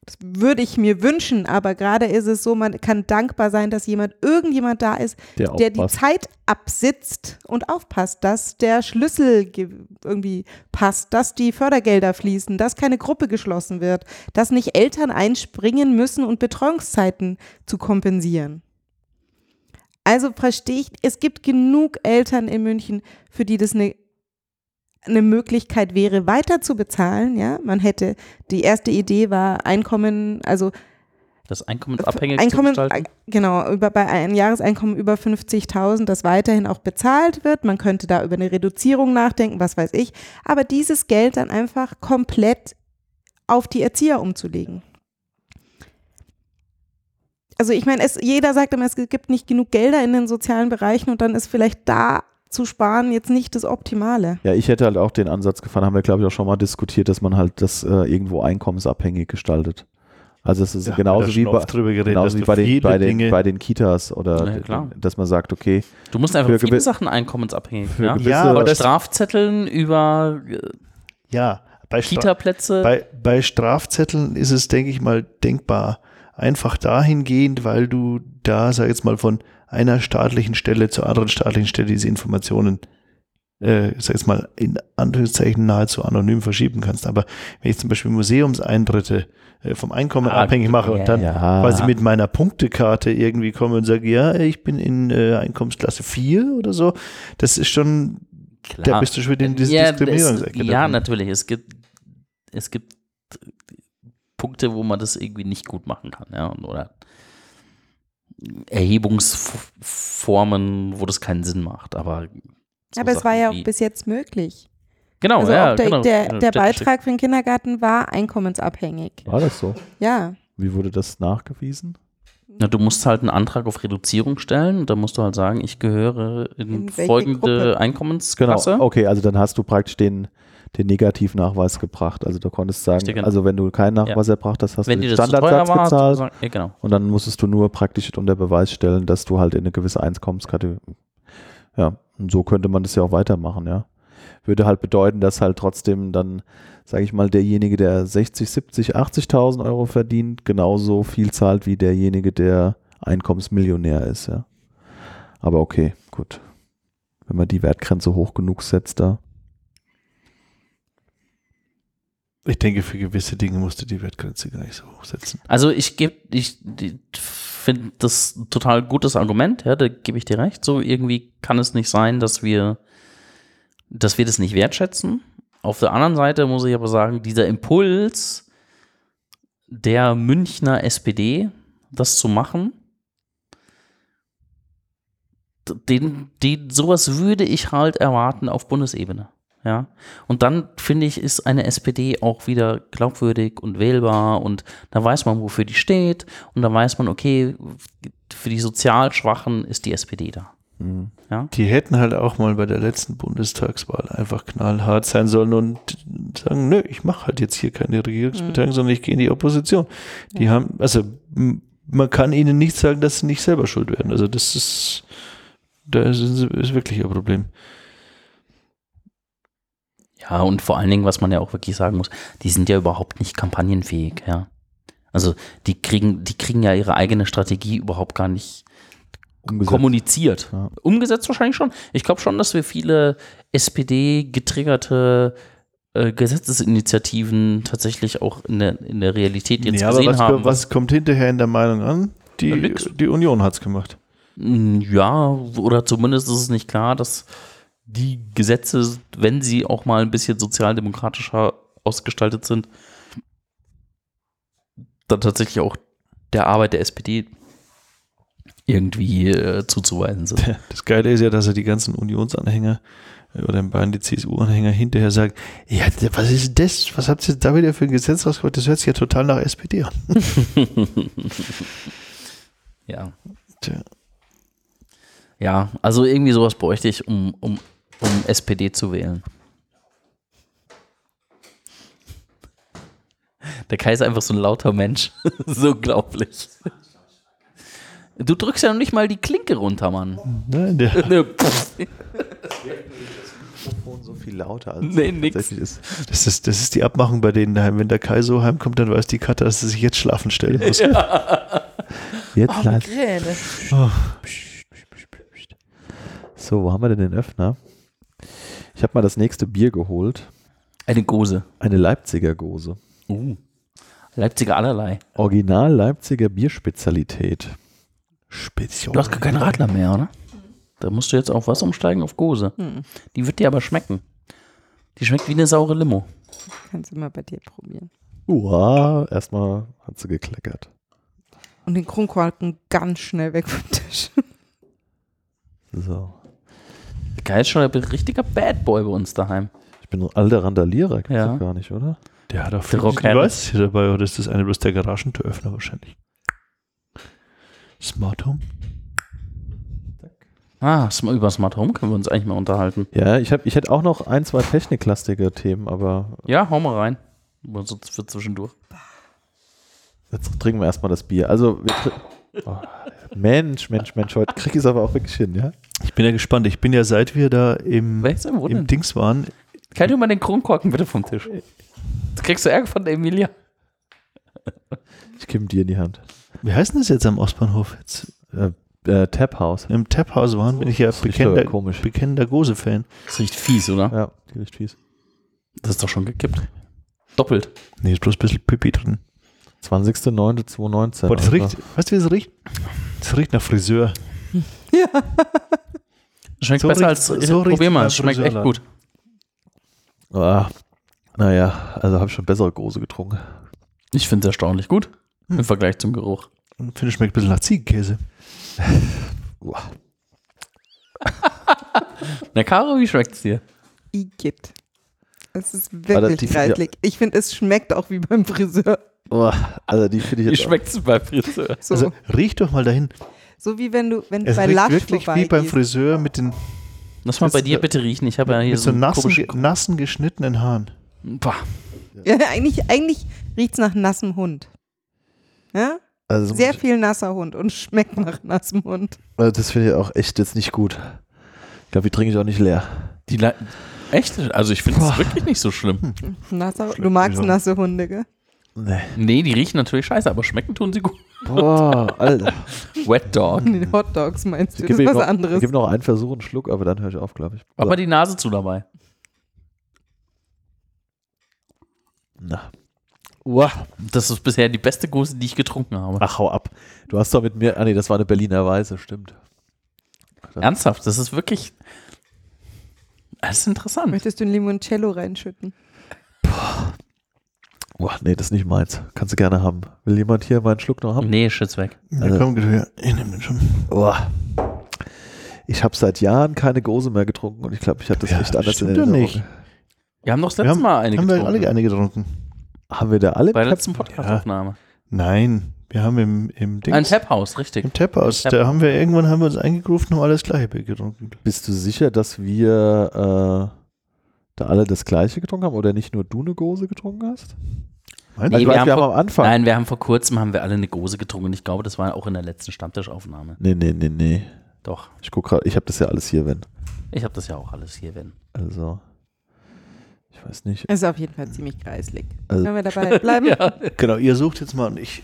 Das würde ich mir wünschen, aber gerade ist es so, man kann dankbar sein, dass jemand, irgendjemand da ist, Der der die aufpasst. Zeit absitzt und aufpasst, dass der Schlüssel ge- irgendwie passt, dass die Fördergelder fließen, dass keine Gruppe geschlossen wird, dass nicht Eltern einspringen müssen und Betreuungszeiten zu kompensieren. Also verstehe ich, es gibt genug Eltern in München, für die das eine eine Möglichkeit wäre, weiter zu bezahlen, ja, man hätte, die erste Idee war Einkommen, also Das einkommensabhängig Einkommen, zu gestalten. genau, über, bei einem Jahreseinkommen über fünfzigtausend, das weiterhin auch bezahlt wird, man könnte da über eine Reduzierung nachdenken, was weiß ich, aber dieses Geld dann einfach komplett auf die Erzieher umzulegen. Also ich meine, es, jeder sagt immer, es gibt nicht genug Gelder in den sozialen Bereichen und dann ist vielleicht da zu sparen jetzt nicht das Optimale. Ja, ich hätte halt auch den Ansatz gefahren, haben wir glaube ich auch schon mal diskutiert, dass man halt das äh, irgendwo einkommensabhängig gestaltet. Also es ist Ja, genauso da wie, schon bei, oft drüber geredet, genauso dass wie du bei, den, viele bei, den, Dinge- bei den Kitas oder Ja, klar. dass man sagt, okay, Du musst einfach Für viele gewi- Sachen einkommensabhängig. für Ja? gewisse- Ja, aber Von das- Strafzetteln über äh, Ja, bei, Stra Kita-Plätze. bei, bei Strafzetteln ist es, denke ich mal, denkbar. Einfach dahingehend, weil du da, sag ich jetzt mal, von einer staatlichen Stelle zur anderen staatlichen Stelle diese Informationen, äh, sag jetzt mal, in Anführungszeichen nahezu anonym verschieben kannst. Aber wenn ich zum Beispiel Museumseintritte äh, vom Einkommen Ah, abhängig mache ja, und dann ja. quasi mit meiner Punktekarte irgendwie komme und sage, ja, ich bin in äh, Einkommensklasse vier oder so, das ist schon, Klar. da bist du schon wieder in dieser ja, Diskriminierungsecke. das, ja, drin. natürlich. natürlich. Es gibt, es gibt Punkte, wo man das irgendwie nicht gut machen kann. Ja? Oder Erhebungsformen, wo das keinen Sinn macht. Aber, so Aber es war Sachen ja auch wie- bis jetzt möglich. Genau, Also ja, auch der, genau. der, Ja, der städtische- Beitrag für den Kindergarten war einkommensabhängig. war das so? Ja. Wie wurde das nachgewiesen? Na, du musst halt einen Antrag auf Reduzierung stellen und da musst du halt sagen, ich gehöre in, In welche folgende Gruppe? Einkommensklasse. Genau, okay, also dann hast du praktisch den, den Negativnachweis gebracht. Also du konntest sagen, Richtig, genau. also wenn du keinen Nachweis erbracht hast, hast Wenn du dir den das zu teuer Standardsatz war, hast du gezahlt gesagt, ja, genau. und dann musstest du nur praktisch unter Beweis stellen, dass du halt in eine gewisse Einkommenskategorie, ja, und so könnte man das ja auch weitermachen, ja. Würde halt bedeuten, dass halt trotzdem dann, sage ich mal, derjenige, der sechzig, siebzig, achtzigtausend Euro verdient, genauso viel zahlt wie derjenige, der Einkommensmillionär ist, ja. Aber okay, gut. Wenn man die Wertgrenze hoch genug setzt da. Ich denke, für gewisse Dinge musst du die Wertgrenze gar nicht so hochsetzen. Also ich gebe, ich finde das ein total gutes Argument, ja, da gebe ich dir recht. So irgendwie kann es nicht sein, dass wir, dass wir das nicht wertschätzen. Auf der anderen Seite muss ich aber sagen, dieser Impuls der Münchner S P D, das zu machen, den, den, sowas würde ich halt erwarten auf Bundesebene. Ja, und dann finde ich, ist eine S P D auch wieder glaubwürdig und wählbar und da weiß man, wofür die steht und da weiß man, okay, für die sozial Schwachen ist die S P D da. Mhm. Ja? Die hätten halt auch mal bei der letzten Bundestagswahl einfach knallhart sein sollen und sagen, nö, ich mache halt jetzt hier keine Regierungsbeteiligung, Mhm. sondern ich gehe in die Opposition. Die Ja. haben, also m- man kann ihnen nicht sagen, dass sie nicht selber schuld werden. Also das ist, da ist, ist wirklich ein Problem. Ja, und vor allen Dingen, was man ja auch wirklich sagen muss, die sind ja überhaupt nicht kampagnenfähig, ja. Also die kriegen, die kriegen ja ihre eigene Strategie überhaupt gar nicht Umgesetzt. kommuniziert. Ja. Umgesetzt wahrscheinlich schon. Ich glaube schon, dass wir viele S P D-getriggerte äh, Gesetzesinitiativen tatsächlich auch in der, in der Realität jetzt Ja, aber gesehen was, haben. was kommt hinterher in der Meinung an? Die, Ja, nix. die Union hat es gemacht. Ja, oder zumindest ist es nicht klar, dass die Gesetze, wenn sie auch mal ein bisschen sozialdemokratischer ausgestaltet sind, dann tatsächlich auch der Arbeit der S P D irgendwie äh, zuzuweisen sind. Das Geile ist ja, dass er die ganzen Unionsanhänger äh, oder in Bayern die C S U-Anhänger hinterher sagen, ja, was ist das? Was habt ihr da wieder für ein Gesetz rausgebracht? Das hört sich ja total nach S P D an. Ja. Tja. Ja, also irgendwie sowas bräuchte ich, um, um, um S P D zu wählen. Der Kai ist einfach so ein lauter Mensch. So unglaublich. Du drückst ja noch nicht mal die Klinke runter, Mann. Nein, der, Ne, pff. Mikrofon so viel lauter als Nee, es nix. tatsächlich ist. Das ist, das ist die Abmachung bei denen daheim. Wenn der Kai so heimkommt, dann weiß die Katja, dass sie sich jetzt schlafen stellen muss. Jetzt leise. Migräne. Oh. So, wo haben wir denn den Öffner? Ich habe mal das nächste Bier geholt. Eine Gose. Eine Leipziger Gose. Uh. Leipziger allerlei. Original Leipziger Bierspezialität. Spezial. Du hast gar keinen Radler mehr, oder? Da musst du jetzt auf was umsteigen? Auf Gose. Hm. Die wird dir aber schmecken. Die schmeckt wie eine saure Limo. Kannst du mal bei dir probieren. Uah, erstmal hat sie gekleckert. Und den Kronkorken ganz schnell weg vom Tisch. So. Geil, ist schon ein richtiger Bad Boy bei uns daheim. Ich bin ein alter Randalierer, gibt's Ja. doch gar nicht, oder? Der hat auch Der Rock viel Harris. Weiß hier dabei, oder ist das eine bloß der Garagentüröffner wahrscheinlich? Smart Home? Ah, sm- über Smart Home können wir uns eigentlich mal unterhalten. Ja, ich, hab, ich hätte auch noch ein, zwei techniklastige Themen, aber Ja, hau mal rein. Aber so für zwischendurch. jetzt trinken wir erstmal das Bier. Also, wir tr- oh, Mensch, Mensch, Mensch, heute krieg ich es aber auch wirklich hin, ja? Ich bin ja gespannt. Ich bin ja, seit wir da im, Wer ist denn wo im denn? Dings waren, Kann du mal den Kronkorken bitte vom Tisch? Jetzt kriegst du Ärger von der Emilia. Ich gebe dir in die Hand. wie heißt denn das jetzt am Ostbahnhof? Jetzt Äh, äh, Tap House. im Tap-Haus waren, bin ich ja Das riecht bekennender, aber komisch. bekennender Gose-Fan. Das riecht fies, oder? Ja, die riecht fies. Das ist doch schon gekippt. Doppelt. Nee, ist bloß ein bisschen Pipi drin. zwanzigster neunter zweitausendneunzehn. Boah, das Alter. riecht, weißt du, wie es riecht? Das riecht nach Friseur. Das schmeckt So besser riecht's- als. so Probier riecht's mal, beim es schmeckt echt Friseurladen. gut. Ah, naja, also habe ich schon bessere Gose getrunken. Ich finde es erstaunlich gut. Im Vergleich zum Geruch. Und finde, es schmeckt ein bisschen nach Ziegenkäse. Uah. Na, Caro, wie schmeckt es dir? Igitt. Es ist Aber wirklich die- reichlich. Ich finde, es schmeckt auch wie beim Friseur. Uah, also die finde ich Wie jetzt. schmeckt es beim Friseur? So, Also riech doch mal dahin. so wie wenn du, wenn du Es bei riecht Lush wirklich wie beim vorbeigehst. Friseur mit den Lass mal Das bei ist dir so- bitte riechen. Ich habe ja hier mit so so einen nassen, komischen. ge- nassen geschnittenen Haaren. Pah. Ja, eigentlich eigentlich riecht es nach nassem Hund. Ja? Also, Sehr viel nasser Hund und schmeckt nach nassem Hund. also das finde ich auch echt jetzt nicht gut. Ich glaube, die trinke ich auch nicht leer. Die Le Echt? Also ich finde es wirklich nicht so schlimm. Nasser, du magst mich auch. nasse Hunde, gell? Nee. Nee, die riechen natürlich scheiße, aber schmecken tun sie gut. Boah, Alter. Wet Dog. Die Hot Dogs meinst du? Das Gib ist ihm was noch, anderes. Gib noch einen Versuch, einen Schluck, aber dann höre ich auf, glaube ich. Aber die Nase zu dabei. Na. Uah. Das ist bisher die beste Gose, die ich getrunken habe. Ach, hau ab. Du hast doch mit mir. Ah, nee, das war eine Berliner Weiße, stimmt. Ernsthaft, das ist wirklich. Das ist interessant. Möchtest du ein Limoncello reinschütten? Boah, nee, das ist nicht meins. Kannst du gerne haben. Will jemand hier meinen Schluck noch haben? Nee, shit's weg. Ja, Also- komm, ja, ich nehme den schon. Boah. Ich habe seit Jahren keine Gose mehr getrunken und ich glaube, ich hatte das Ja, echt anders stimmt in doch Erinnerung. nicht. Wir haben doch das Wir letzte haben, Mal eine haben wir getrunken. alle eine getrunken? Haben wir da alle? Bei der Pep- letzten Podcast-Aufnahme. Nein, wir haben im, im Dings, Ein Tap-Haus, richtig. im Tap-Haus, Tap- da haben wir irgendwann haben wir uns eingegroovt und haben alles gleiche Bier getrunken. Bist du sicher, dass wir äh, da alle das gleiche getrunken haben oder nicht nur du eine Gose getrunken hast? Meinst Nee, ich wir weiß, haben wir haben vor- am Anfang. Nein, wir haben vor kurzem haben wir alle eine Gose getrunken und ich glaube, das war auch in der letzten Stammtischaufnahme. Nee, nee, nee, nee. Doch. Ich guck gerade, ich habe das ja alles hier, wenn. Ich habe das ja auch alles hier, wenn. Also, ich weiß nicht. Ist auf jeden Fall ziemlich kreislig. Also- Können wir dabei bleiben? Ja. Genau, ihr sucht jetzt mal und ich.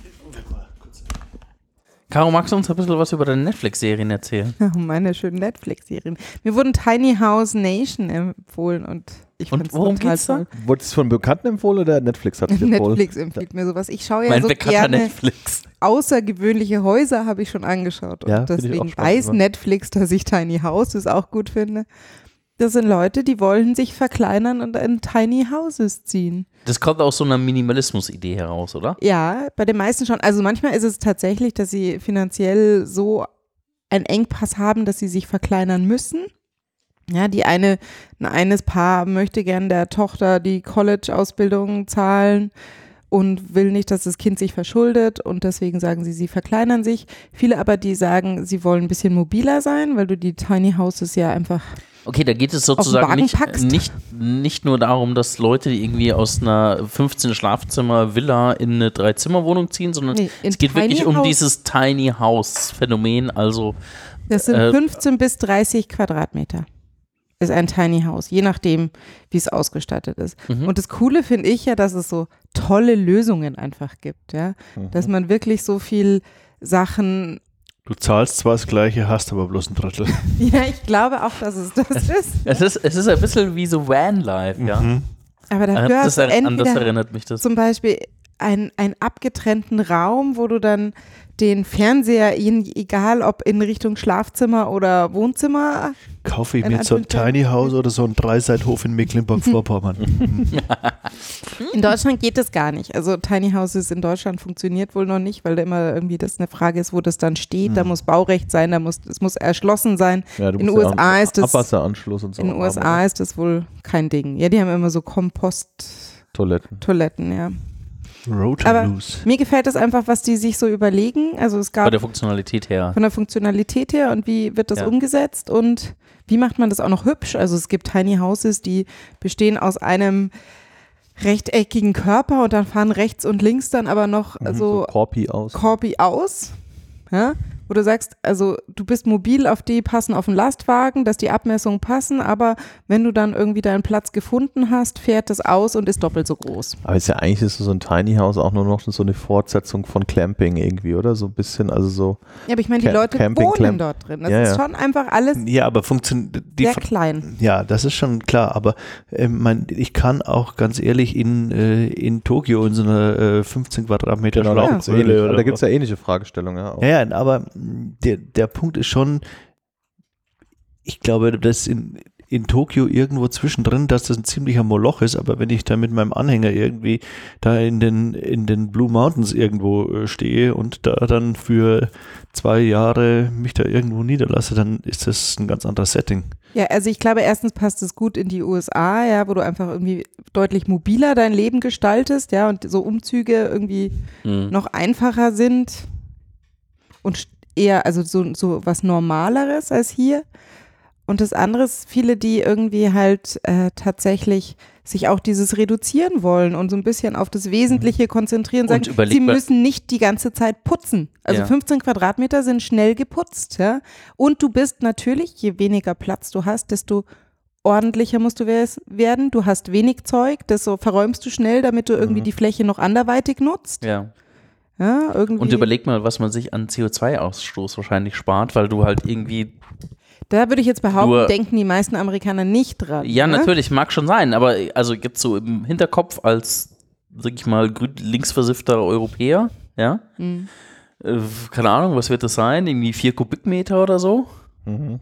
Caro, magst du uns ein bisschen was über deine Netflix-Serien erzählen? Oh, meine schönen Netflix-Serien. Mir wurden Tiny House Nation empfohlen und ich Und fand's worum total geht's da? toll. Wurde es von Bekannten empfohlen oder Netflix hat es empfohlen? Netflix empfiehlt mir sowas. Ich schaue ja mein so bekannter gerne Netflix. außergewöhnliche Häuser, habe ich schon angeschaut. Und Ja, finde ich auch deswegen spannend weiß immer. Netflix, dass ich Tiny Houses auch gut finde. Das sind Leute, die wollen sich verkleinern und in Tiny Houses ziehen. Das kommt aus so einer Minimalismus-Idee heraus, oder? Ja, bei den meisten schon. Also manchmal ist es tatsächlich, dass sie finanziell so einen Engpass haben, dass sie sich verkleinern müssen. Ja, die eine, ein eines Paar möchte gern der Tochter die College-Ausbildung zahlen und will nicht, dass das Kind sich verschuldet und deswegen sagen sie, sie verkleinern sich. Viele aber, die sagen, sie wollen ein bisschen mobiler sein, weil du die Tiny Houses ja einfach Okay, da geht es Wagen sozusagen nicht, packst. nicht, nicht nur darum, dass Leute die irgendwie aus einer fünfzehn Schlafzimmer Villa in eine Drei-Zimmer-Wohnung ziehen, sondern Nee, in es geht wirklich Tiny um House. dieses Tiny House Phänomen, also Das sind Äh, fünfzehn bis dreißig Quadratmeter. ist ein Tiny House, je nachdem, wie es ausgestattet ist. Mhm. Und das Coole finde ich ja, dass es so tolle Lösungen einfach gibt, ja, Mhm. dass man wirklich so viel Sachen, Du zahlst zwar das Gleiche, hast aber bloß ein Drittel. ja, ich glaube auch, dass es das ist. Es ist, es ist ein bisschen wie so Vanlife, ja. Mhm. Aber Äh, dafür hast Das, du er, an das entweder erinnert mich das. zum Beispiel einen, einen abgetrennten Raum, wo du dann den Fernseher, in, egal ob in Richtung Schlafzimmer oder Wohnzimmer, Kaufe ich In mir jetzt so ein Anführungszeichen. Tiny House oder so einen Dreiseithof in Mecklenburg-Vorpommern. in Deutschland geht das gar nicht. Also Tiny Houses in Deutschland funktioniert wohl noch nicht, weil da immer irgendwie das eine Frage ist, wo das dann steht. Da muss Baurecht sein, da muss, es muss erschlossen sein. Ja, du In musst den ja U S A auch einen ist das- Abwasseranschluss und so. In den U S haben, A oder? ist das wohl kein Ding. Ja, die haben immer so Kompost-Toiletten, Toiletten. ja. Road Aber- Loose. Mir gefällt das einfach, was die sich so überlegen. Also es Bei gab der Funktionalität her. von der Funktionalität her und wie wird das Ja. umgesetzt und wie macht man das auch noch hübsch? Also es gibt Tiny Houses, die bestehen aus einem rechteckigen Körper und dann fahren rechts und links dann aber noch Mhm, so Korpi aus. Korbi aus, ja? Wo du sagst, also du bist mobil, auf die passen auf den Lastwagen, dass die Abmessungen passen, aber wenn du dann irgendwie deinen Platz gefunden hast, fährt das aus und ist doppelt so groß. Aber ist ja eigentlich ist so ein Tiny House auch nur noch so eine Fortsetzung von Clamping irgendwie, oder? So ein bisschen, also so. Ja, aber ich meine, die Ca- Leute Camping, wohnen Clamp- dort drin. Das Ja, ist ja. schon einfach alles Ja, aber funktioniert die sehr Fra- klein. Ja, das ist schon klar, aber äh, mein, ich kann auch ganz ehrlich in, äh, in Tokio in so einer äh, fünfzehn Quadratmeter Genau, da gibt's Schlauchhöhle ähnliche, oder da gibt's was. ja ähnliche Fragestellungen. Ja, auch. Ja, ja, aber mh, der, der Punkt ist schon, ich glaube, dass in, in Tokio irgendwo zwischendrin, dass das ein ziemlicher Moloch ist, aber wenn ich da mit meinem Anhänger irgendwie da in den, in den Blue Mountains irgendwo äh, stehe und da dann für zwei Jahre mich da irgendwo niederlasse, dann ist das ein ganz anderes Setting. Ja, also ich glaube, erstens passt es gut in die U S A, ja, wo du einfach irgendwie deutlich mobiler dein Leben gestaltest, ja, und so Umzüge irgendwie Mhm. noch einfacher sind und eher, also so, so was Normaleres als hier. Und das andere ist, viele, die irgendwie halt äh, tatsächlich sich auch dieses reduzieren wollen und so ein bisschen auf das Wesentliche konzentrieren, sagen, Und überleg sie mal- müssen nicht die ganze Zeit putzen. Also Ja. fünfzehn Quadratmeter sind schnell geputzt, ja. Und du bist natürlich, je weniger Platz du hast, desto ordentlicher musst du wes- werden. Du hast wenig Zeug, desto verräumst du schnell, damit du irgendwie Mhm. die Fläche noch anderweitig nutzt. Ja. Ja, irgendwie. Und überleg mal, was man sich an C O zwei Ausstoß wahrscheinlich spart, weil du halt irgendwie. Da würde ich jetzt behaupten, Nur- denken die meisten Amerikaner nicht dran. Ja, ne? natürlich, mag schon sein, aber also jetzt so im Hinterkopf als, sag ich mal, grün- linksversiffter Europäer, ja. Mhm. Äh, keine Ahnung, was wird das sein? Irgendwie vier Kubikmeter oder so? Mhm.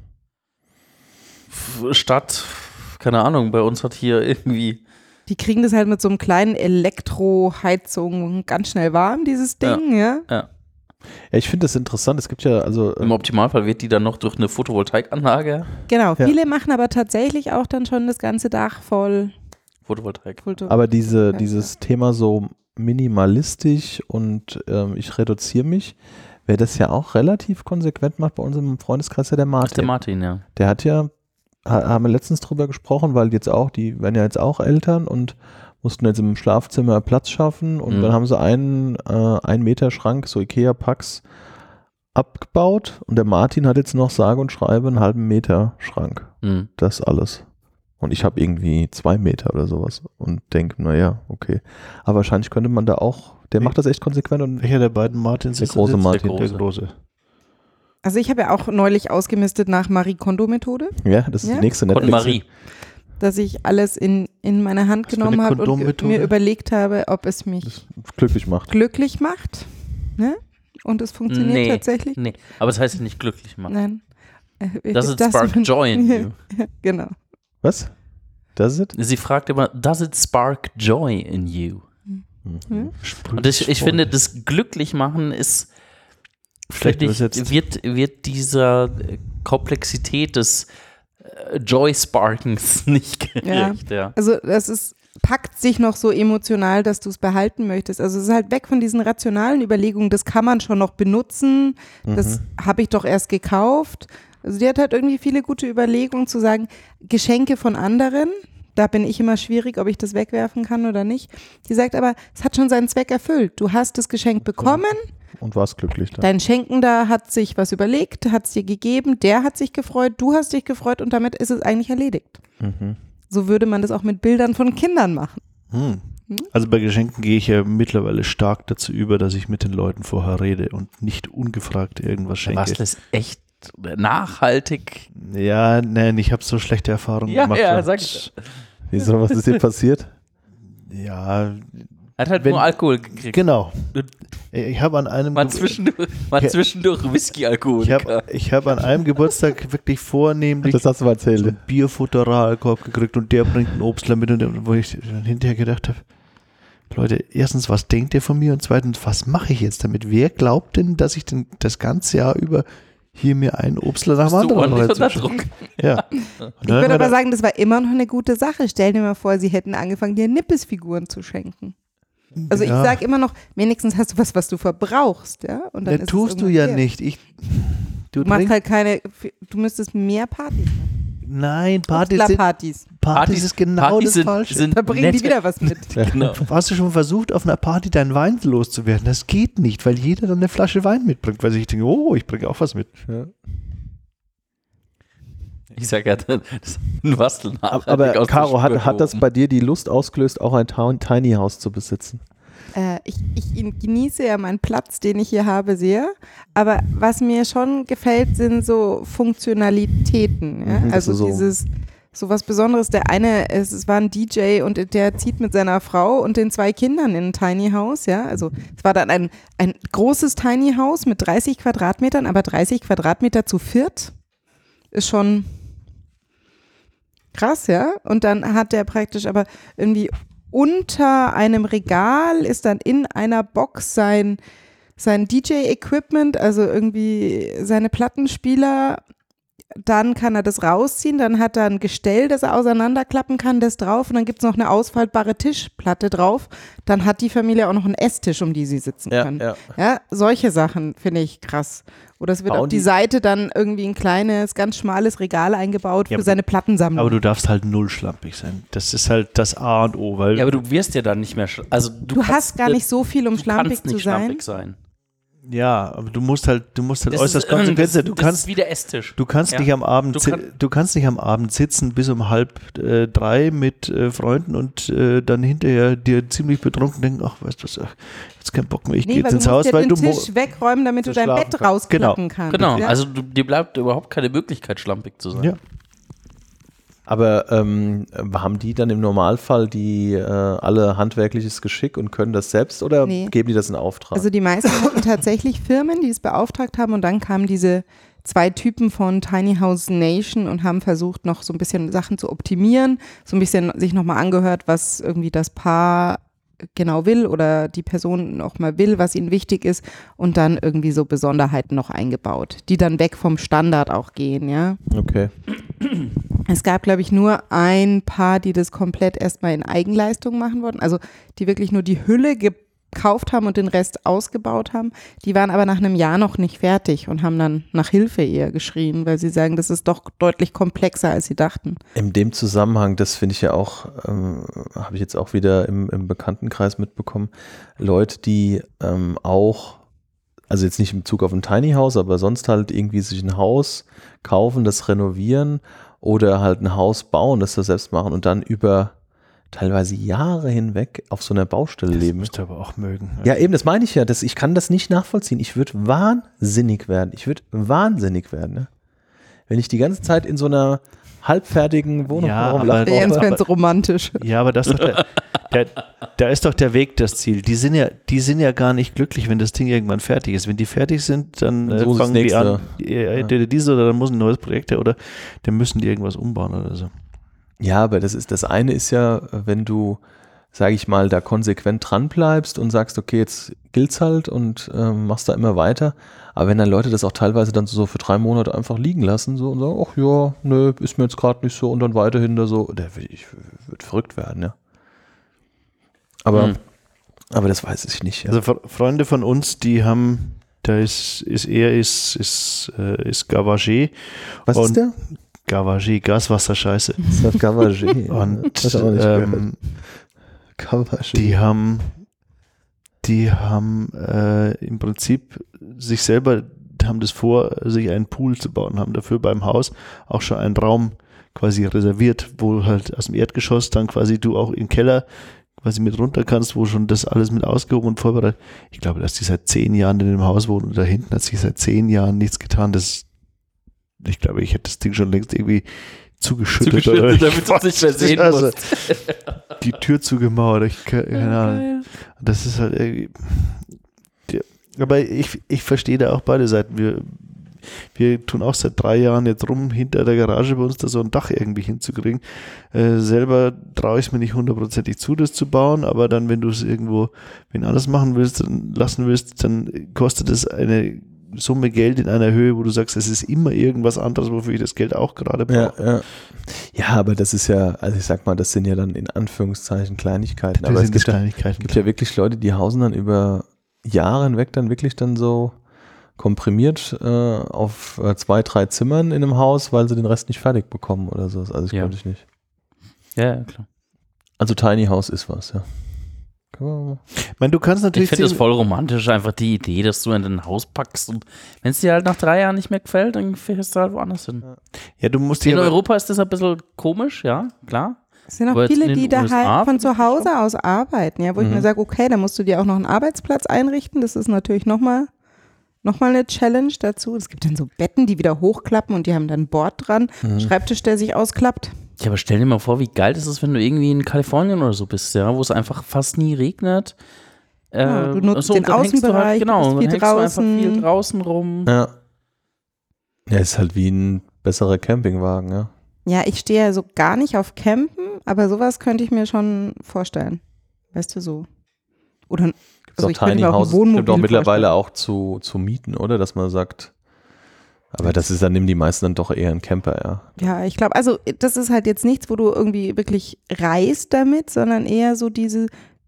F- Statt, keine Ahnung, bei uns hat hier irgendwie. Die kriegen das halt mit so einem kleinen Elektroheizung ganz schnell warm, dieses Ding, ja. Ja, ich finde das interessant. Es gibt ja, also Im äh, Optimalfall wird die dann noch durch eine Photovoltaikanlage. Genau, Ja. viele machen aber tatsächlich auch dann schon das ganze Dach voll. Photovoltaik. Foto- aber diese, Ja, dieses Thema so minimalistisch und ähm, ich reduziere mich, wer das ja auch relativ konsequent macht bei uns im Freundeskreis, ja der Ach, Martin. der Martin, ja. Der hat ja, ha- haben wir letztens drüber gesprochen, weil jetzt auch, die werden ja jetzt auch Eltern und mussten jetzt im Schlafzimmer Platz schaffen und Mhm. dann haben sie einen äh, ein Meter Schrank, so Ikea-Packs, abgebaut und der Martin hat jetzt noch sage und schreibe einen halben Meter Schrank. Mhm. Das alles. Und ich habe irgendwie zwei Meter oder sowas und denke, naja, okay. Aber wahrscheinlich könnte man da auch, der Nee. macht das echt konsequent und Welcher der beiden Martins Der ist große das jetzt? Martin. Der große. Also ich habe ja auch neulich ausgemistet nach Marie Kondo-Methode, ja, das ist Ja? die nächste Von Netflix. Marie. dass ich alles in, in meine Hand Was für genommen eine habe und Kondommethode? mir überlegt habe, ob es mich Das glücklich macht. glücklich macht. Ne? Und es funktioniert Nee. tatsächlich. Nee, aber das heißt nicht glücklich machen. Nein. Äh, Does it das- spark joy in you? Genau. Was? Das ist es? Sie fragt immer, does it spark joy in you? Mhm. Und ich, ich finde, das Glücklichmachen ist, Schlecht finde ich, übersetzt. wird, wird dieser äh, Komplexität des äh, Joy-Sparkens nicht gerecht. Ja. Also das ist, packt sich noch so emotional, dass du es behalten möchtest. Also es ist halt weg von diesen rationalen Überlegungen, das kann man schon noch benutzen, das habe ich doch erst gekauft. Also die hat halt irgendwie viele gute Überlegungen zu sagen, Geschenke von anderen, da bin ich immer schwierig, ob ich das wegwerfen kann oder nicht. Die sagt aber, es hat schon seinen Zweck erfüllt. Du hast das Geschenk bekommen, und warst glücklich dann. Dein Schenkender hat sich was überlegt, hat es dir gegeben, der hat sich gefreut, du hast dich gefreut und damit ist es eigentlich erledigt. Mhm. So würde man das auch mit Bildern von Kindern machen. Hm. Also bei Geschenken gehe ich ja mittlerweile stark dazu über, dass ich mit den Leuten vorher rede und nicht ungefragt irgendwas schenke. Was das echt nachhaltig? Ja, nein, ich habe so schlechte Erfahrungen Ja, gemacht. ja, und- sag ich. Wieso, was ist dir passiert? Ja, Hat halt Wenn- nur Alkohol gekriegt. genau. Ich habe an einem Mal Ge- zwischendurch, mal Ja. zwischendurch Whisky-Alkohol. ich habe ich hab an einem Geburtstag wirklich vornehmlich Das hast du mal so erzählt. einen Bierfutteralkorb gekriegt und der bringt einen Obstler mit, und wo ich dann hinterher gedacht habe, Leute, erstens, was denkt ihr von mir und zweitens, was mache ich jetzt damit? Wer glaubt denn, dass ich denn das ganze Jahr über hier mir einen Obstler nach dem Bist du anderen ordentlich unter reinzuschütten? Druck. Ja. Und Ich dann würde haben wir aber da- sagen, das war immer noch eine gute Sache. Stell dir mal vor, sie hätten angefangen, dir Nippesfiguren zu schenken. Also Ja. ich sage immer noch, wenigstens hast du was, was du verbrauchst, ja? Und dann Ja, ist es tust du irgendwann ja wert. nicht. Ich, du Du machst trinkst, halt keine, du müsstest mehr Partys machen. nein, Partys sind, Partys. Partys ist genau Partys das sind, Falsche. sind Da bringen nette- die wieder was mit. Genau. Hast du schon versucht, auf einer Party deinen Wein loszuwerden? Das geht nicht, weil jeder dann eine Flasche Wein mitbringt, weil ich denke, oh, ich bringe auch was mit. Ja. Ich sag ja, das ist ein Wastel nachhaltig Aber aus der Caro, hat, Spur hat das gehoben. bei dir die Lust ausgelöst, auch ein Town- Tiny House zu besitzen? Äh, ich, ich ihn- genieße ja meinen Platz, den ich hier habe, sehr. Aber was mir schon gefällt, sind so Funktionalitäten. Ja? Mhm, das also ist so- dieses, so was Besonderes. Der eine, es, es war ein D J und der zieht mit seiner Frau und den zwei Kindern in ein Tiny House. Ja? Also es war dann ein, ein großes Tiny House mit dreißig Quadratmetern, aber dreißig Quadratmeter zu viert ist schon krass, ja. Und dann hat der praktisch aber irgendwie unter einem Regal ist dann in einer Box sein, sein D J-Equipment, also irgendwie seine Plattenspieler. Dann kann er das rausziehen, dann hat er ein Gestell, das er auseinanderklappen kann, das drauf und dann gibt es noch eine ausfaltbare Tischplatte drauf. Dann hat die Familie auch noch einen Esstisch, um die sie sitzen Ja, können. ja. Ja, solche Sachen finde ich krass. Oder es wird Bauen auf die die- Seite dann irgendwie ein kleines, ganz schmales Regal eingebaut Ja, für aber- seine Plattensammlung. Aber du darfst halt null schlampig sein. Das ist halt das A und O, weil Ja, aber du wirst ja dann nicht mehr. schl- Also du, du kannst hast gar nicht so viel, um du schlampig kannst zu nicht sein. schlampig sein. ja, aber du musst halt, du musst halt Das äußerst ist, ähm, konsequent sein. Du das kannst, ist wie der Esstisch. du kannst Ja. nicht am Abend, Du si- kann- du kannst nicht am Abend sitzen bis um halb äh, drei mit äh, Freunden und äh, dann hinterher dir ziemlich betrunken denken, ach, weißt du was, ach, jetzt kein Bock mehr, ich gehe Nee, jetzt weil ins du musst Haus, ja weil den du mo- Tisch wegräumen, damit du zu dein schlafen Bett kannst. rausklappen kannst. Genau, Ja? also du, dir bleibt überhaupt keine Möglichkeit, schlampig zu sein. Ja. Aber ähm, haben die dann im Normalfall die äh, alle handwerkliches Geschick und können das selbst oder Nee. geben die das in Auftrag? Also die meisten hatten tatsächlich Firmen, die es beauftragt haben und dann kamen diese zwei Typen von Tiny House Nation und haben versucht, noch so ein bisschen Sachen zu optimieren, so ein bisschen sich nochmal angehört, was irgendwie das Paar genau will oder die Person noch mal will, was ihnen wichtig ist und dann irgendwie so Besonderheiten noch eingebaut, die dann weg vom Standard auch gehen, ja. Okay. Es gab, glaube ich, nur ein Paar, die das komplett erstmal in Eigenleistung machen wollten, also die wirklich nur die Hülle gekauft haben und den Rest ausgebaut haben. Die waren aber nach einem Jahr noch nicht fertig und haben dann nach Hilfe eher geschrien, weil sie sagen, das ist doch deutlich komplexer, als sie dachten. In dem Zusammenhang, das finde ich ja auch, ähm, habe ich jetzt auch wieder im, im Bekanntenkreis mitbekommen, Leute, die ähm, auch, also jetzt nicht im Bezug auf ein Tiny House, aber sonst halt irgendwie sich ein Haus kaufen, das renovieren oder halt ein Haus bauen, das das selbst machen und dann über teilweise Jahre hinweg auf so einer Baustelle Das leben. musst du aber auch mögen. Ja, eben, das meine ich ja. Das, ich kann das nicht nachvollziehen. Ich würde wahnsinnig werden. Ich würde wahnsinnig werden, ne? Wenn ich die ganze Zeit in so einer halbfertigen Wohnung Ja, rumlaufe. aber- Der Jens aber- fände es romantisch. Ja, aber das ist doch der, der, da ist doch der Weg das Ziel. Die sind ja, die sind ja gar nicht glücklich, wenn das Ding irgendwann fertig ist. Wenn die fertig sind, dann Dann äh, suchen sie fangen das die an, nächste. ja, entweder diese oder dann muss ein neues Projekt her oder dann müssen die irgendwas umbauen oder so. Ja, aber das ist, das eine ist ja, wenn du, sage ich mal, da konsequent dran bleibst und sagst, okay, jetzt gilt's halt und ähm, machst da immer weiter. Aber wenn dann Leute das auch teilweise dann so für drei Monate einfach liegen lassen so und sagen, ach ja, nö, ist mir jetzt gerade nicht so und dann weiterhin da so, der will, ich würde verrückt werden, ja. Aber, Hm. aber das weiß ich nicht. Ja. Also Fre- Freunde von uns, die haben, da ist, ist er, ist, ist, äh, ist Gavagé. Was und- ist der? Gavagé, Gaswasserscheiße. Das ist Gavagé. Und Das hab ich auch nicht ähm, gehört. Gavagé. die haben, die haben äh, im Prinzip sich selber, haben das vor, sich einen Pool zu bauen, haben dafür beim Haus auch schon einen Raum quasi reserviert, wo halt aus dem Erdgeschoss dann quasi du auch im Keller quasi mit runter kannst, wo schon das alles mit ausgehoben und vorbereitet. Ich glaube, dass die seit zehn Jahren in dem Haus wohnen und da hinten hat sich seit zehn Jahren nichts getan. Das, ich glaube, ich hätte das Ding schon längst irgendwie zugeschüttet. Zugeschüttet, oder damit du es nicht mehr sehen also, musst. Die Tür zugemauert. Ich, keine Ahnung. Das ist halt irgendwie. Ja, aber ich, ich verstehe da auch beide Seiten. Wir, wir tun auch seit drei Jahren jetzt rum, hinter der Garage bei uns da so ein Dach irgendwie hinzukriegen. Äh, selber traue ich es mir nicht hundertprozentig zu, das zu bauen, aber dann, wenn du es irgendwo, wenn anders machen willst, dann lassen willst, dann kostet es eine Summe Geld in einer Höhe, wo du sagst, es ist immer irgendwas anderes, wofür ich das Geld auch gerade brauche. Ja, ja. ja, aber das ist ja, also ich sag mal, das sind ja dann in Anführungszeichen Kleinigkeiten. Das aber sind es gibt, Kleinigkeiten. ja, gibt ja wirklich Leute, die hausen dann über Jahre hinweg dann wirklich dann so komprimiert äh, auf äh, zwei, drei Zimmern in einem Haus, weil sie den Rest nicht fertig bekommen oder so. Also das Ja. konnte ich nicht. Ja, ja, klar. Also Tiny House ist was, ja. Ich meine, du kannst natürlich Ich finde das sehen- voll romantisch, einfach die Idee, dass du in ein Haus packst und wenn es dir halt nach drei Jahren nicht mehr gefällt, dann fährst du halt woanders hin. ja, du musst In dir aber- Europa ist das ein bisschen komisch, ja, klar. Es sind auch Aber jetzt viele, in die den da U S A halt von finde ich zu Hause aus arbeiten, ja, wo ich Mhm. mir sage, okay, da musst du dir auch noch einen Arbeitsplatz einrichten. Das ist natürlich nochmal noch mal eine Challenge dazu. Es gibt dann so Betten, die wieder hochklappen und die haben dann ein Board dran, Mhm. Schreibtisch, der sich ausklappt. Ja, aber stell dir mal vor, wie geil das ist, wenn du irgendwie in Kalifornien oder so bist, ja, wo es einfach fast nie regnet. Äh, Ja, du nutzt so, den und dann hängst du Außenbereich, halt, du genau, bist dann viel hängst du einfach draußen. viel draußen rum. Ja. Ja, ist halt wie ein besserer Campingwagen, ja. Ja, ich stehe ja so gar nicht auf Campen, aber sowas könnte ich mir schon vorstellen. Weißt du, so. Oder Gibt's also auch ich könnte Tiny mir auch ein Houses, gibt Wohnmobil auch mittlerweile vorstellen. auch zu, zu mieten, oder? Dass man sagt, aber das ist dann, nehmen die meisten dann doch eher ein Camper, ja. Ja, ich glaube, also das ist halt jetzt nichts, wo du irgendwie wirklich reist damit, sondern eher so diese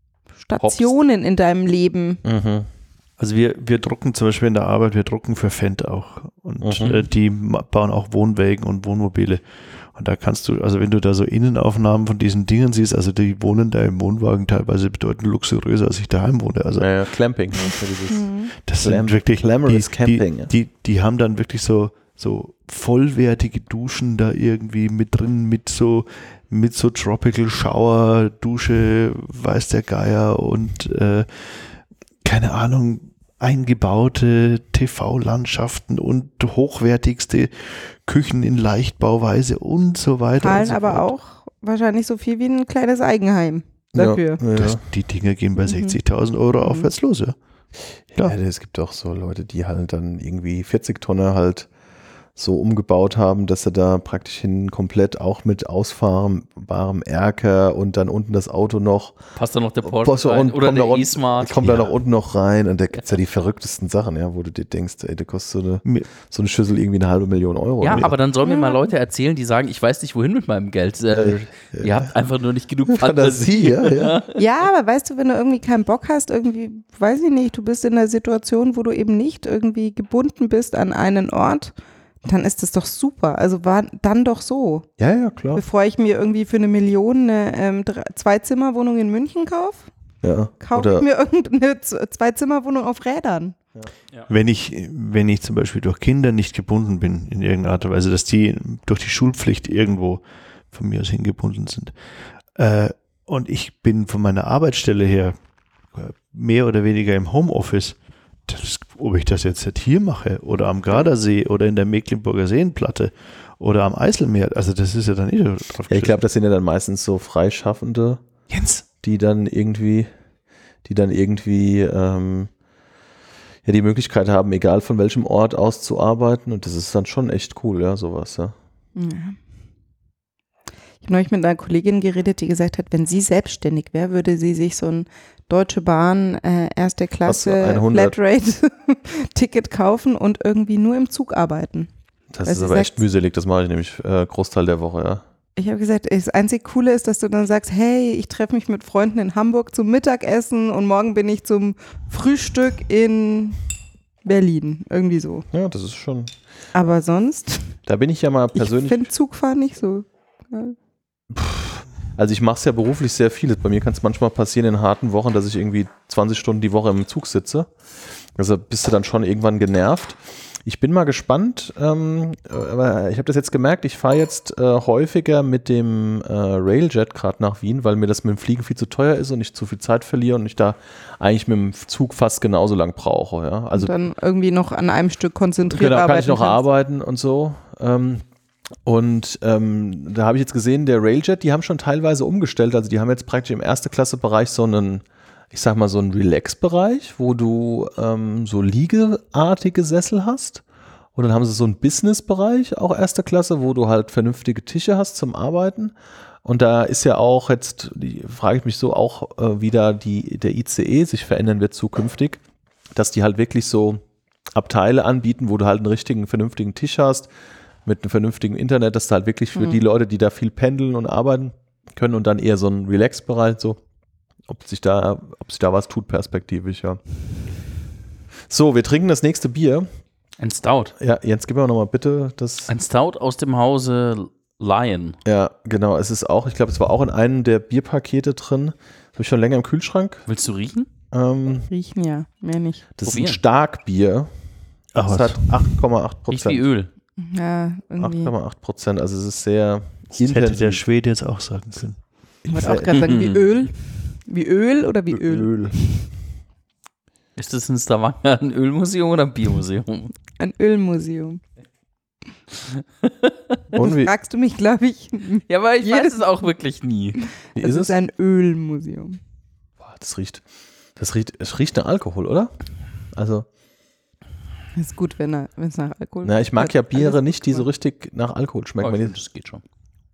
Stationen in deinem Leben. Mhm. Also wir, wir drucken zum Beispiel in der Arbeit, wir drucken für Fendt auch und Mhm. äh, die ma- bauen auch Wohnwägen und Wohnmobile und da kannst du, also wenn du da so Innenaufnahmen von diesen Dingen siehst, also die wohnen da im Wohnwagen teilweise bedeutend luxuriöser, als ich daheim wohne, also Ja, ja, Clamping. ne, für dieses Mhm. das Glam- sind wirklich glamorous die, Camping, die, ja. die, die haben dann wirklich so, so vollwertige Duschen da irgendwie mit drin, mit so mit so Tropical Shower, Dusche, weiß der Geier und äh, keine Ahnung, eingebaute T V-Landschaften und hochwertigste Küchen in Leichtbauweise und so weiter. und Zahlen so aber fort. auch wahrscheinlich so viel wie ein kleines Eigenheim dafür. Ja, ja. Das, die Dinger gehen bei Mhm. sechzigtausend Euro Mhm. aufwärts los, ja. Ja, Klar. es gibt auch so Leute, die halt dann irgendwie vierzig Tonner halt so umgebaut haben, dass sie da praktisch hin komplett auch mit ausfahrbarem Erker und dann unten das Auto noch Passt da noch der Porsche Porsche rein und oder kommt da der unten- E-Smart. kommt da Ja. noch unten noch rein und da gibt es ja die verrücktesten Sachen, ja, wo du dir denkst, ey, da kostet so eine, Mir- so eine Schüssel irgendwie eine halbe Million Euro. Ja, oder? aber dann sollen mir Ja. mal Leute erzählen, die sagen, ich weiß nicht, wohin mit meinem Geld. Äh, Ihr habt einfach nur nicht genug Fantasie, ja, ja. Ja, aber weißt du, wenn du irgendwie keinen Bock hast, irgendwie, weiß ich nicht, du bist in einer Situation, wo du eben nicht irgendwie gebunden bist an einen Ort, dann ist das doch super. Also war dann doch so. Ja, ja, klar. Bevor ich mir irgendwie für eine Million eine ähm, drei- Zwei-Zimmer-Wohnung in München kaufe, Ja. kaufe Oder ich mir irgendeine Z- Zwei-Zimmer-Wohnung auf Rädern. Wenn ich, wenn ich zum Beispiel durch Kinder nicht gebunden bin in irgendeiner Art und Weise, dass die durch die Schulpflicht irgendwo von mir aus hingebunden sind äh, und ich bin von meiner Arbeitsstelle her äh, mehr oder weniger im Homeoffice, das, ob ich das jetzt hier mache oder am Gardasee oder in der Mecklenburger Seenplatte oder am Eiselmeer, also das ist ja dann eh drauf ja, ich geschissen. glaube, das sind ja dann meistens so Freischaffende, Jens, die dann irgendwie, die dann irgendwie ähm, ja die Möglichkeit haben, egal von welchem Ort aus zu arbeiten und das ist dann schon echt cool, ja, sowas, ja. Ja. Ich habe neulich mit einer Kollegin geredet, die gesagt hat, wenn sie selbstständig wäre, würde sie sich so ein Deutsche Bahn äh, erste Klasse hundert? Flatrate-Ticket kaufen und irgendwie nur im Zug arbeiten. Das Weil ist sie aber echt sagt- mühselig, das mache ich nämlich äh, Großteil der Woche, ja. Ich habe gesagt, das einzig Coole ist, dass du dann sagst, hey, ich treffe mich mit Freunden in Hamburg zum Mittagessen und morgen bin ich zum Frühstück in Berlin. Irgendwie so. Ja, das ist schon. Aber sonst, Da bin ich ja mal ich persönlich. finde Zugfahren nicht so geil. Also ich mache es ja beruflich sehr viel. Bei mir kann es manchmal passieren in harten Wochen, dass ich irgendwie zwanzig Stunden die Woche im Zug sitze. Also bist du dann schon irgendwann genervt. Ich bin mal gespannt, ähm, aber ich habe das jetzt gemerkt, ich fahre jetzt äh, häufiger mit dem äh, Railjet gerade nach Wien, weil mir das mit dem Fliegen viel zu teuer ist und ich zu viel Zeit verliere und ich da eigentlich mit dem Zug fast genauso lang brauche. Ja? Also und dann irgendwie noch an einem Stück konzentriert genau, arbeiten kann ich noch kannst. arbeiten und so. Ähm, und ähm, da habe ich jetzt gesehen, der Railjet, die haben schon teilweise umgestellt, also die haben jetzt praktisch im Erste-Klasse-Bereich so einen, ich sag mal so einen Relax-Bereich, wo du ähm, so liegeartige Sessel hast. Und dann haben sie so einen Business-Bereich, auch erste Klasse, wo du halt vernünftige Tische hast zum Arbeiten. Und da ist ja auch jetzt, die, frage ich mich so, auch äh, wie da die, der I C E sich verändern wird zukünftig, dass die halt wirklich so Abteile anbieten, wo du halt einen richtigen, vernünftigen Tisch hast, mit einem vernünftigen Internet, dass du halt wirklich für Mhm. die Leute, die da viel pendeln und arbeiten können und dann eher so ein Relax-Bereich, so, ob sich da, ob sich da was tut perspektivisch, ja. So, wir trinken das nächste Bier. Ein Stout. Ja, Jens, gib mir nochmal bitte das. Ein Stout aus dem Hause Lion. Ja, genau, es ist auch, ich glaube, es war auch in einem der Bierpakete drin. Habe ich schon länger im Kühlschrank. Willst du riechen? Ähm, Riechen ja, mehr nicht. das ist Probieren. ein Starkbier. Ach, Das was. hat acht Komma acht Riecht wie Prozent. Öl. Ja, acht irgendwie. Komma acht Prozent, also es ist sehr Das hätte der intensiv. Schwede jetzt auch sagen können. Ich wollte auch gerade sagen, wie Öl. Wie Öl oder wie Öl? Öl. Ist das in Stavanger ein Ölmuseum oder ein Biermuseum? Ein Ölmuseum. Und wie, Fragst du mich, glaube ich. Ja, aber ich Jedes- weiß es auch wirklich nie. wie Es ist ist es? ein Ölmuseum. Boah, das riecht, das riecht, es riecht nach Alkohol, oder? Also, Ist gut, wenn er- wenn es nach Alkohol na, ich mag hat ja Biere alles nicht, die so gemacht. richtig nach Alkohol schmecken. Oh, ich Wenn find, die, das geht schon.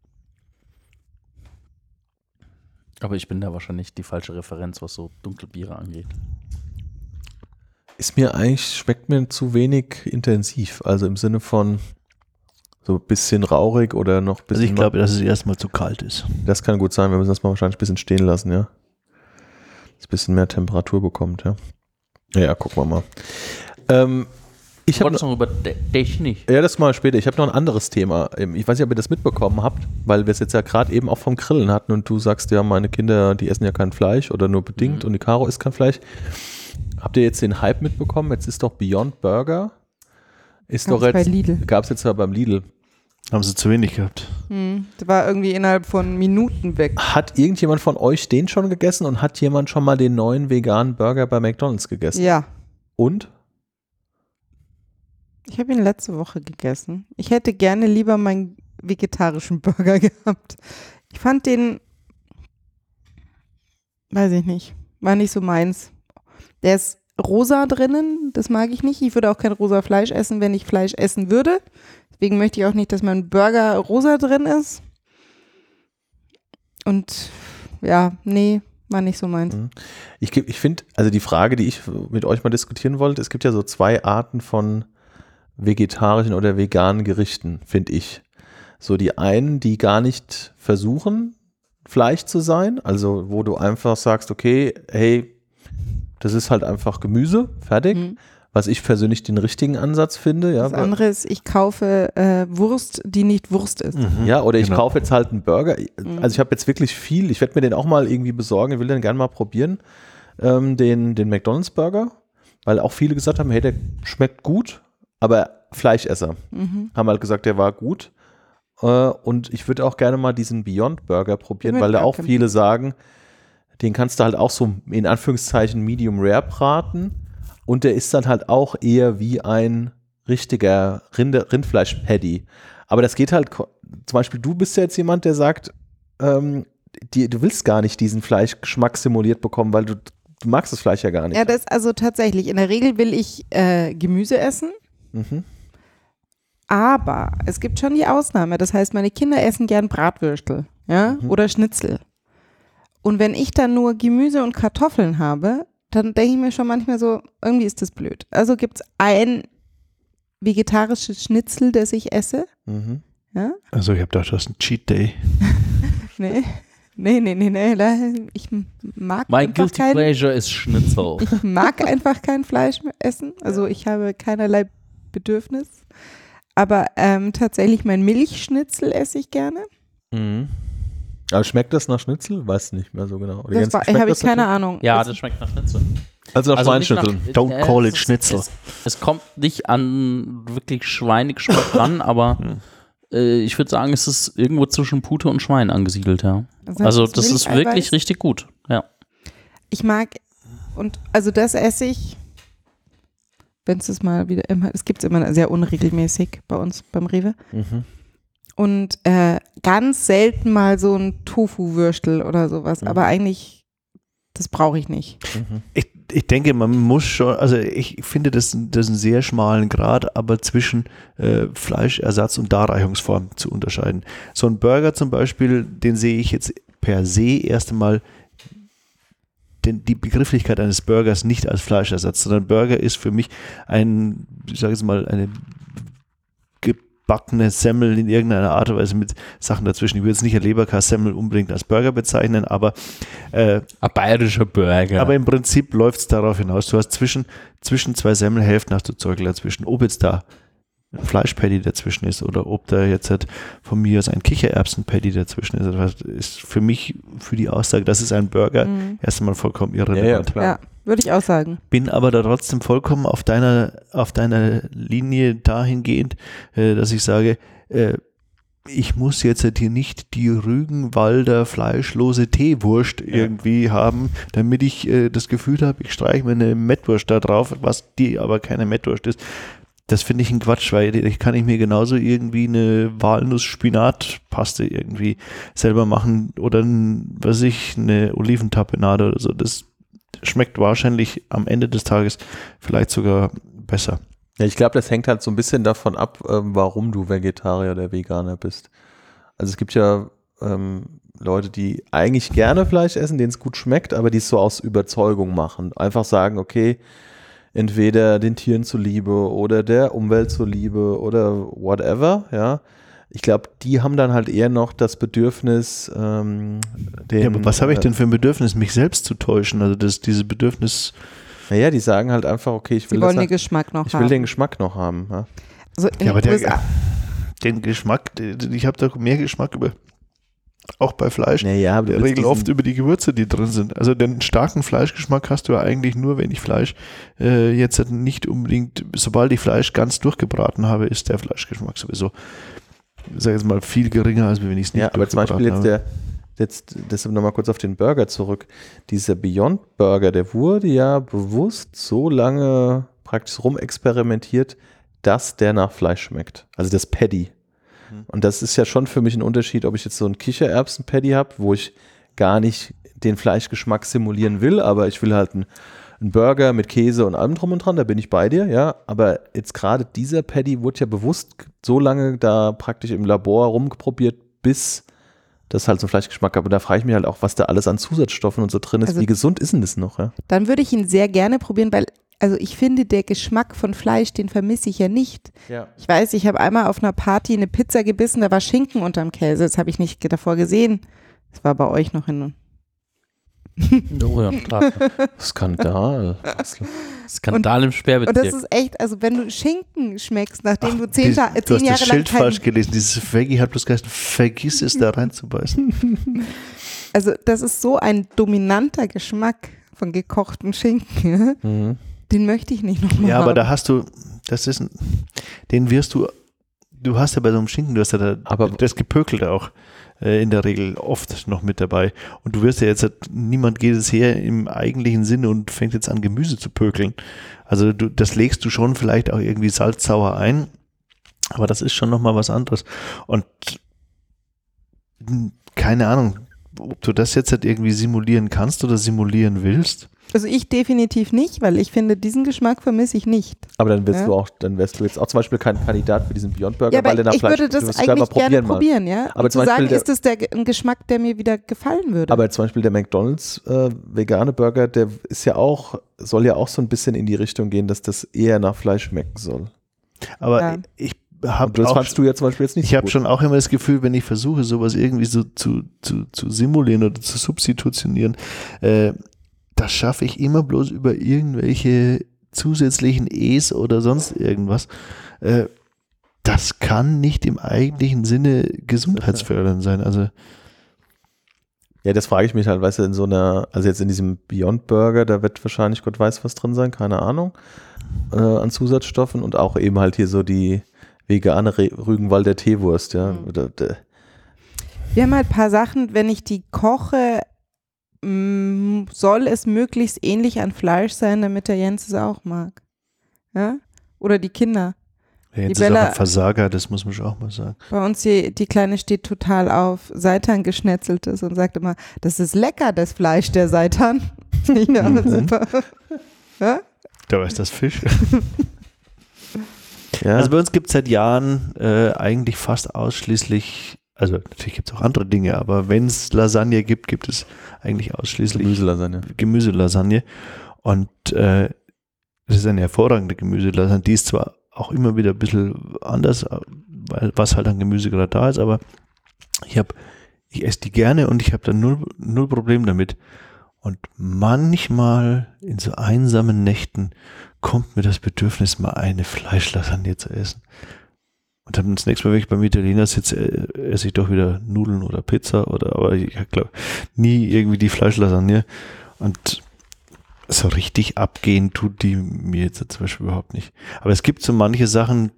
Aber ich bin da wahrscheinlich die falsche Referenz, was so Dunkelbiere angeht. ist mir eigentlich, schmeckt mir zu wenig intensiv. Also im Sinne von so ein bisschen rauchig oder noch ein bisschen. Also ich glaube, dass es erstmal zu kalt ist. Das kann gut sein, wir müssen das mal wahrscheinlich ein bisschen stehen lassen, ja. Dass es ein bisschen mehr Temperatur bekommt, ja. Ja, ja, gucken wir mal. Ähm, ich Ich habe wollte noch über De- Technik. ja, das mal später. Ich habe noch ein anderes Thema. Ich weiß nicht, ob ihr das mitbekommen habt, weil wir es jetzt ja gerade eben auch vom Grillen hatten und du sagst ja, meine Kinder, die essen ja kein Fleisch oder nur bedingt Mhm. und die Caro isst kein Fleisch. Habt ihr jetzt den Hype mitbekommen? Jetzt ist doch Beyond Burger. Ist Gab's doch bei jetzt. Lidl. Gab es jetzt ja beim Lidl. Haben sie zu wenig gehabt. Hm, das war irgendwie innerhalb von Minuten weg. Hat irgendjemand von euch den schon gegessen und hat jemand schon mal den neuen veganen Burger bei McDonald's gegessen? Ja, Und? ich habe ihn letzte Woche gegessen. Ich hätte gerne lieber meinen vegetarischen Burger gehabt. Ich fand den, weiß ich nicht, war nicht so meins. Der ist rosa drinnen, das mag ich nicht. Ich würde auch kein rosa Fleisch essen, wenn ich Fleisch essen würde. Deswegen möchte ich auch nicht, dass mein Burger rosa drin ist. Und ja, nee, war nicht so meins. Mhm. Ich, geb- ich finde, also die Frage, die ich mit euch mal diskutieren wollte, es gibt ja so zwei Arten von vegetarischen oder veganen Gerichten, finde ich. So die einen, die gar nicht versuchen, Fleisch zu sein, also wo du einfach sagst, okay, hey, das ist halt einfach Gemüse, fertig. Mhm. Was ich persönlich den richtigen Ansatz finde. Ja, Das andere ist, ich kaufe äh, Wurst, die nicht Wurst ist. ja, oder ich Genau. kaufe jetzt halt einen Burger. Mhm. Also ich habe jetzt wirklich viel, ich werde mir den auch mal irgendwie besorgen, ich will den gerne mal probieren, ähm, den, den McDonald's Burger, weil auch viele gesagt haben, hey, der schmeckt gut, aber Fleischesser Mhm. haben halt gesagt, der war gut. Äh, und ich würde auch gerne mal diesen Beyond Burger probieren, Den weil da würd ich auch auch gerne viele sagen, den kannst du halt auch so in Anführungszeichen Medium Rare braten und der ist dann halt auch eher wie ein richtiger Rinde, Rindfleisch-Patty. Aber das geht halt, ko- zum Beispiel du bist ja jetzt jemand, der sagt, ähm, die, du willst gar nicht diesen Fleischgeschmack simuliert bekommen, weil du, du magst das Fleisch ja gar nicht. Ja, das also tatsächlich. In der Regel will ich äh, Gemüse essen, Mhm. aber es gibt schon die Ausnahme. Das heißt, meine Kinder essen gern Bratwürstel, ja, Mhm. oder Schnitzel. Und wenn ich dann nur Gemüse und Kartoffeln habe, dann denke ich mir schon manchmal so, irgendwie ist das blöd. Also gibt es ein vegetarisches Schnitzel, das ich esse. Mhm. Ja? Also ich habe gedacht, das ist ein Cheat Day. Nee. Nee, nee, nee, nee. da- Ich mag My einfach guilty kein, pleasure ist Schnitzel. ich mag einfach kein Fleisch mehr essen. Also ich habe keinerlei Bedürfnis. Aber ähm, tatsächlich mein Milchschnitzel esse ich gerne. Mhm. Aber schmeckt das nach Schnitzel? Weiß nicht mehr so genau. Das habe ich keine Ahnung. Ja, das schmeckt nach Schnitzel. Also nach Also nicht Schweinsschnitzel. nach- Don't äh, call es it ist- Schnitzel. Es, es kommt nicht an wirklich Schweinegeschmack ran, aber äh, ich würde sagen, es ist irgendwo zwischen Pute und Schwein angesiedelt, ja. Also, Also das das ist Milcheiweiß. wirklich richtig gut, ja. Ich mag, und also das esse ich, wenn es das mal wieder immer, es gibt es immer sehr unregelmäßig bei uns beim Rewe. Mhm. Und äh, ganz selten mal so ein Tofu-Würstel oder sowas, Mhm. aber eigentlich, das brauche ich nicht. Mhm. Ich, ich denke, man muss schon, also ich finde das, das einen sehr schmalen Grad, aber zwischen äh, Fleischersatz und Darreichungsform zu unterscheiden. So ein Burger zum Beispiel, den sehe ich jetzt per se erst einmal den, die Begrifflichkeit eines Burgers nicht als Fleischersatz, sondern Burger ist für mich ein, ich sage jetzt mal, eine gebackene Semmel in irgendeiner Art und Weise mit Sachen dazwischen. Ich würde jetzt nicht eine Leberkassemmel unbedingt als Burger bezeichnen, aber äh, Ein bayerischer Burger. aber im Prinzip läuft es darauf hinaus. Du hast zwischen, zwischen zwei Semmelhälften hast du Zeugel dazwischen. Ob jetzt da ein Fleischpaddy dazwischen ist oder ob da jetzt halt von mir aus ein Kichererbsen-Paddy dazwischen ist, das ist für mich, für die Aussage, das ist ein Burger, Mhm. erst einmal vollkommen Ja, ja, irrelevant. klar. Ja, würde ich auch sagen. Bin aber da trotzdem vollkommen auf deiner, auf deiner Linie dahingehend, äh, dass ich sage, äh, ich muss jetzt halt hier nicht die Rügenwalder fleischlose Teewurst irgendwie haben, damit ich äh, das Gefühl habe, ich streiche mir eine Mettwurst da drauf, was die aber keine Mettwurst ist. Das finde ich ein Quatsch, weil ich kann ich mir genauso irgendwie eine Walnuss-Spinat-Paste irgendwie selber machen oder ein, was weiß ich, eine Oliventapenade oder so. Das schmeckt wahrscheinlich am Ende des Tages vielleicht sogar besser. Ja, ich glaube, das hängt halt so ein bisschen davon ab, ähm, warum du Vegetarier oder Veganer bist. Also es gibt ja ähm, Leute, die eigentlich gerne Fleisch essen, denen es gut schmeckt, aber die es so aus Überzeugung machen. Einfach sagen, okay, entweder den Tieren zuliebe oder der Umwelt zuliebe oder whatever, ja. Ich glaube, die haben dann halt eher noch das Bedürfnis, ähm, den, Ja, aber was habe ich denn für ein Bedürfnis, mich selbst zu täuschen? Also das, dieses Bedürfnis, Naja, die sagen halt einfach, okay, ich Sie will, wollen das den halt, Geschmack noch ich will haben. den Geschmack noch haben. Ja. Also in ja, aber den der, U S A, den Geschmack, ich habe da mehr Geschmack über, auch bei Fleisch, Naja, aber in du der willst Regel oft diesen- über die Gewürze, die drin sind. Also den starken Fleischgeschmack hast du ja eigentlich nur, wenn ich Fleisch äh, jetzt halt nicht unbedingt, sobald ich Fleisch ganz durchgebraten habe, ist der Fleischgeschmack sowieso, ich sage jetzt mal, viel geringer, als wenn ich es nicht Ja, aber zum Beispiel jetzt durchgebraten der, jetzt deshalb nochmal kurz auf den Burger zurück. Dieser Beyond Burger, der wurde ja bewusst so lange praktisch rumexperimentiert, dass der nach Fleisch schmeckt. Also das Paddy. Hm. Und das ist ja schon für mich ein Unterschied, ob ich jetzt so ein Kichererbsen-Paddy habe, wo ich gar nicht den Fleischgeschmack simulieren will, aber ich will halt einen, einen Burger mit Käse und allem drum und dran, da bin ich bei dir, ja. Aber jetzt gerade dieser Paddy wurde ja bewusst so lange da praktisch im Labor rumprobiert, bis das halt so Fleischgeschmack hat. Und da frage ich mich halt auch, was da alles an Zusatzstoffen und so drin ist. Also- Wie gesund ist denn das noch? Ja? dann würde ich ihn sehr gerne probieren, weil also ich finde, der Geschmack von Fleisch, den vermisse ich ja nicht. Ja. Ich weiß, ich habe einmal auf einer Party eine Pizza gebissen, da war Schinken unterm Käse. Das habe ich nicht davor gesehen. Das war bei euch noch in. Oh ja, klar. Skandal. Skandal im Und Sperrbezirk. das ist echt, also wenn du Schinken schmeckst, nachdem du zehn, Dies- Ta- du zehn hast Jahre das lang Schild kein, falsch gelesen. Dieses Veggie hat bloß geheißen, vergiss es da reinzubeißen. also das ist so ein dominanter Geschmack von gekochten Schinken. Mhm. Den möchte ich nicht nochmal Ja, haben. aber da hast du, das ist, ein, den wirst du, du hast ja bei so einem Schinken, du hast ja da, Aber- das Gepökelte auch äh, in der Regel oft noch mit dabei. Und du wirst ja jetzt, niemand geht es her im eigentlichen Sinne und fängt jetzt an, Gemüse zu pökeln. Also du, das legst du schon vielleicht auch irgendwie salzsauer ein, aber das ist schon nochmal was anderes. Und mh, keine Ahnung, ob du das jetzt halt irgendwie simulieren kannst oder simulieren willst. Also ich definitiv nicht, weil ich finde, diesen Geschmack vermisse ich nicht. Aber dann wirst Ja. du auch, dann wärst du jetzt auch zum Beispiel kein Kandidat für diesen Beyond Burger, Ja, weil aber der nach ich Fleisch würde du das wirst gleich eigentlich mal gerne mal. probieren, ja. Aber Und zum zu sagen, Beispiel der- ist das der, Ge- ein Geschmack, der mir wieder gefallen würde. Aber zum Beispiel der McDonald's äh, vegane Burger, der ist ja auch, soll ja auch so ein bisschen in die Richtung gehen, dass das eher nach Fleisch schmecken soll. Aber Ja. ich Und habe das auch fandst du ja zum Beispiel jetzt nicht Ich so habe gut. schon auch immer das Gefühl, wenn ich versuche, sowas irgendwie so zu, zu, zu simulieren oder zu substitutionieren, äh, das schaffe ich immer bloß über irgendwelche zusätzlichen E's oder sonst irgendwas. Äh, das kann nicht im eigentlichen Sinne gesundheitsfördernd sein. Also Ja, das frage ich mich halt, weißt du, in so einer, also jetzt in diesem Beyond Burger, da wird wahrscheinlich Gott weiß was drin sein, keine Ahnung, äh, an Zusatzstoffen und auch eben halt hier so die vegane Re- Rügenwalder Teewurst, ja. Mhm. Da, da. Wir haben halt ein paar Sachen, wenn ich die koche, mh, soll es möglichst ähnlich an Fleisch sein, damit der Jens es auch mag. Ja? Oder die Kinder. Ja, jetzt Die ist auch Bella- ein Versager, das muss man schon auch mal sagen. Bei uns, die, die Kleine steht total auf Seitan geschnetzeltes und sagt immer, das ist lecker, das Fleisch der Seitan. Ja, Mhm. super. Ja? Da ist das Fisch. Ja. Also bei uns gibt es seit Jahren äh, eigentlich fast ausschließlich, also natürlich gibt es auch andere Dinge, aber wenn es Lasagne gibt, gibt es eigentlich ausschließlich Gemüselasagne. Gemüselasagne. Und äh, das ist eine hervorragende Gemüselasagne. Die ist zwar auch immer wieder ein bisschen anders, weil was halt an Gemüse gerade da ist, aber ich habe, ich esse die gerne und ich habe da null, null Problem damit. Und manchmal in so einsamen Nächten kommt mir das Bedürfnis, mal eine Fleischlasagne zu essen. Und dann das nächste Mal, wenn ich beim Italiener sitze, äh, esse ich doch wieder Nudeln oder Pizza oder, aber ich glaube nie irgendwie die Fleischlasagne. Und so richtig abgehen tut die mir jetzt zum Beispiel überhaupt nicht. Aber es gibt so manche Sachen,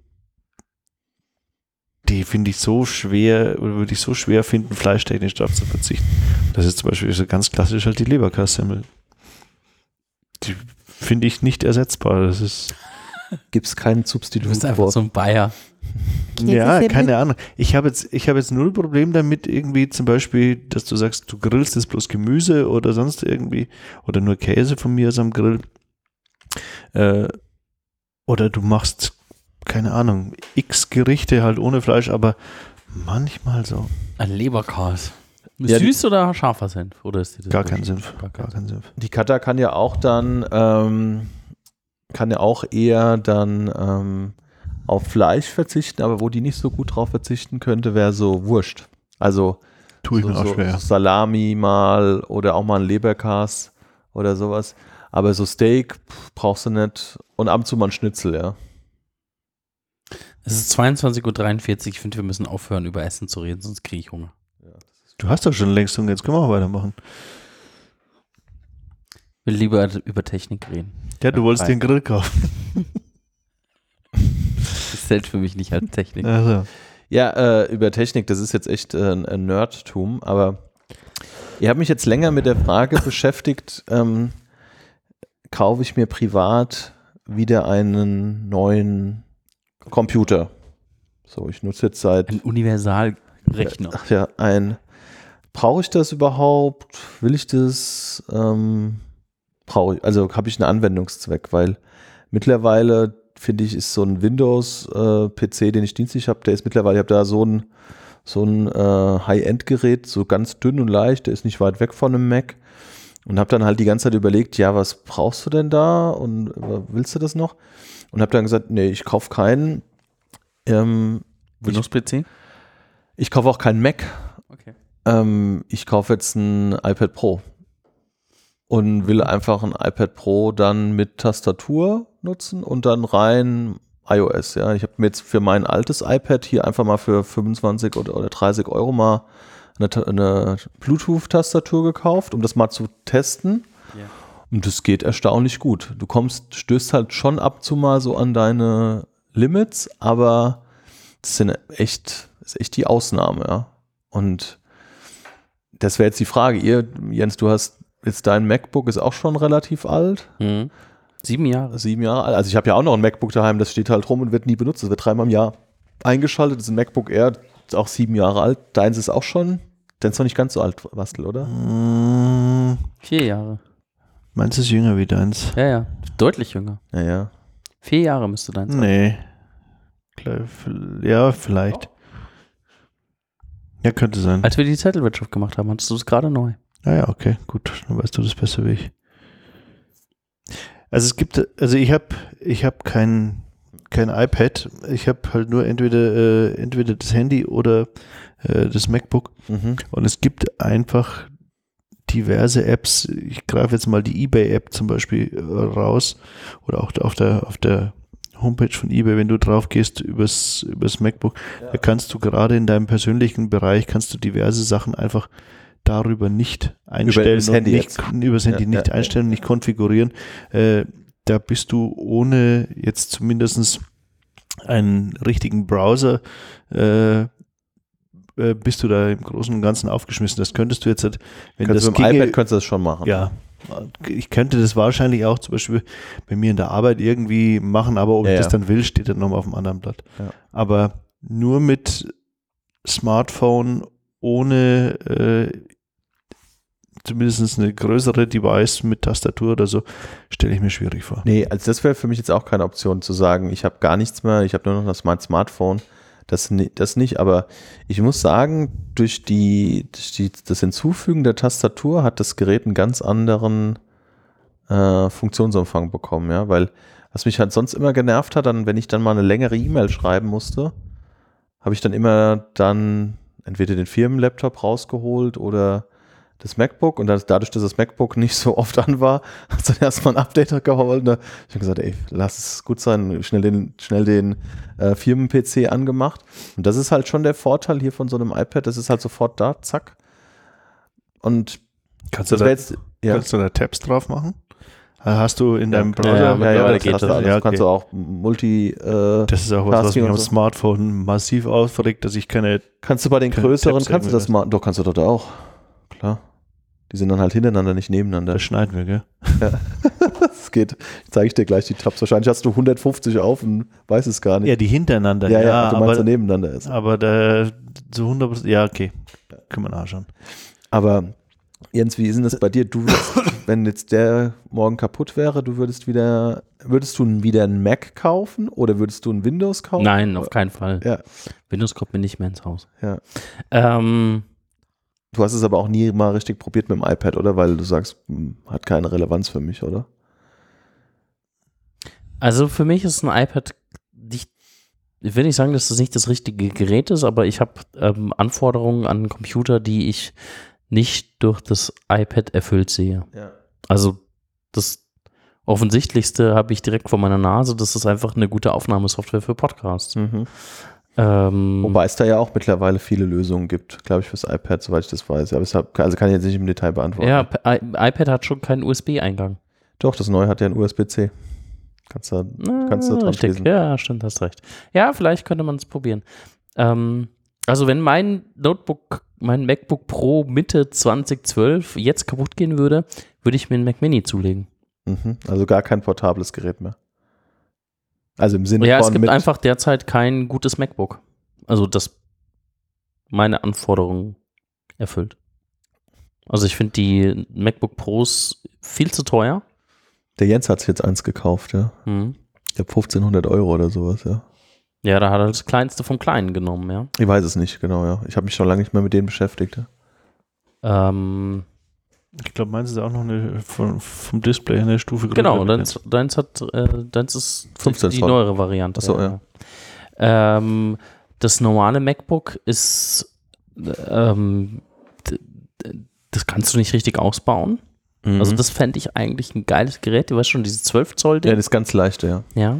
die finde ich so schwer, oder würde ich so schwer finden, fleischtechnisch darauf zu verzichten. Das ist zum Beispiel so ganz klassisch halt die Leberkassemmel. Die finde ich nicht ersetzbar. Das ist, Gibt es kein Du Substitut bist einfach vor. so ein Bayer. ja, Käsesemmel? keine Ahnung. Ich habe jetzt, ich habe jetzt null Problem damit irgendwie zum Beispiel, dass du sagst, du grillst jetzt bloß Gemüse oder sonst irgendwie oder nur Käse von mir aus am Grill. Äh, oder du machst, keine Ahnung, x Gerichte halt ohne Fleisch, aber manchmal so. Ein Leberkas. Ja, die- Süß oder scharfer Senf? Oder ist dir das Gar wurscht? keinen Senf. Gar Gar keinen keinen Senf. Die Kata kann ja auch dann, ähm, kann ja auch eher dann ähm, auf Fleisch verzichten, aber wo die nicht so gut drauf verzichten könnte, wäre so Wurst. Also Tue ich so, mir auch so schwer. Salami mal oder auch mal ein Leberkas oder sowas. Aber so Steak pff, brauchst du nicht und ab und zu mal ein Schnitzel, ja. Es ist zweiundzwanzig Uhr dreiundvierzig. Ich finde, wir müssen aufhören, über Essen zu reden, sonst kriege ich Hunger. Du hast doch schon längst Hunger, jetzt können wir auch weitermachen. Ich will lieber über Technik reden. Ja, du wolltest Rein. den Grill kaufen. Das zählt für mich nicht als Technik. Also. Ja, äh, über Technik, das ist jetzt echt äh, ein, ein Nerdtum, aber ich habe mich jetzt länger mit der Frage beschäftigt, ähm, kaufe ich mir privat wieder einen neuen Computer? So, ich nutze jetzt seit, Ein Universalrechner. ach ja, ein, brauche ich das überhaupt? Will ich das? Ähm, brauche ich, also habe ich einen Anwendungszweck, weil mittlerweile finde ich, ist so ein Windows-P C, den ich dienstlich habe, der ist mittlerweile, ich habe da so ein, so ein äh, High-End-Gerät, so ganz dünn und leicht, der ist nicht weit weg von einem Mac und habe dann halt die ganze Zeit überlegt, ja, was brauchst du denn da und äh, willst du das noch? Und habe dann gesagt, nee, ich kaufe keinen, ähm, Windows-P C? ich kaufe auch keinen Mac, Okay. ähm, ich kaufe jetzt ein iPad Pro und will einfach ein iPad Pro dann mit Tastatur nutzen und dann rein iOS. Ja, ich habe mir jetzt für mein altes iPad hier einfach mal für fünfundzwanzig oder, oder dreißig Euro mal eine, Ta- eine Bluetooth-Tastatur gekauft, um das mal zu testen. Ja. Und das geht erstaunlich gut. Du kommst, stößt halt schon ab und zu mal so an deine Limits, aber das sind echt, das ist echt die Ausnahme, ja. Und das wäre jetzt die Frage. Ihr, Jens, du hast jetzt dein MacBook ist auch schon relativ alt, Mhm. Sieben Jahre. sieben Jahre alt. Also ich habe ja auch noch ein MacBook daheim, das steht halt rum und wird nie benutzt. Das wird dreimal im Jahr eingeschaltet. Das ist ein MacBook Air, ist auch sieben Jahre alt. Deins ist auch schon, deins ist noch nicht ganz so alt, Bastel, oder? Mm, Vier Jahre. Meins ist jünger wie deins. Ja, ja. Deutlich jünger. Ja, ja. Vier Jahre müsste dein sein. Nee. Klar, v- Ja, vielleicht. Ja, könnte sein. Als wir die Zettelwirtschaft gemacht haben, hattest du es gerade neu. Ah ja, okay, gut. Dann weißt du das besser wie ich. Also es gibt, also ich habe ich habe kein, kein iPad. Ich habe halt nur entweder, äh, entweder das Handy oder äh, das MacBook. Mhm. Und es gibt einfach diverse Apps. Ich greife jetzt mal die eBay-App zum Beispiel äh, raus oder auch auf der, auf der Homepage von eBay, wenn du drauf gehst übers, übers MacBook, da kannst du gerade in deinem persönlichen Bereich kannst du diverse Sachen einfach darüber nicht einstellen, Über das und Handy nicht, jetzt. übers Handy Ja, nicht ja, einstellen, nicht konfigurieren. Äh, da bist du ohne jetzt zumindest einen richtigen Browser, äh, äh, bist du da im Großen und Ganzen aufgeschmissen. Das könntest du jetzt, halt, wenn Kannst das du mit dem ginge, iPad könntest du das schon machen. ja, ich könnte das wahrscheinlich auch zum Beispiel bei mir in der Arbeit irgendwie machen, aber ob Ja, ich das ja. dann will, steht dann nochmal auf dem anderen Blatt. Ja. Aber nur mit Smartphone ohne äh, zumindest eine größere Device mit Tastatur oder so, stelle ich mir schwierig vor. Nee, also das wäre für mich jetzt auch keine Option zu sagen, ich habe gar nichts mehr, ich habe nur noch das mein Smartphone. Das, ni- das nicht, aber ich muss sagen, durch, die, durch die, das Hinzufügen der Tastatur hat das Gerät einen ganz anderen äh, Funktionsumfang bekommen, ja, weil was mich halt sonst immer genervt hat, dann, wenn ich dann mal eine längere E-Mail schreiben musste, habe ich dann immer dann entweder den Firmenlaptop rausgeholt oder das MacBook und das, dadurch, dass das MacBook nicht so oft an war, hat es dann erstmal ein Update geholt. Ne? Ich habe gesagt, ey, lass es gut sein, schnell den, schnell den äh, Firmen-P C angemacht. Und das ist halt schon der Vorteil hier von so einem iPad, das ist halt sofort da, zack. Und Kannst du, das da, wäre jetzt, ja, kannst du da Tabs drauf machen? Hast du in deinem ja, Browser? ja, ja, ja, mittlerweile das geht hast du das. alles. Ja, Du kannst okay. du auch Multi, äh, Das ist auch was, was Tasking mich am und so. Smartphone massiv aufregt, dass ich keine. kannst du bei den Keine größeren, Tabs kannst du das irgendwie mal, doch, kannst du doch da auch, klar. Die sind dann halt hintereinander, nicht nebeneinander. Das schneiden wir, gell? Das geht, zeige ich dir gleich die Tabs. Wahrscheinlich hast du hundertfünfzig auf und weiß es gar nicht. Ja, die hintereinander. ja, ja, ja, du meinst, aber, der nebeneinander ist. aber da so hundert Prozent. Ja, okay. Können wir nachschauen. Aber Jens, wie ist denn das bei dir? Du würdest, wenn jetzt der morgen kaputt wäre, du würdest wieder, würdest du wieder einen Mac kaufen oder würdest du einen Windows kaufen? Nein, auf keinen Fall. Ja, Windows kommt mir nicht mehr ins Haus. ja. Ähm, Du hast es aber auch nie mal richtig probiert mit dem iPad, oder? Weil du sagst, hm, hat keine Relevanz für mich, oder? also für mich ist ein iPad nicht, ich will nicht sagen, dass das nicht das richtige Gerät ist, aber ich habe ähm, Anforderungen an einen Computer, die ich nicht durch das iPad erfüllt sehe. Ja. Also das Offensichtlichste habe ich direkt vor meiner Nase, das ist einfach eine gute Aufnahmesoftware für Podcasts. Mhm. Ähm, Wobei es da ja auch mittlerweile viele Lösungen gibt, glaube ich, fürs iPad, soweit ich das weiß. Aber es hat, also kann ich jetzt nicht im Detail beantworten. ja, I- iPad hat schon keinen U S B-Eingang. Doch, das neue hat ja einen U S B C. Kannst du, kannst du dran richtig, schließen. ja, stimmt, hast recht. Ja, vielleicht könnte man es probieren. Ähm, also wenn mein Notebook, mein MacBook Pro Mitte zwanzig zwölf jetzt kaputt gehen würde, würde ich mir einen Mac Mini zulegen. Mhm. Also gar kein portables Gerät mehr. Also im Sinne Ja, von es gibt mit, einfach derzeit kein gutes MacBook. Also das meine Anforderungen erfüllt. Also ich finde die MacBook Pros viel zu teuer. der Jens hat sich jetzt eins gekauft, ja. Mhm. Ich glaube fünfzehnhundert Euro oder sowas, ja. Ja, da hat er das Kleinste vom Kleinen genommen, ja. Ich weiß es nicht, genau, ja. Ich habe mich schon lange nicht mehr mit denen beschäftigt. Ja. Ähm, Ich glaube, meins ist auch noch eine vom, vom Display eine Stufe größer. genau, deins, deins hat, äh, deins ist fünfzehn die Zoll. neuere Variante. Ach so, ja. Ähm, das normale MacBook ist, ähm, d- d- das kannst du nicht richtig ausbauen. Mhm. Also das fände ich eigentlich ein geiles Gerät. Du weißt schon, dieses zwölf Zoll Ding. ja, das ist ganz leichte, ja. Ja.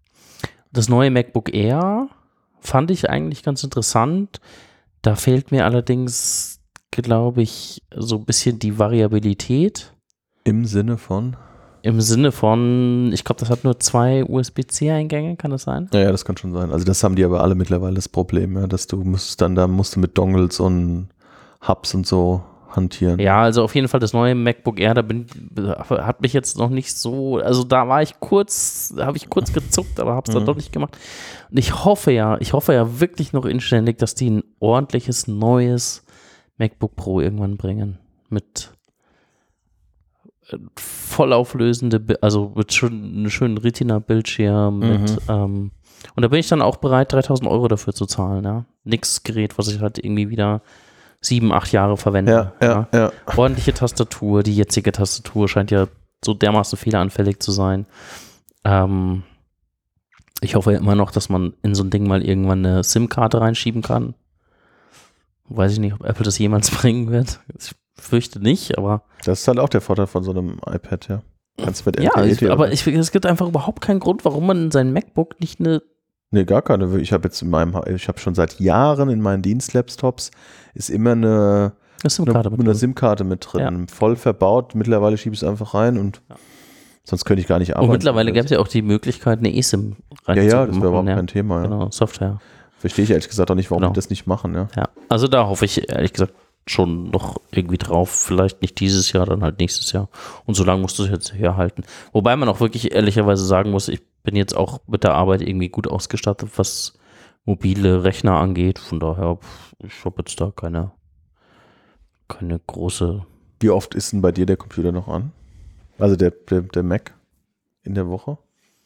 Das neue MacBook Air fand ich eigentlich ganz interessant. Da fehlt mir allerdings, glaube ich, so ein bisschen die Variabilität. Im Sinne von? Im Sinne von, ich glaube, das hat nur zwei U S B C-Eingänge, kann das sein? Ja, ja, das kann schon sein. Also das haben die aber alle mittlerweile das Problem, ja, dass du musst dann da musst du mit Dongles und Hubs und so hantieren. Ja, also auf jeden Fall das neue MacBook Air, da bin, hat mich jetzt noch nicht so, also da war ich kurz, habe ich kurz gezuckt, aber habe es dann Mhm. doch nicht gemacht. Und ich hoffe ja, ich hoffe ja wirklich noch inständig, dass die ein ordentliches, neues MacBook Pro irgendwann bringen. Mit äh, vollauflösende, Bi- also mit schön, einem schönen Retina-Bildschirm, mit, Mhm. ähm, und da bin ich dann auch bereit, dreitausend Euro dafür zu zahlen, ja. Nix Gerät, was ich halt irgendwie wieder sieben, acht Jahre verwende. Ja, ja, ja. Ordentliche Tastatur, die jetzige Tastatur scheint ja so dermaßen fehleranfällig zu sein. Ähm, ich hoffe ja immer noch, dass man in so ein Ding mal irgendwann eine SIM-Karte reinschieben kann. Weiß ich nicht, ob Apple das jemals bringen wird. Ich fürchte nicht, aber Das ist halt auch der Vorteil von so einem iPad, ja. Kannst mit ja, L T E ich, aber ich, es gibt einfach überhaupt keinen Grund, warum man in sein MacBook nicht eine Nee, gar keine. Ich habe jetzt in meinem, ich habe schon seit Jahren in meinen Dienstlaptops ist immer eine Eine SIM-Karte mit einer SIM-Karte mit drin. Ja. Voll verbaut. Mittlerweile schiebe ich es einfach rein und Ja. sonst könnte ich gar nicht arbeiten. Und mittlerweile gäbe es ja auch die Möglichkeit, eine eSIM Ja, reinzumachen. ja, das wäre überhaupt ja. kein Thema. Ja. Genau, Software. Verstehe ich ehrlich gesagt auch nicht, warum Genau. die das nicht machen. Ja. Ja, also da hoffe ich ehrlich gesagt schon noch irgendwie drauf. Vielleicht nicht dieses Jahr, dann halt nächstes Jahr. Und so lange musst du es jetzt herhalten. Wobei man auch wirklich ehrlicherweise sagen muss, ich bin jetzt auch mit der Arbeit irgendwie gut ausgestattet, was mobile Rechner angeht. Von daher, ich habe jetzt da keine, keine große... Wie oft ist denn bei dir der Computer noch an? Also der, der, der Mac in der Woche?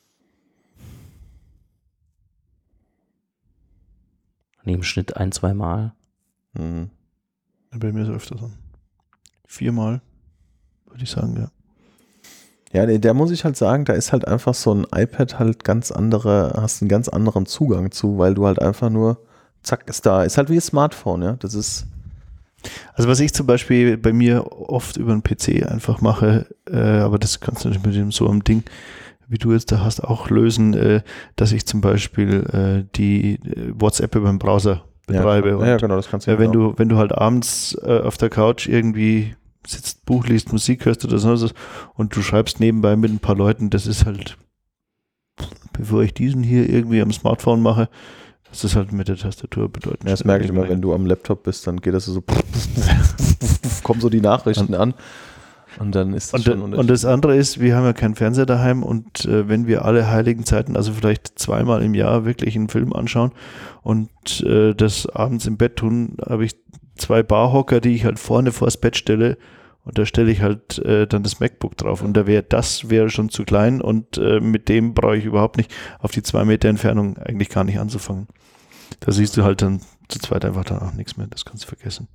Im Schnitt ein, zwei Mal. Mhm. Bei mir ist es öfter so. Viermal, würde ich sagen, ja. Ja, nee, der muss ich halt sagen, da ist halt einfach so ein iPad halt ganz andere, hast einen ganz anderen Zugang zu, weil du halt einfach nur, zack, ist da. Ist halt wie ein Smartphone, ja. Das ist. Also was ich zum Beispiel bei mir oft über einen P C einfach mache, äh, aber das kannst du nicht mit dem so einem Ding, wie du jetzt da hast, auch lösen, äh, dass ich zum Beispiel äh, die äh, WhatsApp über den Browser betreibe. Ja, und, ja, genau, das kannst du ja, wenn genau. du, wenn du halt abends äh, auf der Couch irgendwie sitzt, Buch liest, Musik hörst oder so und du schreibst nebenbei mit ein paar Leuten, das ist halt, bevor ich diesen hier irgendwie am Smartphone mache, das ist halt mit der Tastatur bedeutend. Ja, das merke ich immer, wenn du am Laptop bist, dann geht das so, kommen so die Nachrichten an und dann ist das und, schon und das andere ist, wir haben ja keinen Fernseher daheim und äh, wenn wir alle heiligen Zeiten, also vielleicht zweimal im Jahr wirklich einen Film anschauen und äh, das abends im Bett tun, habe ich zwei Barhocker, die ich halt vorne vors Bett stelle und da stelle ich halt äh, dann das MacBook drauf und da wäre das wäre schon zu klein und äh, mit dem brauche ich überhaupt nicht auf die zwei Meter Entfernung eigentlich gar nicht anzufangen. Da siehst du halt dann zu zweit einfach dann auch nichts mehr, das kannst du vergessen.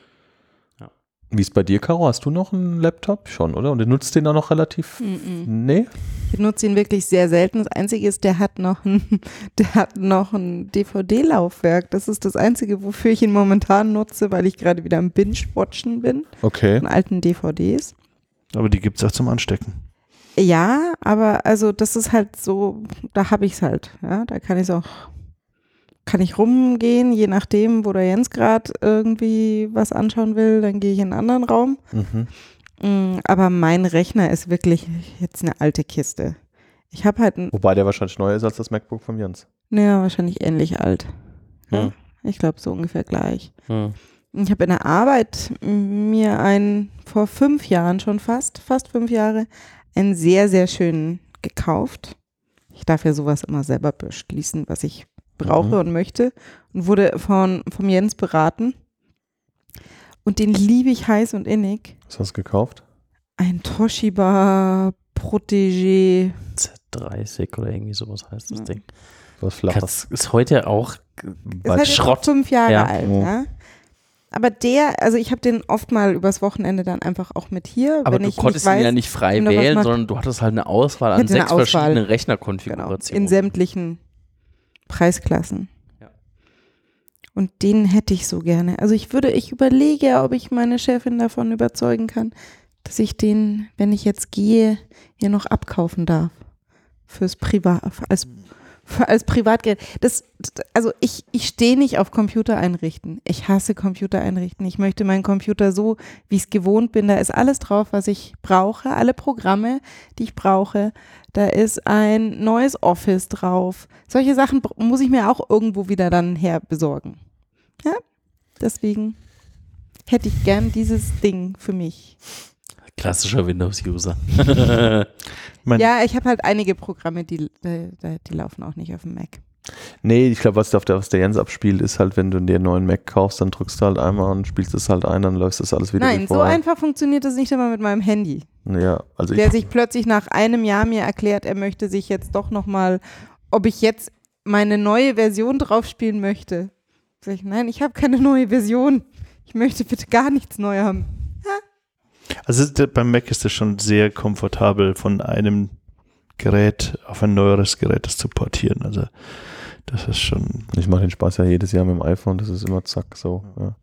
Wie ist bei dir, Caro? Hast du noch einen Laptop? Schon, oder? Und du nutzt den auch noch relativ? Mm-mm. Nee? Ich nutze ihn wirklich sehr selten. Das Einzige ist, der hat noch ein, der hat noch ein D V D-Laufwerk. Das ist das Einzige, wofür ich ihn momentan nutze, weil ich gerade wieder am Binge-Watchen bin. Okay. Von alten D V Ds. Aber die gibt es auch zum Anstecken. Ja, aber also das ist halt so, da habe ich es halt. Ja, da kann ich es auch, kann ich rumgehen, je nachdem, wo der Jens gerade irgendwie was anschauen will, dann gehe ich in einen anderen Raum. Mhm. Mm, Aber mein Rechner ist wirklich jetzt eine alte Kiste. Ich habe halt, ein, Wobei der wahrscheinlich neuer ist als das MacBook von Jens. naja, wahrscheinlich ähnlich alt. Ja, Hm. ich glaube so ungefähr gleich. Hm. Ich habe in der Arbeit mir einen, vor fünf Jahren schon fast, fast fünf Jahre, einen sehr, sehr schönen gekauft. Ich darf ja sowas immer selber beschließen, was ich brauche Mhm. und möchte. Und wurde von, vom Jens beraten. Und den liebe ich heiß und innig. Was hast du gekauft? Ein Toshiba Protégé. Z dreißig oder irgendwie sowas heißt das Ja. Ding. Was Flaches. Das ist heute auch Ist bald halt jetzt auch Schrott. fünf Jahre Ja. alt. Mhm. Ja? Aber der, also ich habe den oft mal übers Wochenende dann einfach auch mit hier. Aber wenn du ich konntest nicht weiß, ihn ja nicht frei wenn du was wählen, machst. sondern du hattest halt eine Auswahl an Ich hatte eine sechs Auswahl. verschiedenen Genau, Rechnerkonfigurationen. in sämtlichen Preisklassen. Ja. Und den hätte ich so gerne. Also ich würde, ich überlege, ob ich meine Chefin davon überzeugen kann, dass ich den, wenn ich jetzt gehe, hier noch abkaufen darf. Fürs Privat, als, für, als Privatgeld. Das, also ich, ich stehe nicht auf Computer einrichten. Ich hasse Computer einrichten. Ich möchte meinen Computer so, wie ich es gewohnt bin. Da ist alles drauf, was ich brauche. Alle Programme, die ich brauche. Da ist ein neues Office drauf. Solche Sachen br- muss ich mir auch irgendwo wieder dann her besorgen. Ja, deswegen hätte ich gern dieses Ding für mich. Klassischer Windows-User. Mein, Ja, ich habe halt einige Programme, die, die, die laufen auch nicht auf dem Mac. Nee, ich glaube, was, der- was der Jens abspielt, ist halt, wenn du dir einen neuen Mac kaufst, dann drückst du halt einmal und spielst es halt ein, dann läuft das alles wieder wie Nein, so vorher. einfach funktioniert das nicht immer mit meinem Handy. Ja, also Der ich, sich plötzlich nach einem Jahr mir erklärt, er möchte sich jetzt doch nochmal, ob ich jetzt meine neue Version drauf spielen möchte. Sag ich, nein, ich habe keine neue Version. Ich möchte bitte gar nichts neu haben. also der- beim Mac ist das schon sehr komfortabel, von einem Gerät auf ein neueres Gerät das zu portieren. Also das ist schon. ich mache den Spaß ja jedes Jahr mit dem iPhone, das ist immer zack so. Ja,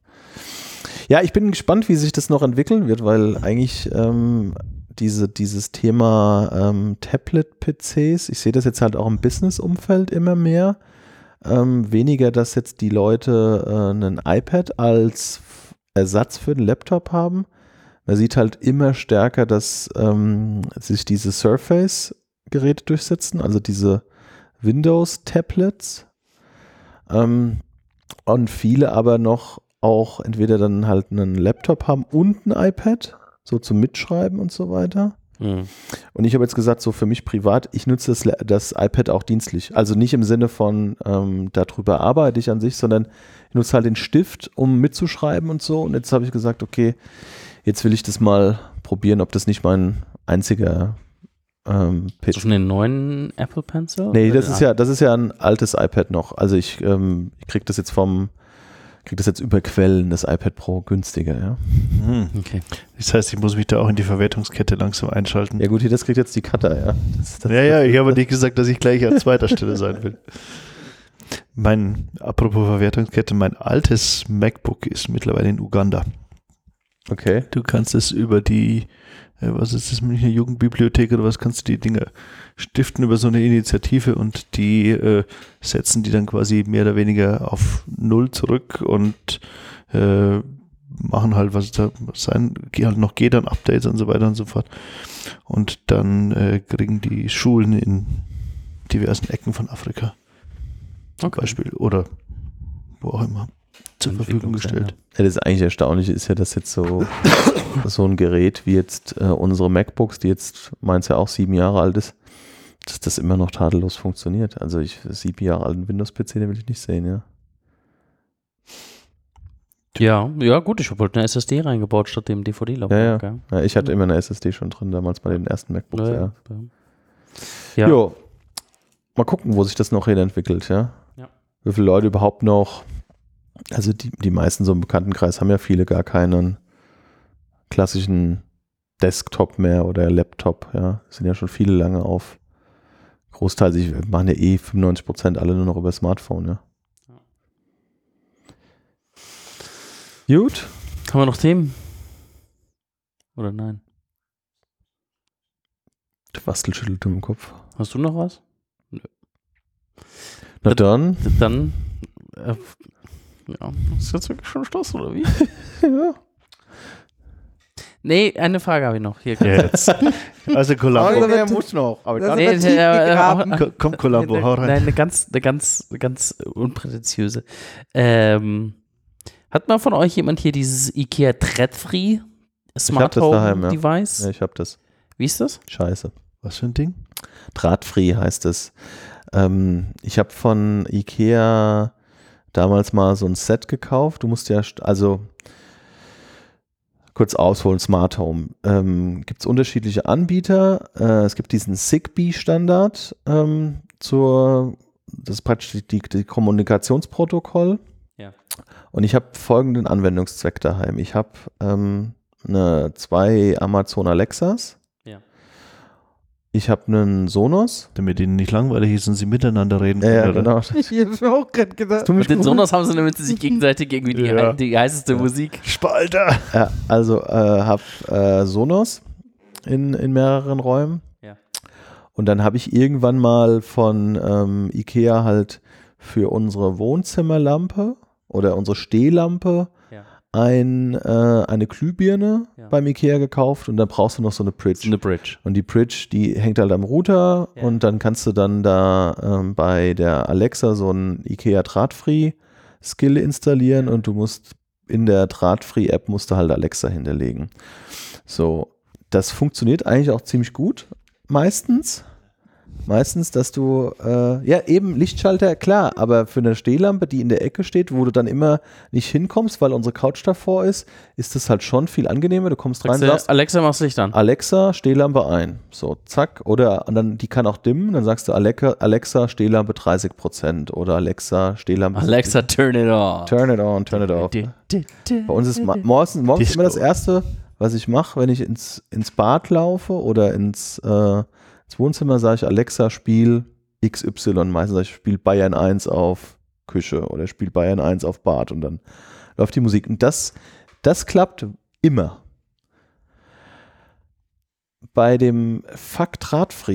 ja ich bin gespannt, wie sich das noch entwickeln wird, weil eigentlich ähm, diese, dieses Thema ähm, Tablet-P Cs, ich sehe das jetzt halt auch im Business-Umfeld immer mehr. Ähm, weniger, dass jetzt die Leute äh, ein iPad als Ersatz für den Laptop haben. Man sieht halt immer stärker, dass ähm, sich diese Surface-Geräte durchsetzen, also diese Windows-Tablets. Ähm, und viele aber noch auch entweder dann halt einen Laptop haben und ein iPad, so zum Mitschreiben und so weiter. Mhm. Und ich habe jetzt gesagt, so für mich privat, ich nutze das, das iPad auch dienstlich. Also nicht im Sinne von, ähm, darüber arbeite ich an sich, sondern ich nutze halt den Stift, um mitzuschreiben und so. Und jetzt habe ich gesagt, okay, jetzt will ich das mal probieren, ob das nicht mein einziger ähm, Pitch. Hast du schon den neuen Apple Pencil? Nee, Oder das den ist ja, das ist ja ein altes iPad noch. Also ich, ähm, ich kriege das jetzt vom, kriege das jetzt über Quellen, das iPad Pro günstiger, ja. Hm. Okay. Das heißt, ich muss mich da auch in die Verwertungskette langsam einschalten. Ja gut, hier, das kriegt jetzt die Cutter, ja. Das, das, Ja, ja, ich habe nicht gesagt, dass ich gleich an zweiter Stelle sein will. Mein, apropos Verwertungskette, mein altes MacBook ist mittlerweile in Uganda. Okay. Du kannst es über die, äh, was ist das, Münchner Jugendbibliothek oder was, kannst du die Dinge stiften über so eine Initiative und die äh, setzen die dann quasi mehr oder weniger auf Null zurück und äh, machen halt, was da sein, halt noch geht an Updates und so weiter und so fort. Und dann äh, kriegen die Schulen in diversen Ecken von Afrika zum Okay. Beispiel oder wo auch immer zur Verfügung gestellt. Ja, das eigentlich Erstaunliche ist ja, dass jetzt so, so ein Gerät wie jetzt äh, unsere MacBooks, die jetzt meins ja auch sieben Jahre alt ist, dass das immer noch tadellos funktioniert. Also ich sieben Jahre alten Windows-P C, den will ich nicht sehen, ja. Ja, ja gut, ich habe halt eine S S D reingebaut statt dem D V D-Laufwerk. Ja, ja. ja ich hatte immer eine S S D schon drin, damals bei den ersten MacBooks, ja. Ja, ja. Ja. Jo. Mal gucken, wo sich das noch hin entwickelt, ja. Ja. Wie viele Leute überhaupt noch, also die, die meisten so im Bekanntenkreis haben ja viele gar keinen klassischen Desktop mehr oder Laptop, ja. Sind ja schon viele lange auf Großteil, sie machen ja eh fünfundneunzig Prozent alle nur noch über Smartphone, ja. ja. Gut. Haben wir noch Themen? Oder nein? Der Bastel schüttelt im Kopf. Hast du noch was? Na dann. Dann, äh, ja, ist jetzt wirklich schon Schluss, oder wie? Ja. Nee, eine Frage habe ich noch. Hier, Jetzt. Also Columbo. der muss noch. Aber Das Nee, wird tief äh, gegraben. äh, Ko- Komm, Columbo, hau rein. Nein, eine ganz, eine ganz, eine ganz unprätentiöse. Ähm, hat mal von euch jemand hier dieses IKEA Thread-Free Smart das Home daheim, ja. Device? Ja, ich hab das. Wie ist das? Scheiße. Was für ein Ding? Drahtfree heißt es. Ähm, ich habe von Ikea damals mal so ein Set gekauft. Du musst ja, st- also kurz ausholen, Smart Home. Ähm, gibt es unterschiedliche Anbieter. Äh, es gibt diesen Zigbee-Standard ähm, zur, das ist praktisch die, die, die Kommunikationsprotokoll. Ja. Und ich habe folgenden Anwendungszweck daheim. Ich habe ähm, eine, zwei Amazon Alexas. Ja. Ich habe einen Sonos. Damit ihnen nicht langweilig ist und sie miteinander reden Ja, können. ja, oder? genau. Ich hab's mir auch gerade gedacht. Tu mich Und den gut. Sonos haben sie, damit sie sich gegenseitig irgendwie die, Ja. die heißeste Musik. Spalter! Ja, also äh, habe äh, Sonos in, in mehreren Räumen. Ja. Und dann habe ich irgendwann mal von ähm, Ikea halt für unsere Wohnzimmerlampe oder unsere Stehlampe Ja. ein, äh, eine Glühbirne Ja. beim Ikea gekauft und dann brauchst du noch so eine Bridge. Eine Bridge. Und die Bridge, die hängt halt am Router Ja. und dann kannst du dann da ähm, bei der Alexa so einen Ikea Drahtfree Skill installieren und du musst in der Drahtfree App musst du halt Alexa hinterlegen. So, das funktioniert eigentlich auch ziemlich gut, meistens. Meistens, dass du, äh, ja eben Lichtschalter, klar, aber für eine Stehlampe, die in der Ecke steht, wo du dann immer nicht hinkommst, weil unsere Couch davor ist, ist das halt schon viel angenehmer. Du kommst rein, Sagst du, sagst, Alexa, machst Licht an. Alexa, Stehlampe ein. So, zack. Oder und dann, die kann auch dimmen. Dann sagst du Alexa, Alexa Stehlampe dreißig Prozent. Oder Alexa, Stehlampe. Alexa, turn it on. Turn it on, turn it off. Bei uns ist ma- morgens, morgens Disco. immer das Erste, was ich mache, wenn ich ins, ins Bad laufe oder ins, äh, ins Wohnzimmer, sage ich Alexa, spiel X Y. Meistens sage ich, spiel Bayern eins auf Küche oder spiel Bayern eins auf Bad und dann läuft die Musik. Und das, das klappt immer. Bei dem Fuck Drahtfree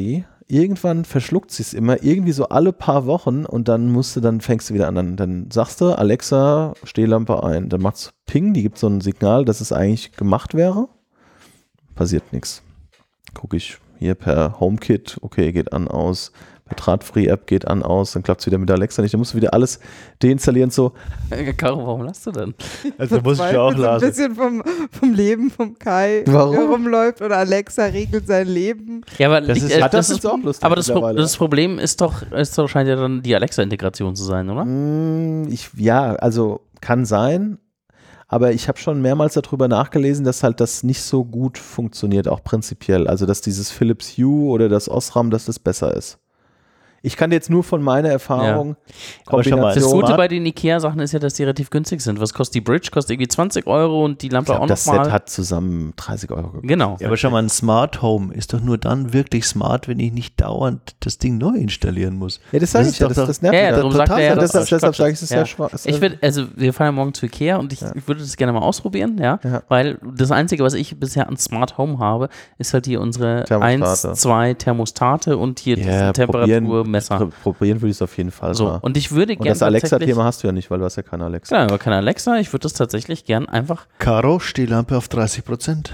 irgendwann verschluckt sie es immer, irgendwie so alle paar Wochen und dann musst du, dann fängst du wieder an. Dann, dann sagst du, Alexa, Stehlampe ein. Dann macht's Ping, die gibt so ein Signal, dass es eigentlich gemacht wäre. Passiert nichts. Gucke ich hier per HomeKit, okay, geht an, aus. Per Drahtfree-App geht an, aus, dann klappt es wieder mit Alexa nicht. Dann musst du wieder alles deinstallieren, so. Caro, warum lachst du denn? Also muss ich auch so ein lassen. bisschen vom, vom Leben vom Kai, Warum? der rumläuft oder Alexa regelt sein Leben. Ja, aber Das liegt- ist- äh, Ah, das das ist auch lustig aber das, Pro mittlerweile. das Problem ist doch, ist doch, scheint ja dann die Alexa-Integration zu sein, oder? Mm, Ich, ja, also kann sein, aber ich habe schon mehrmals darüber nachgelesen, dass halt das nicht so gut funktioniert, auch prinzipiell. Also dass dieses Philips Hue oder das Osram, dass das besser ist. Ich kann jetzt nur von meiner Erfahrung Aber schau mal, Das Kombination- Gute bei den Ikea-Sachen ist ja, dass die relativ günstig sind. Was kostet die Bridge? Kostet irgendwie zwanzig Euro und die ich Lampe glaub, auch das Set nochmal. hat zusammen dreißig Euro gekostet. Genau. Ja, aber schau mal, ein Smart Home ist doch nur dann wirklich smart, wenn ich nicht dauernd das Ding neu installieren muss. Ja, das sage Das ich ist ja, doch das, doch- das nervt Ja, ja, mich. darum Total. sagt er ja, das, dass das, das deshalb Quatsch sage ich, ist. es ist Ja. sehr schwach. Ich würde, also wir fahren ja morgen zu Ikea und ich, Ja. ich würde das gerne mal ausprobieren, ja, Ja. weil das Einzige, was ich bisher an Smart Home habe, ist halt hier unsere Thermostate. eins, zwei Thermostate und hier Ja, diesen probieren, Temperaturmesser. pro- probieren würde ich es auf jeden Fall So, mal. und ich würde Und gerne das Alexa-Thema hast du ja nicht, weil du hast ja keine Alexa. Klar, aber keine Alexa, ich würde das tatsächlich gern einfach. Caro, Stehlampe auf dreißig Prozent.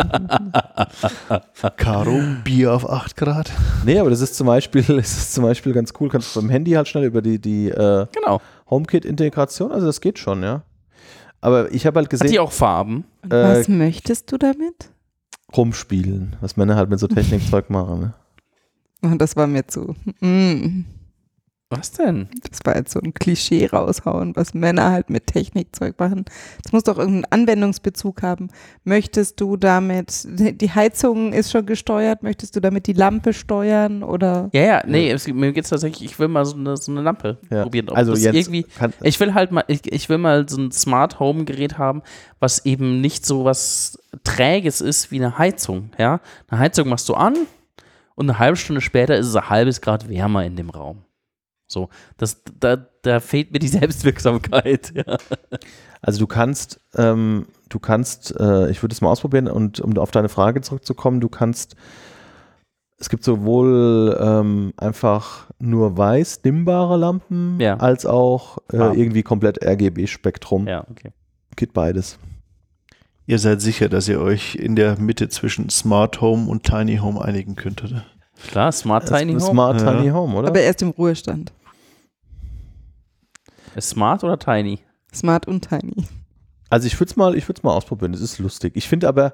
Caro, Bier auf acht Grad. Nee, aber das ist zum Beispiel, das ist zum Beispiel ganz cool. Kannst du beim Handy halt schnell über die, die äh, Genau. HomeKit-Integration, also das geht schon, ja. Aber ich habe halt Hat gesehen, die auch Farben? Und Äh, was möchtest du damit? rumspielen, was Männer halt mit so Technikzeug machen. Ne? Oh, das war mir zu. Mm. Was denn? Das war jetzt so ein Klischee raushauen, was Männer halt mit Technikzeug machen. Das muss doch irgendeinen Anwendungsbezug haben. Möchtest du damit, die Heizung ist schon gesteuert, möchtest du damit die Lampe steuern oder? Ja, ja, nee, es, mir geht es tatsächlich, ich will mal so eine, so eine Lampe Ja. probieren. Ob Also das jetzt irgendwie, kann, ich will halt mal, ich, ich will mal so ein Smart Home Gerät haben, was eben nicht so was Träges ist wie eine Heizung, ja. Eine Heizung machst du an und eine halbe Stunde später ist es ein halbes Grad wärmer in dem Raum. So, das, da, da fehlt mir die Selbstwirksamkeit. Ja. also du kannst, ähm, du kannst, äh, ich würde es mal ausprobieren und um auf deine Frage zurückzukommen, du kannst, es gibt sowohl ähm, einfach nur weiß dimmbare Lampen, Ja. als auch äh, Ah. irgendwie komplett R G B-Spektrum. Ja, okay. Geht beides. Ihr seid sicher, dass ihr euch in der Mitte zwischen Smart Home und Tiny Home einigen könnt, oder? Klar, Smart Tiny Das ist Home. Smart Ja. Tiny Home, oder? Aber erst im Ruhestand. Ist Smart oder Tiny? Smart und Tiny. Also ich würde es mal, ich würde es mal ausprobieren. Das ist lustig. Ich finde aber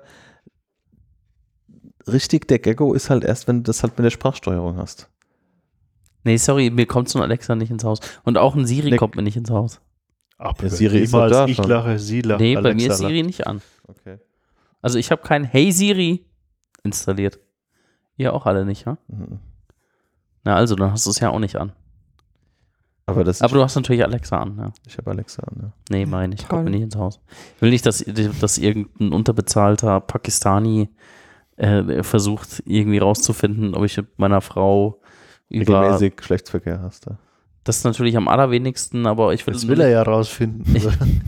richtig, der Gecko ist halt erst, wenn du das halt mit der Sprachsteuerung hast. Nee, sorry, mir kommt so ein Alexa nicht ins Haus. Und auch ein Siri Nee. kommt mir nicht ins Haus. Aber Ja, Siri ist doch da ich schon. lache, sie lacht. Nee, bei Alexa mir ist lacht. Siri nicht an. Okay. Also ich habe kein Hey Siri installiert. Ihr auch alle nicht, ha? Mhm. Na also, dann hast du es ja auch nicht an. Aber das Aber du hast natürlich Alexa an, ja. ich habe Alexa an, ja. Nee, meine ich, Toll. kommt mir nicht ins Haus. Ich will nicht, dass, dass irgendein unterbezahlter Pakistani äh, versucht, irgendwie rauszufinden, ob ich mit meiner Frau über... Regelmäßig Geschlechtsverkehr hast. Ja. Das ist natürlich am allerwenigsten, aber ich will... Das will er ja rausfinden. Ich-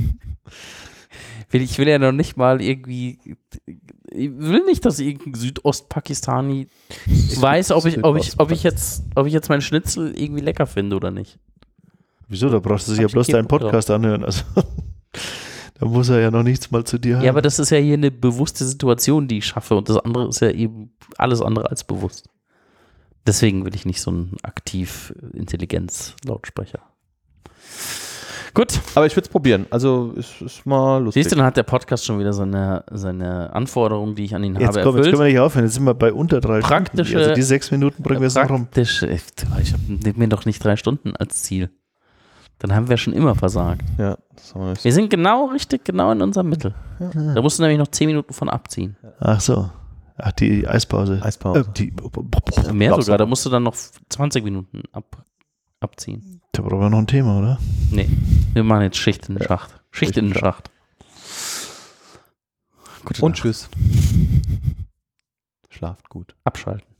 will, ich will ja noch nicht mal irgendwie... Ich will nicht, dass irgendein Südostpakistani weiß, ob ich, ob, ich, ob, ich jetzt, ob ich jetzt meinen Schnitzel irgendwie lecker finde oder nicht. Wieso? Da brauchst du sich ja Hab ich bloß keinen deinen Bock drauf. Podcast anhören. Also, da muss er ja noch nichts mal zu dir haben. Ja, aber das ist ja hier eine bewusste Situation, die ich schaffe und das andere ist ja eben alles andere als bewusst. Deswegen will ich nicht so einen Aktiv-Intelligenz-Lautsprecher. Gut, Aber ich würde es probieren. Also ist, ist mal lustig. siehst du, dann hat der Podcast schon wieder seine, seine Anforderungen, die ich an ihn jetzt, habe, komm, jetzt erfüllt. können wir nicht aufhören. Jetzt sind wir bei unter drei Praktische- Stunden. Also die sechs Minuten bringen wir jetzt noch rum. Praktisch, ich, ich habe mir doch nicht drei Stunden als Ziel. Dann haben wir schon immer versagt. Ja, das haben wir nicht. Wir sind genau richtig, genau in unserem Mittel. Da musst du nämlich noch zehn Minuten von abziehen. Ach so. Ach, die Eispause. Eispause. Äh, die, Mehr Glaubst sogar, du? da musst du dann noch zwanzig Minuten ab, abziehen. Da brauchen wir noch ein Thema, oder? Nee, wir machen jetzt Schicht in den Schacht. Schicht Schicht in in den den Schacht. Gute Und Nacht. tschüss. Schlaft gut. Abschalten.